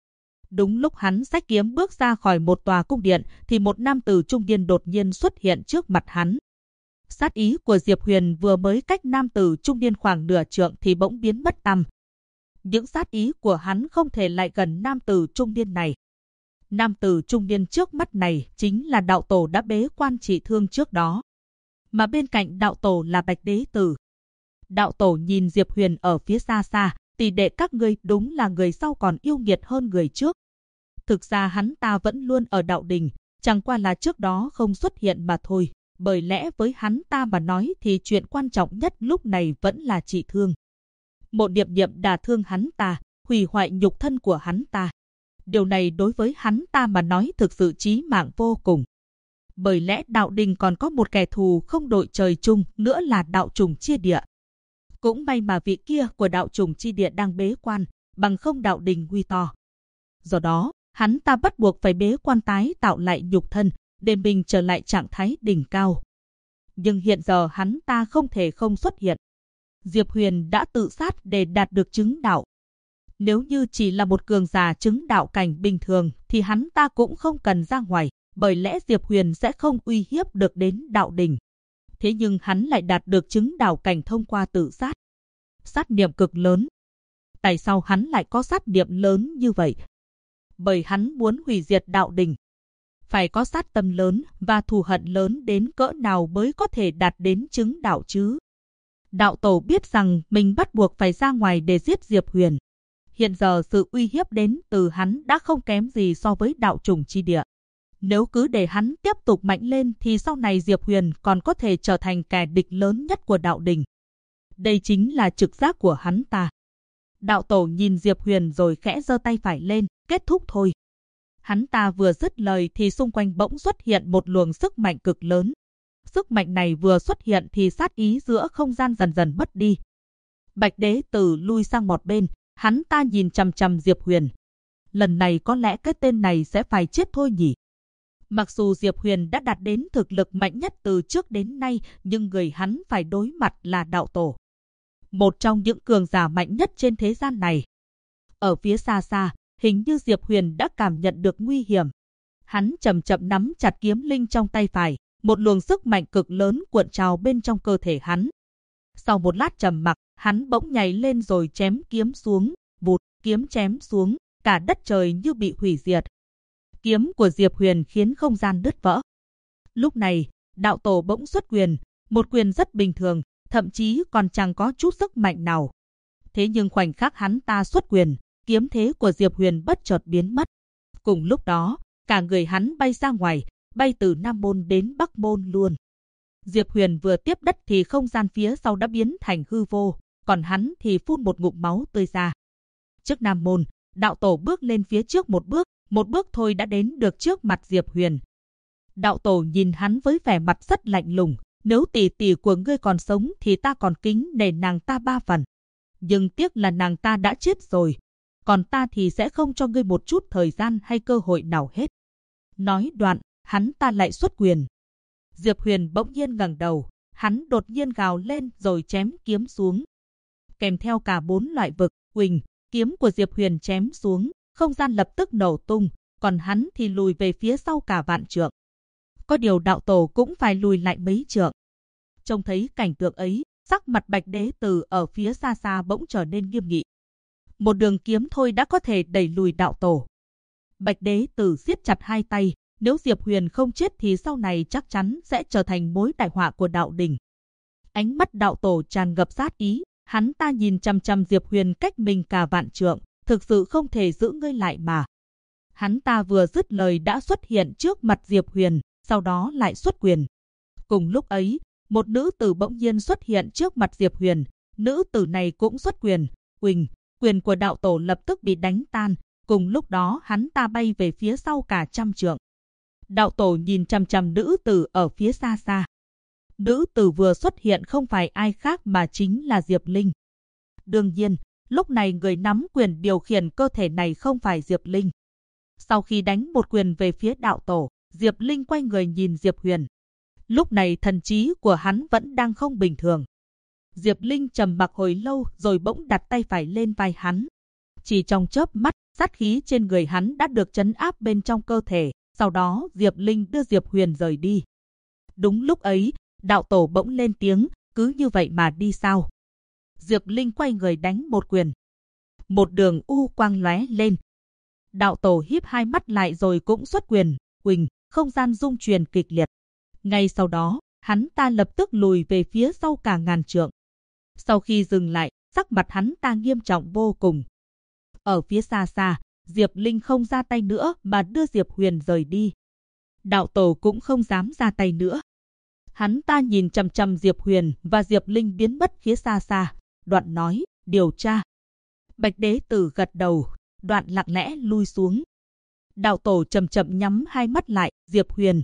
A: Đúng lúc hắn xách kiếm bước ra khỏi một tòa cung điện thì một nam tử trung niên đột nhiên xuất hiện trước mặt hắn. Sát ý của Diệp Huyền vừa mới cách nam tử trung niên khoảng nửa trượng thì bỗng biến mất tăm. Những sát ý của hắn không thể lại gần nam tử trung niên này. Nam tử trung niên trước mắt này chính là đạo tổ đã bế quan trị thương trước đó. Mà bên cạnh đạo tổ là Bạch Đế Tử. Đạo tổ nhìn Diệp Huyền ở phía xa xa, tỷ đệ các ngươi đúng là người sau còn yêu nghiệt hơn người trước. Thực ra hắn ta vẫn luôn ở đạo đình, chẳng qua là trước đó không xuất hiện mà thôi. Bởi lẽ với hắn ta mà nói thì chuyện quan trọng nhất lúc này vẫn là trị thương. Một niệm niệm đả thương hắn ta, hủy hoại nhục thân của hắn ta. Điều này đối với hắn ta mà nói thực sự chí mạng vô cùng. Bởi lẽ đạo đình còn có một kẻ thù không đội trời chung nữa là đạo trùng chia địa. Cũng may mà vị kia của đạo trùng chi địa đang bế quan, bằng không đạo đình nguy to. Do đó, hắn ta bắt buộc phải bế quan tái tạo lại nhục thân, để mình trở lại trạng thái đỉnh cao. Nhưng hiện giờ hắn ta không thể không xuất hiện. Diệp Huyền đã tự sát để đạt được chứng đạo. Nếu như chỉ là một cường giả chứng đạo cảnh bình thường thì hắn ta cũng không cần ra ngoài, bởi lẽ Diệp Huyền sẽ không uy hiếp được đến đạo đình. Thế nhưng hắn lại đạt được chứng đạo cảnh thông qua tự sát. Sát niệm cực lớn. Tại sao hắn lại có sát niệm lớn như vậy? Bởi hắn muốn hủy diệt đạo đình. Phải có sát tâm lớn và thù hận lớn đến cỡ nào mới có thể đạt đến chứng đạo chứ? Đạo tổ biết rằng mình bắt buộc phải ra ngoài để giết Diệp Huyền. Hiện giờ sự uy hiếp đến từ hắn đã không kém gì so với đạo trùng chi địa. Nếu cứ để hắn tiếp tục mạnh lên thì sau này Diệp Huyền còn có thể trở thành kẻ địch lớn nhất của đạo đình. Đây chính là trực giác của hắn ta. Đạo tổ nhìn Diệp Huyền rồi khẽ giơ tay phải lên, kết thúc thôi. Hắn ta vừa dứt lời thì xung quanh bỗng xuất hiện một luồng sức mạnh cực lớn. Sức mạnh này vừa xuất hiện thì sát ý giữa không gian dần dần mất đi. Bạch Đế Tử lui sang một bên, hắn ta nhìn chằm chằm Diệp Huyền. Lần này có lẽ cái tên này sẽ phải chết thôi nhỉ. Mặc dù Diệp Huyền đã đạt đến thực lực mạnh nhất từ trước đến nay, nhưng người hắn phải đối mặt là đạo tổ. Một trong những cường giả mạnh nhất trên thế gian này. Ở phía xa xa, hình như Diệp Huyền đã cảm nhận được nguy hiểm. Hắn chậm chậm nắm chặt kiếm linh trong tay phải, một luồng sức mạnh cực lớn cuộn trào bên trong cơ thể hắn. Sau một lát trầm mặc, hắn bỗng nhảy lên rồi chém kiếm xuống, vụt, kiếm chém xuống, cả đất trời như bị hủy diệt. Kiếm của Diệp Huyền khiến không gian đứt vỡ. Lúc này, đạo tổ bỗng xuất quyền, một quyền rất bình thường, thậm chí còn chẳng có chút sức mạnh nào. Thế nhưng khoảnh khắc hắn ta xuất quyền, kiếm thế của Diệp Huyền bất chợt biến mất. Cùng lúc đó, cả người hắn bay ra ngoài, bay từ Nam Môn đến Bắc Môn luôn. Diệp Huyền vừa tiếp đất thì không gian phía sau đã biến thành hư vô, còn hắn thì phun một ngụm máu tươi ra. Trước Nam Môn, đạo tổ bước lên phía trước một bước thôi đã đến được trước mặt Diệp Huyền. Đạo tổ nhìn hắn với vẻ mặt rất lạnh lùng, nếu tỷ tỷ của ngươi còn sống thì ta còn kính nể nàng ta 3 phần. Nhưng tiếc là nàng ta đã chết rồi, còn ta thì sẽ không cho ngươi một chút thời gian hay cơ hội nào hết. Nói đoạn, hắn ta lại xuất quyền. Diệp Huyền bỗng nhiên ngẩng đầu, hắn đột nhiên gào lên rồi chém kiếm xuống. Kèm theo cả 4 loại vực, huỳnh, kiếm của Diệp Huyền chém xuống, không gian lập tức nổ tung, còn hắn thì lùi về phía sau cả vạn trượng. Có điều đạo tổ cũng phải lùi lại mấy trượng. Trông thấy cảnh tượng ấy, sắc mặt Bạch Đế Tử ở phía xa xa bỗng trở nên nghiêm nghị. Một đường kiếm thôi đã có thể đẩy lùi đạo tổ. Bạch Đế Tử siết chặt hai tay, nếu Diệp Huyền không chết thì sau này chắc chắn sẽ trở thành mối đại họa của đạo đình. Ánh mắt đạo tổ tràn ngập sát ý, hắn ta nhìn chằm chằm Diệp Huyền cách mình cả vạn trượng, thực sự không thể giữ ngươi lại mà. Hắn ta vừa dứt lời đã xuất hiện trước mặt Diệp Huyền, sau đó lại xuất quyền. Cùng lúc ấy, một nữ tử bỗng nhiên xuất hiện trước mặt Diệp Huyền, nữ tử này cũng xuất quyền, quyền của đạo tổ lập tức bị đánh tan, cùng lúc đó hắn ta bay về phía sau cả 100 trượng. Đạo tổ nhìn chằm chằm nữ tử ở phía xa xa. Nữ tử vừa xuất hiện không phải ai khác mà chính là Diệp Linh. Đương nhiên, lúc này người nắm quyền điều khiển cơ thể này không phải Diệp Linh. Sau khi đánh một quyền về phía đạo tổ, Diệp Linh quay người nhìn Diệp Huyền. Lúc này thần trí của hắn vẫn đang không bình thường. Diệp Linh trầm mặc hồi lâu rồi bỗng đặt tay phải lên vai hắn. Chỉ trong chớp mắt, sát khí trên người hắn đã được trấn áp bên trong cơ thể. Sau đó Diệp Linh đưa Diệp Huyền rời đi. Đúng lúc ấy, đạo tổ bỗng lên tiếng, cứ như vậy mà đi sao? Diệp Linh quay người đánh một quyền. Một đường u quang lóe lên. Đạo tổ híp hai mắt lại rồi cũng xuất quyền, huỳnh, không gian rung chuyển kịch liệt. Ngay sau đó, hắn ta lập tức lùi về phía sau cả ngàn trượng. Sau khi dừng lại, sắc mặt hắn ta nghiêm trọng vô cùng. Ở phía xa xa, Diệp Linh không ra tay nữa mà đưa Diệp Huyền rời đi. Đạo tổ cũng không dám ra tay nữa. Hắn ta nhìn chằm chằm Diệp Huyền và Diệp Linh biến mất phía xa xa, đoạn nói, điều tra. Bạch Đế Tử gật đầu, đoạn lặng lẽ lui xuống. Đạo tổ chậm chậm nhắm hai mắt lại, Diệp Huyền.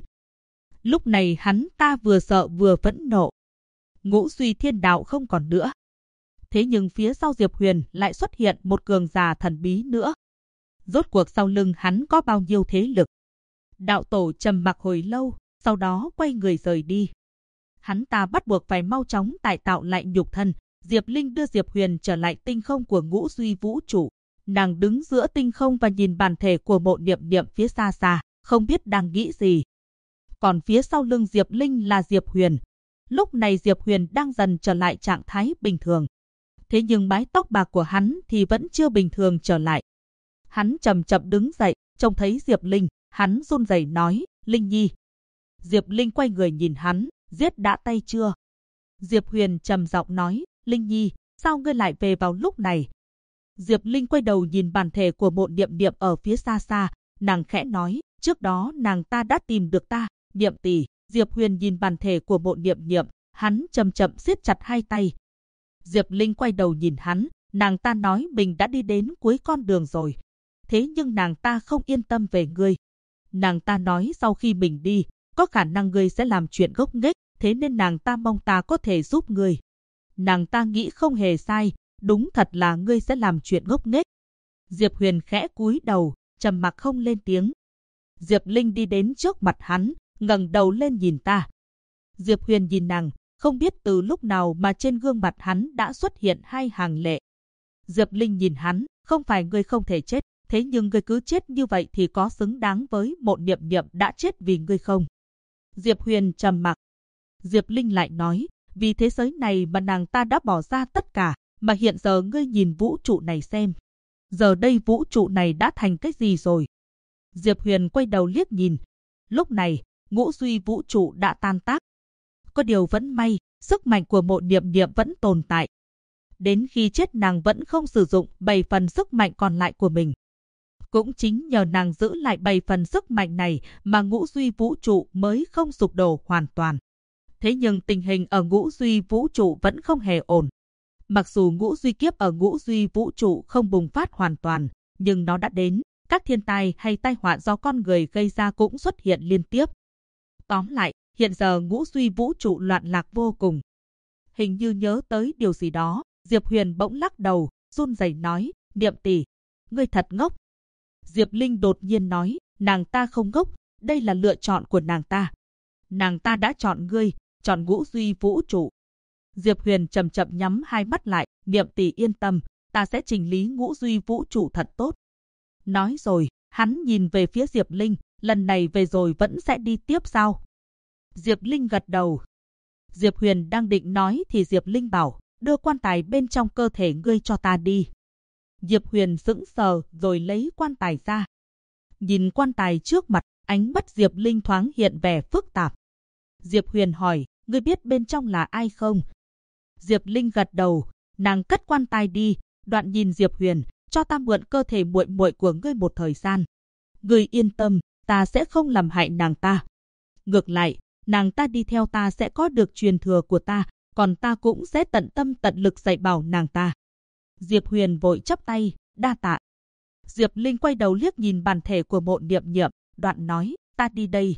A: Lúc này hắn ta vừa sợ vừa phẫn nộ. Ngũ Duy Thiên Đạo không còn nữa. Thế nhưng phía sau Diệp Huyền lại xuất hiện một cường giả thần bí nữa. Rốt cuộc sau lưng hắn có bao nhiêu thế lực? Đạo tổ trầm mặc hồi lâu, sau đó quay người rời đi. Hắn ta bắt buộc phải mau chóng tái tạo lại nhục thân. Diệp Linh đưa Diệp Huyền trở lại tinh không của Ngũ Duy Vũ Trụ. Nàng đứng giữa tinh không và nhìn bản thể của Mộ Niệm Niệm phía xa xa, không biết đang nghĩ gì. Còn phía sau lưng Diệp Linh là Diệp Huyền. Lúc này Diệp Huyền đang dần trở lại trạng thái bình thường. Thế nhưng mái tóc bạc của hắn thì vẫn chưa bình thường trở lại. Hắn chậm chậm đứng dậy, trông thấy Diệp Linh, hắn run rẩy nói, Linh Nhi. Diệp Linh quay người nhìn hắn, giết đã tay chưa? Diệp Huyền trầm giọng nói, Linh Nhi, sao ngươi lại về vào lúc này? Diệp Linh quay đầu nhìn bản thể của Mộ Niệm Niệm ở phía xa xa, nàng khẽ nói, trước đó nàng ta đã tìm được ta, Niệm tỷ. Diệp Huyền nhìn bản thể của Mộ Niệm Niệm, hắn chậm chậm siết chặt hai tay. Diệp Linh quay đầu nhìn hắn, nàng ta nói mình đã đi đến cuối con đường rồi. Thế nhưng nàng ta không yên tâm về ngươi. Nàng ta nói sau khi mình đi, có khả năng ngươi sẽ làm chuyện ngốc nghếch, thế nên nàng ta mong ta có thể giúp ngươi. Nàng ta nghĩ không hề sai, đúng thật là ngươi sẽ làm chuyện ngốc nghếch. Diệp Huyền khẽ cúi đầu, trầm mặc không lên tiếng. Diệp Linh đi đến trước mặt hắn, ngẩng đầu lên nhìn ta. Diệp Huyền nhìn nàng, không biết từ lúc nào mà trên gương mặt hắn đã xuất hiện hai hàng lệ. Diệp Linh nhìn hắn, không phải ngươi không thể chết, thế nhưng ngươi cứ chết như vậy thì có xứng đáng với Mộ Niệm Niệm đã chết vì ngươi không? Diệp Huyền trầm mặc. Diệp Linh lại nói, vì thế giới này mà nàng ta đã bỏ ra tất cả, mà hiện giờ ngươi nhìn vũ trụ này xem. Giờ đây vũ trụ này đã thành cái gì rồi? Diệp Huyền quay đầu liếc nhìn. Lúc này, Ngũ Duy Vũ Trụ đã tan tác. Có điều vẫn may, sức mạnh của Mộ Niệm Niệm vẫn tồn tại. Đến khi chết nàng vẫn không sử dụng 7 phần sức mạnh còn lại của mình. Cũng chính nhờ nàng giữ lại 7 phần sức mạnh này mà Ngũ Duy Vũ Trụ mới không sụp đổ hoàn toàn. Thế nhưng tình hình ở Ngũ Duy Vũ Trụ vẫn không hề ổn. Mặc dù Ngũ Duy Kiếp ở Ngũ Duy Vũ Trụ không bùng phát hoàn toàn, nhưng nó đã đến. Các thiên tai hay tai họa do con người gây ra cũng xuất hiện liên tiếp. Tóm lại, hiện giờ Ngũ Duy Vũ Trụ loạn lạc vô cùng. Hình như nhớ tới điều gì đó, Diệp Huyền bỗng lắc đầu, run rẩy nói, Niệm tỷ, ngươi thật ngốc. Diệp Linh đột nhiên nói, nàng ta không ngốc, đây là lựa chọn của nàng ta. Nàng ta đã chọn ngươi, chọn Ngũ Duy Vũ Trụ. Diệp Huyền chậm chậm nhắm hai mắt lại, Niệm tỷ yên tâm, ta sẽ chỉnh lý Ngũ Duy Vũ Trụ thật tốt. Nói rồi, hắn nhìn về phía Diệp Linh, lần này về rồi vẫn sẽ đi tiếp sao? Diệp Linh gật đầu. Diệp Huyền đang định nói thì Diệp Linh bảo, đưa quan tài bên trong cơ thể ngươi cho ta đi. Diệp Huyền sững sờ rồi lấy quan tài ra. Nhìn quan tài trước mặt, ánh mắt Diệp Linh thoáng hiện vẻ phức tạp. Diệp Huyền hỏi, ngươi biết bên trong là ai không? Diệp Linh gật đầu, nàng cất quan tài đi, đoạn nhìn Diệp Huyền, cho ta mượn cơ thể muội muội của ngươi một thời gian. Ngươi yên tâm, ta sẽ không làm hại nàng ta. Ngược lại, nàng ta đi theo ta sẽ có được truyền thừa của ta, còn ta cũng sẽ tận tâm tận lực dạy bảo nàng ta. Diệp Huyền vội chắp tay, đa tạ. Diệp Linh quay đầu liếc nhìn bản thể của Mộ Niệm Niệm, đoạn nói, ta đi đây.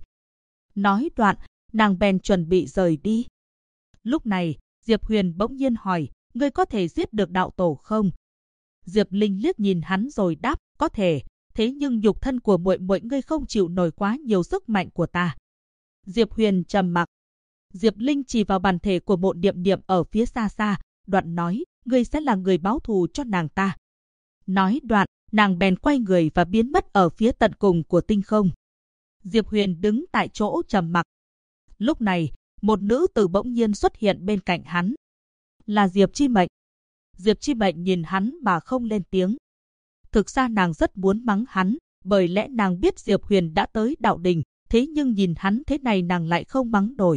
A: Nói đoạn, nàng bèn chuẩn bị rời đi. Lúc này, Diệp Huyền bỗng nhiên hỏi, ngươi có thể giết được đạo tổ không? Diệp Linh liếc nhìn hắn rồi đáp, có thể, thế nhưng nhục thân của muội muội ngươi không chịu nổi quá nhiều sức mạnh của ta. Diệp Huyền trầm mặc. Diệp Linh chỉ vào bản thể của Mộ Niệm Niệm ở phía xa xa, đoạn nói, ngươi sẽ là người báo thù cho nàng ta. Nói đoạn, nàng bèn quay người và biến mất ở phía tận cùng của tinh không. Diệp Huyền đứng tại chỗ trầm mặc. Lúc này, một nữ tử bỗng nhiên xuất hiện bên cạnh hắn. Là Diệp Chi Mệnh. Diệp Chi Mệnh nhìn hắn mà không lên tiếng. Thực ra nàng rất muốn mắng hắn, bởi lẽ nàng biết Diệp Huyền đã tới đạo đình, thế nhưng nhìn hắn thế này nàng lại không mắng nổi.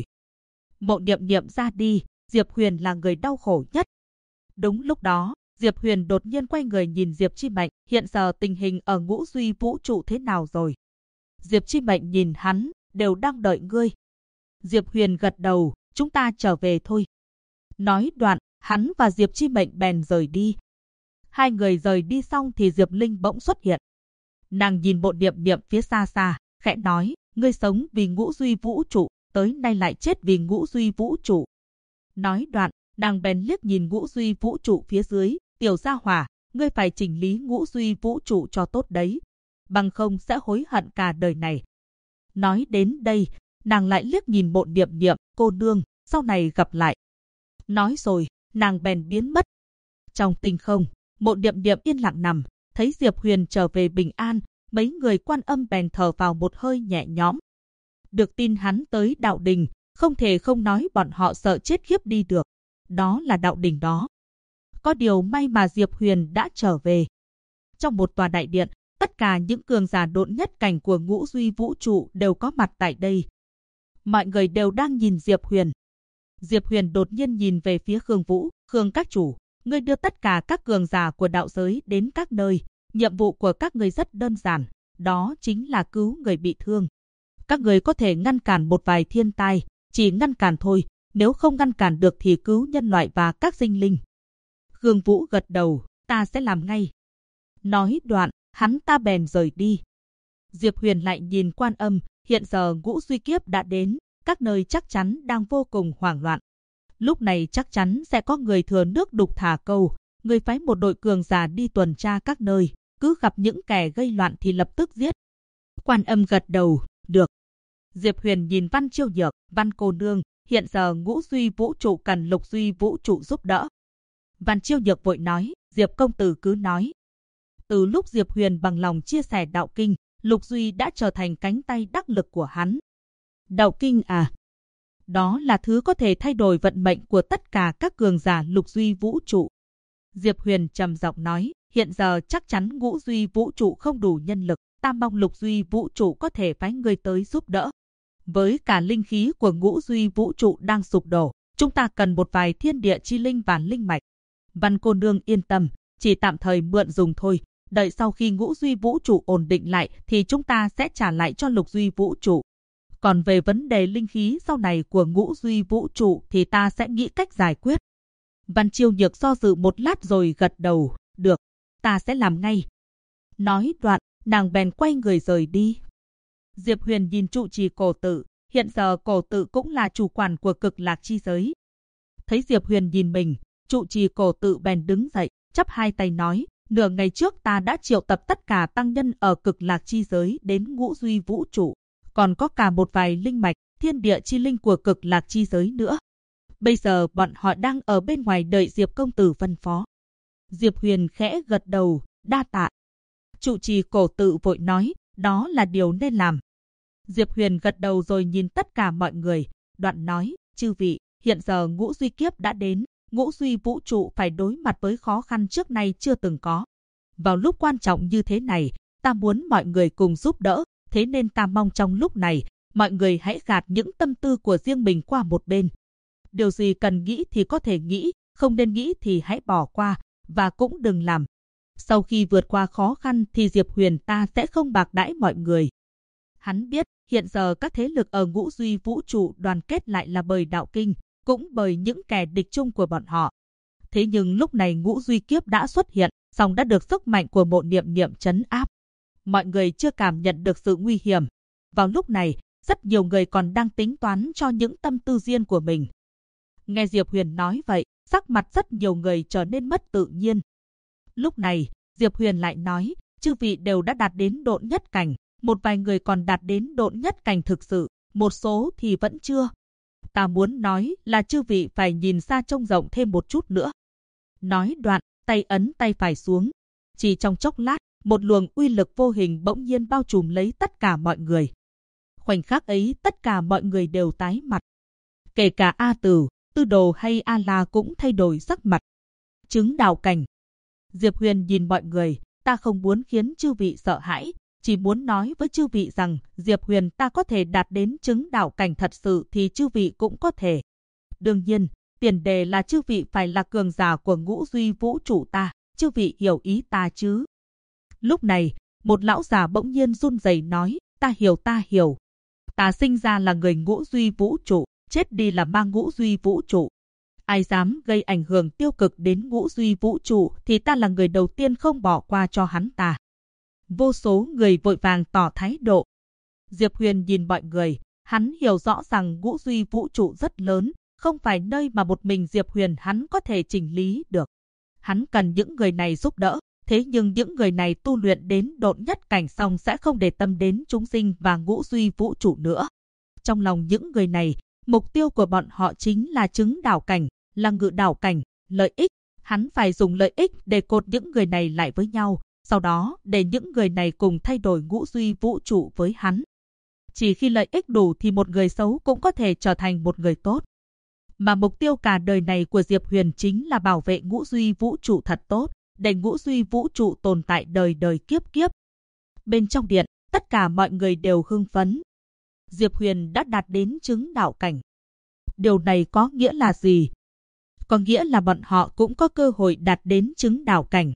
A: Mộ Niệm Niệm ra đi, Diệp Huyền là người đau khổ nhất. Đúng lúc đó, Diệp Huyền đột nhiên quay người nhìn Diệp Chi Mệnh, hiện giờ tình hình ở Ngũ Duy Vũ Trụ thế nào rồi? Diệp Chi Mệnh nhìn hắn, đều đang đợi ngươi. Diệp Huyền gật đầu, chúng ta trở về thôi. Nói đoạn, hắn và Diệp Chi Mệnh bèn rời đi. Hai người rời đi xong thì Diệp Linh bỗng xuất hiện. Nàng nhìn Mộ Niệm Niệm phía xa xa, khẽ nói, ngươi sống vì Ngũ Duy Vũ Trụ, tới nay lại chết vì Ngũ Duy Vũ Trụ. Nói đoạn, nàng bèn liếc nhìn Ngũ Duy Vũ Trụ phía dưới, tiểu gia hỏa, ngươi phải chỉnh lý Ngũ Duy Vũ Trụ cho tốt đấy, bằng không sẽ hối hận cả đời này. Nói đến đây, nàng lại liếc nhìn Mộ Niệm Niệm, cô nương, sau này gặp lại. Nói rồi, nàng bèn biến mất. Trong tinh không, Mộ Niệm Niệm yên lặng nằm, thấy Diệp Huyền trở về bình an, mấy người Quan Âm bèn thở vào một hơi nhẹ nhõm. Được tin hắn tới đạo đình, không thể không nói bọn họ sợ chết khiếp đi được. Đó là đạo đình đó. Có điều may mà Diệp Huyền đã trở về. Trong một tòa đại điện, tất cả những cường giả độn nhất cảnh của Ngũ Duy Vũ Trụ đều có mặt tại đây. Mọi người đều đang nhìn Diệp Huyền. Diệp Huyền đột nhiên nhìn về phía Khương Vũ, Khương các chủ, ngươi đưa tất cả các cường giả của đạo giới đến các nơi. Nhiệm vụ của các ngươi rất đơn giản, đó chính là cứu người bị thương. Các người có thể ngăn cản một vài thiên tai, chỉ ngăn cản thôi, nếu không ngăn cản được thì cứu nhân loại và các sinh linh. Khương Vũ gật đầu, ta sẽ làm ngay. Nói đoạn, hắn ta bèn rời đi. Diệp Huyền lại nhìn Quan Âm, hiện giờ Ngũ Duy Kiếp đã đến, các nơi chắc chắn đang vô cùng hoảng loạn. Lúc này chắc chắn sẽ có người thừa nước đục thả câu, người phái một đội cường giả đi tuần tra các nơi, cứ gặp những kẻ gây loạn thì lập tức giết. Quan Âm gật đầu, được. Diệp Huyền nhìn Văn Chiêu Nhược, Văn cô nương, hiện giờ Ngũ Duy Vũ Trụ cần Lục Duy Vũ Trụ giúp đỡ. Văn Chiêu Nhược vội nói, Diệp công tử cứ nói. Từ lúc Diệp Huyền bằng lòng chia sẻ đạo kinh, Lục Duy đã trở thành cánh tay đắc lực của hắn. Đạo kinh à? Đó là thứ có thể thay đổi vận mệnh của tất cả các cường giả Lục Duy Vũ Trụ. Diệp Huyền trầm giọng nói, hiện giờ chắc chắn Ngũ Duy Vũ Trụ không đủ nhân lực, ta mong Lục Duy Vũ Trụ có thể phái người tới giúp đỡ. Với cả linh khí của Ngũ Duy Vũ Trụ đang sụp đổ, chúng ta cần một vài thiên địa chi linh và linh mạch. Văn cô nương yên tâm, chỉ tạm thời mượn dùng thôi, đợi sau khi Ngũ Duy Vũ Trụ ổn định lại thì chúng ta sẽ trả lại cho Lục Duy Vũ Trụ. Còn về vấn đề linh khí sau này của Ngũ Duy Vũ Trụ thì ta sẽ nghĩ cách giải quyết. Văn Chiêu Nhược do dự một lát rồi gật đầu, được, ta sẽ làm ngay. Nói đoạn, nàng bèn quay người rời đi. Diệp Huyền nhìn trụ trì cổ tự, hiện giờ cổ tự cũng là chủ quản của Cực Lạc chi giới. Thấy Diệp Huyền nhìn mình, trụ trì cổ tự bèn đứng dậy, chắp hai tay nói, nửa ngày trước ta đã triệu tập tất cả tăng nhân ở Cực Lạc chi giới đến Ngũ Duy Vũ Trụ, còn có cả một vài linh mạch, thiên địa chi linh của Cực Lạc chi giới nữa. Bây giờ bọn họ đang ở bên ngoài đợi Diệp công tử phân phó. Diệp Huyền khẽ gật đầu, đa tạ. Trụ trì cổ tự vội nói, đó là điều nên làm. Diệp Huyền gật đầu rồi nhìn tất cả mọi người, đoạn nói, chư vị, hiện giờ Ngũ Duy Kiếp đã đến, Ngũ Duy Vũ Trụ phải đối mặt với khó khăn trước nay chưa từng có. Vào lúc quan trọng như thế này, ta muốn mọi người cùng giúp đỡ, thế nên ta mong trong lúc này, mọi người hãy gạt những tâm tư của riêng mình qua một bên. Điều gì cần nghĩ thì có thể nghĩ, không nên nghĩ thì hãy bỏ qua, và cũng đừng làm. Sau khi vượt qua khó khăn thì Diệp Huyền ta sẽ không bạc đãi mọi người. Hắn biết, hiện giờ các thế lực ở Ngũ Duy Vũ Trụ đoàn kết lại là bởi đạo kinh, cũng bởi những kẻ địch chung của bọn họ. Thế nhưng lúc này Ngũ Duy Kiếp đã xuất hiện, song đã được sức mạnh của Mộ Niệm Niệm trấn áp. Mọi người chưa cảm nhận được sự nguy hiểm. Vào lúc này, rất nhiều người còn đang tính toán cho những tâm tư riêng của mình. Nghe Diệp Huyền nói vậy, sắc mặt rất nhiều người trở nên mất tự nhiên. Lúc này, Diệp Huyền lại nói, chư vị đều đã đạt đến độn nhất cảnh, một vài người còn đạt đến độn nhất cảnh thực sự, một số thì vẫn chưa. Ta muốn nói là chư vị phải nhìn xa trông rộng thêm một chút nữa. Nói đoạn, tay ấn tay phải xuống. Chỉ trong chốc lát, một luồng uy lực vô hình bỗng nhiên bao trùm lấy tất cả mọi người. Khoảnh khắc ấy tất cả mọi người đều tái mặt. Kể cả A Tử, Tư Đồ hay A La cũng thay đổi sắc mặt. Chứng đạo cảnh. Diệp Huyền nhìn mọi người, ta không muốn khiến chư vị sợ hãi, chỉ muốn nói với chư vị rằng Diệp Huyền ta có thể đạt đến chứng đạo cảnh thật sự thì chư vị cũng có thể. Đương nhiên, tiền đề là chư vị phải là cường giả của ngũ duy vũ trụ ta, chư vị hiểu ý ta chứ? Lúc này, một lão già bỗng nhiên run rẩy nói, ta hiểu. Ta sinh ra là người ngũ duy vũ trụ, chết đi là ma ngũ duy vũ trụ. Ai dám gây ảnh hưởng tiêu cực đến ngũ duy vũ trụ thì ta là người đầu tiên không bỏ qua cho hắn ta. Vô số người vội vàng tỏ thái độ. Diệp Huyền nhìn mọi người, hắn hiểu rõ rằng ngũ duy vũ trụ rất lớn, không phải nơi mà một mình Diệp Huyền hắn có thể chỉnh lý được. Hắn cần những người này giúp đỡ, thế nhưng những người này tu luyện đến độn nhất cảnh xong sẽ không để tâm đến chúng sinh và ngũ duy vũ trụ nữa. Trong lòng những người này, mục tiêu của bọn họ chính là chứng đạo cảnh, là ngự đạo cảnh, lợi ích. Hắn phải dùng lợi ích để cột những người này lại với nhau, sau đó để những người này cùng thay đổi ngũ duy vũ trụ với hắn. Chỉ khi lợi ích đủ thì một người xấu cũng có thể trở thành một người tốt. Mà mục tiêu cả đời này của Diệp Huyền chính là bảo vệ ngũ duy vũ trụ thật tốt, để ngũ duy vũ trụ tồn tại đời đời kiếp kiếp. Bên trong điện, tất cả mọi người đều hưng phấn. Diệp Huyền đã đạt đến chứng đạo cảnh. Điều này có nghĩa là gì? Có nghĩa là bọn họ cũng có cơ hội đạt đến chứng đạo cảnh.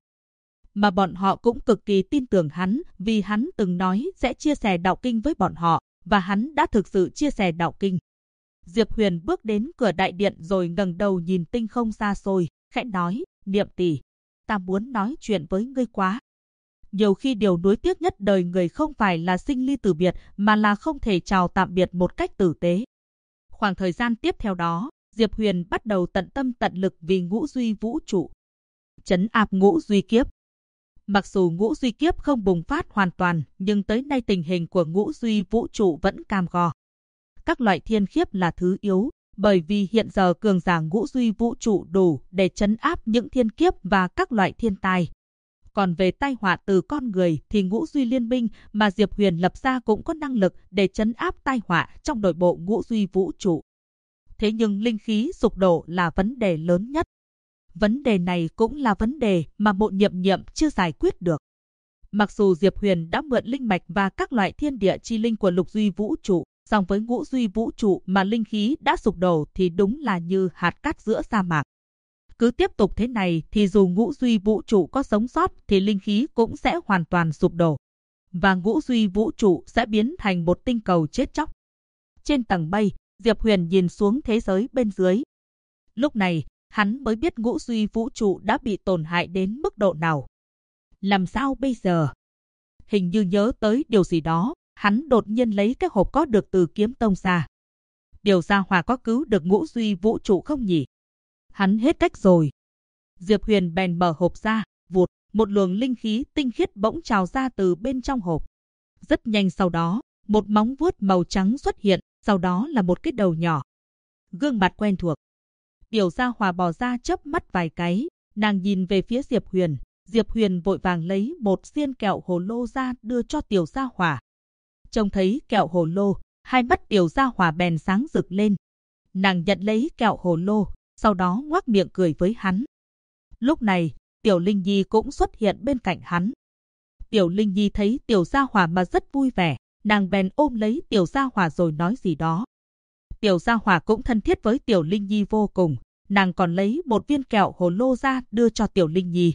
A: Mà bọn họ cũng cực kỳ tin tưởng hắn, vì hắn từng nói sẽ chia sẻ đạo kinh với bọn họ, và hắn đã thực sự chia sẻ đạo kinh. Diệp Huyền bước đến cửa đại điện rồi ngẩng đầu nhìn tinh không xa xôi, khẽ nói, Niệm tỷ, ta muốn nói chuyện với ngươi quá. Nhiều khi điều nuối tiếc nhất đời người không phải là sinh ly tử biệt, mà là không thể chào tạm biệt một cách tử tế. Khoảng thời gian tiếp theo đó, Diệp Huyền bắt đầu tận tâm tận lực vì ngũ duy vũ trụ. Trấn áp ngũ duy kiếp. Mặc dù ngũ duy kiếp không bùng phát hoàn toàn, nhưng tới nay tình hình của ngũ duy vũ trụ vẫn cam go. Các loại thiên khiếp là thứ yếu, bởi vì hiện giờ cường giả ngũ duy vũ trụ đủ để trấn áp những thiên kiếp và các loại thiên tai. Còn về tai họa từ con người thì ngũ duy liên minh mà Diệp Huyền lập ra cũng có năng lực để trấn áp tai họa trong nội bộ ngũ duy vũ trụ. Thế nhưng linh khí sụp đổ là vấn đề lớn nhất. Vấn đề này cũng là vấn đề mà Mộ Nhiệm Nhiệm chưa giải quyết được. Mặc dù Diệp Huyền đã mượn linh mạch và các loại thiên địa chi linh của lục duy vũ trụ, song với ngũ duy vũ trụ mà linh khí đã sụp đổ thì đúng là như hạt cát giữa sa mạc. Cứ tiếp tục thế này thì dù ngũ duy vũ trụ có sống sót thì linh khí cũng sẽ hoàn toàn sụp đổ. Và ngũ duy vũ trụ sẽ biến thành một tinh cầu chết chóc. Trên tầng mây, Diệp Huyền nhìn xuống thế giới bên dưới. Lúc này, hắn mới biết ngũ duy vũ trụ đã bị tổn hại đến mức độ nào. Làm sao bây giờ? Hình như nhớ tới điều gì đó, hắn đột nhiên lấy cái hộp có được từ Kiếm Tông ra. Điều Gia Hòa có cứu được ngũ duy vũ trụ không nhỉ? Hắn hết cách rồi. Diệp Huyền bèn mở hộp ra, vụt, một luồng linh khí tinh khiết bỗng trào ra từ bên trong hộp. Rất nhanh sau đó, một móng vuốt màu trắng xuất hiện, sau đó là một cái đầu nhỏ. Gương mặt quen thuộc. Tiểu Gia Hòa bò ra chớp mắt vài cái, nàng nhìn về phía Diệp Huyền. Diệp Huyền vội vàng lấy một xiên kẹo hồ lô ra đưa cho Tiểu Gia Hòa. Trông thấy kẹo hồ lô, hai mắt Tiểu Gia Hòa bèn sáng rực lên. Nàng nhận lấy kẹo hồ lô, sau đó ngoác miệng cười với hắn. Lúc này, Tiểu Linh Nhi cũng xuất hiện bên cạnh hắn. Tiểu Linh Nhi thấy Tiểu Gia Hòa mà rất vui vẻ, nàng bèn ôm lấy Tiểu Gia Hòa rồi nói gì đó. Tiểu Gia Hòa cũng thân thiết với Tiểu Linh Nhi vô cùng, nàng còn lấy một viên kẹo hồ lô ra đưa cho Tiểu Linh Nhi.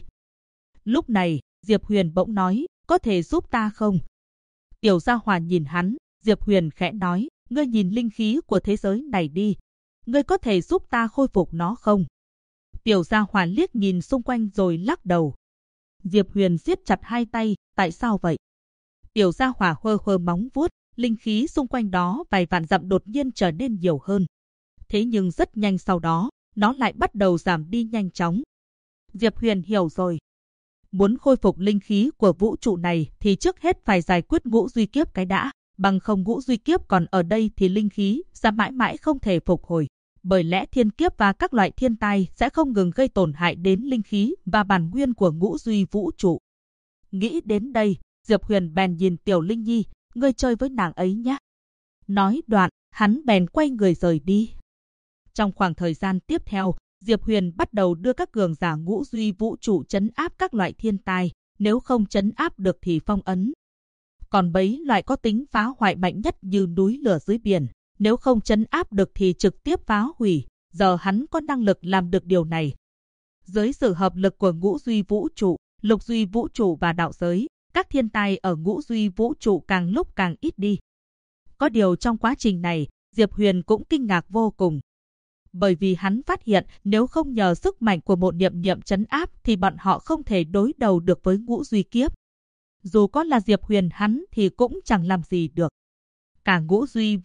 A: Lúc này, Diệp Huyền bỗng nói, có thể giúp ta không? Tiểu Gia Hòa nhìn hắn, Diệp Huyền khẽ nói, ngươi nhìn linh khí của thế giới này đi. Ngươi có thể giúp ta khôi phục nó không? Tiểu Gia Hòa liếc nhìn xung quanh rồi lắc đầu. Diệp Huyền siết chặt hai tay, tại sao vậy? Tiểu Gia Hòa hơ móng vuốt, linh khí xung quanh đó vài vạn dặm đột nhiên trở nên nhiều hơn. Thế nhưng rất nhanh sau đó, nó lại bắt đầu giảm đi nhanh chóng. Diệp Huyền hiểu rồi. Muốn khôi phục linh khí của vũ trụ này thì trước hết phải giải quyết ngũ duy kiếp cái đã. Bằng không ngũ duy kiếp còn ở đây thì linh khí sẽ mãi mãi không thể phục hồi. Bởi lẽ thiên kiếp và các loại thiên tai sẽ không ngừng gây tổn hại đến linh khí và bản nguyên của ngũ duy vũ trụ. Nghĩ đến đây, Diệp Huyền bèn nhìn Tiểu Linh Nhi, ngươi chơi với nàng ấy nhé. Nói đoạn, hắn bèn quay người rời đi. Trong khoảng thời gian tiếp theo, Diệp Huyền bắt đầu đưa các cường giả ngũ duy vũ trụ trấn áp các loại thiên tai, nếu không trấn áp được thì phong ấn. Còn mấy loại có tính phá hoại mạnh nhất như núi lửa dưới biển, nếu không trấn áp được thì trực tiếp phá hủy, giờ hắn có năng lực làm được điều này. Dưới sự hợp lực của ngũ duy vũ trụ, lục duy vũ trụ và đạo giới, các thiên tai ở ngũ duy vũ trụ càng lúc càng ít đi. Có điều trong quá trình này, Diệp Huyền cũng kinh ngạc vô cùng. Bởi vì hắn phát hiện nếu không nhờ sức mạnh của một niệm niệm trấn áp thì bọn họ không thể đối đầu được với ngũ duy kiếp. Dù có là Diệp Huyền hắn thì cũng chẳng làm gì được. Cả ngũ duy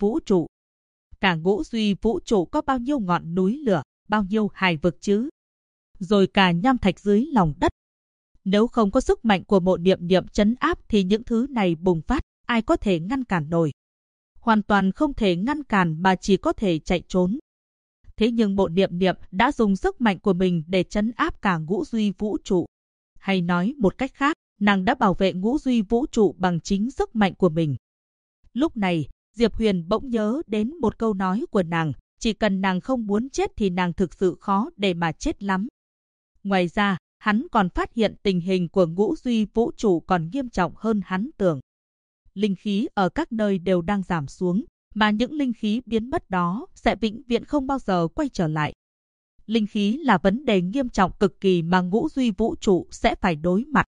A: vũ trụ có bao nhiêu ngọn núi lửa, bao nhiêu hải vực chứ? Rồi cả nham thạch dưới lòng đất. Nếu không có sức mạnh của một niệm niệm trấn áp thì những thứ này bùng phát, ai có thể ngăn cản nổi? Hoàn toàn không thể ngăn cản mà chỉ có thể chạy trốn. Thế nhưng bộ niệm niệm đã dùng sức mạnh của mình để trấn áp cả ngũ duy vũ trụ. Hay nói một cách khác, nàng đã bảo vệ ngũ duy vũ trụ bằng chính sức mạnh của mình. Lúc này, Diệp Huyền bỗng nhớ đến một câu nói của nàng, chỉ cần nàng không muốn chết thì nàng thực sự khó để mà chết lắm. Ngoài ra, hắn còn phát hiện tình hình của ngũ duy vũ trụ còn nghiêm trọng hơn hắn tưởng. Linh khí ở các nơi đều đang giảm xuống, mà những linh khí biến mất đó sẽ vĩnh viễn không bao giờ quay trở lại. Linh khí là vấn đề nghiêm trọng cực kỳ mà ngũ duy vũ trụ sẽ phải đối mặt.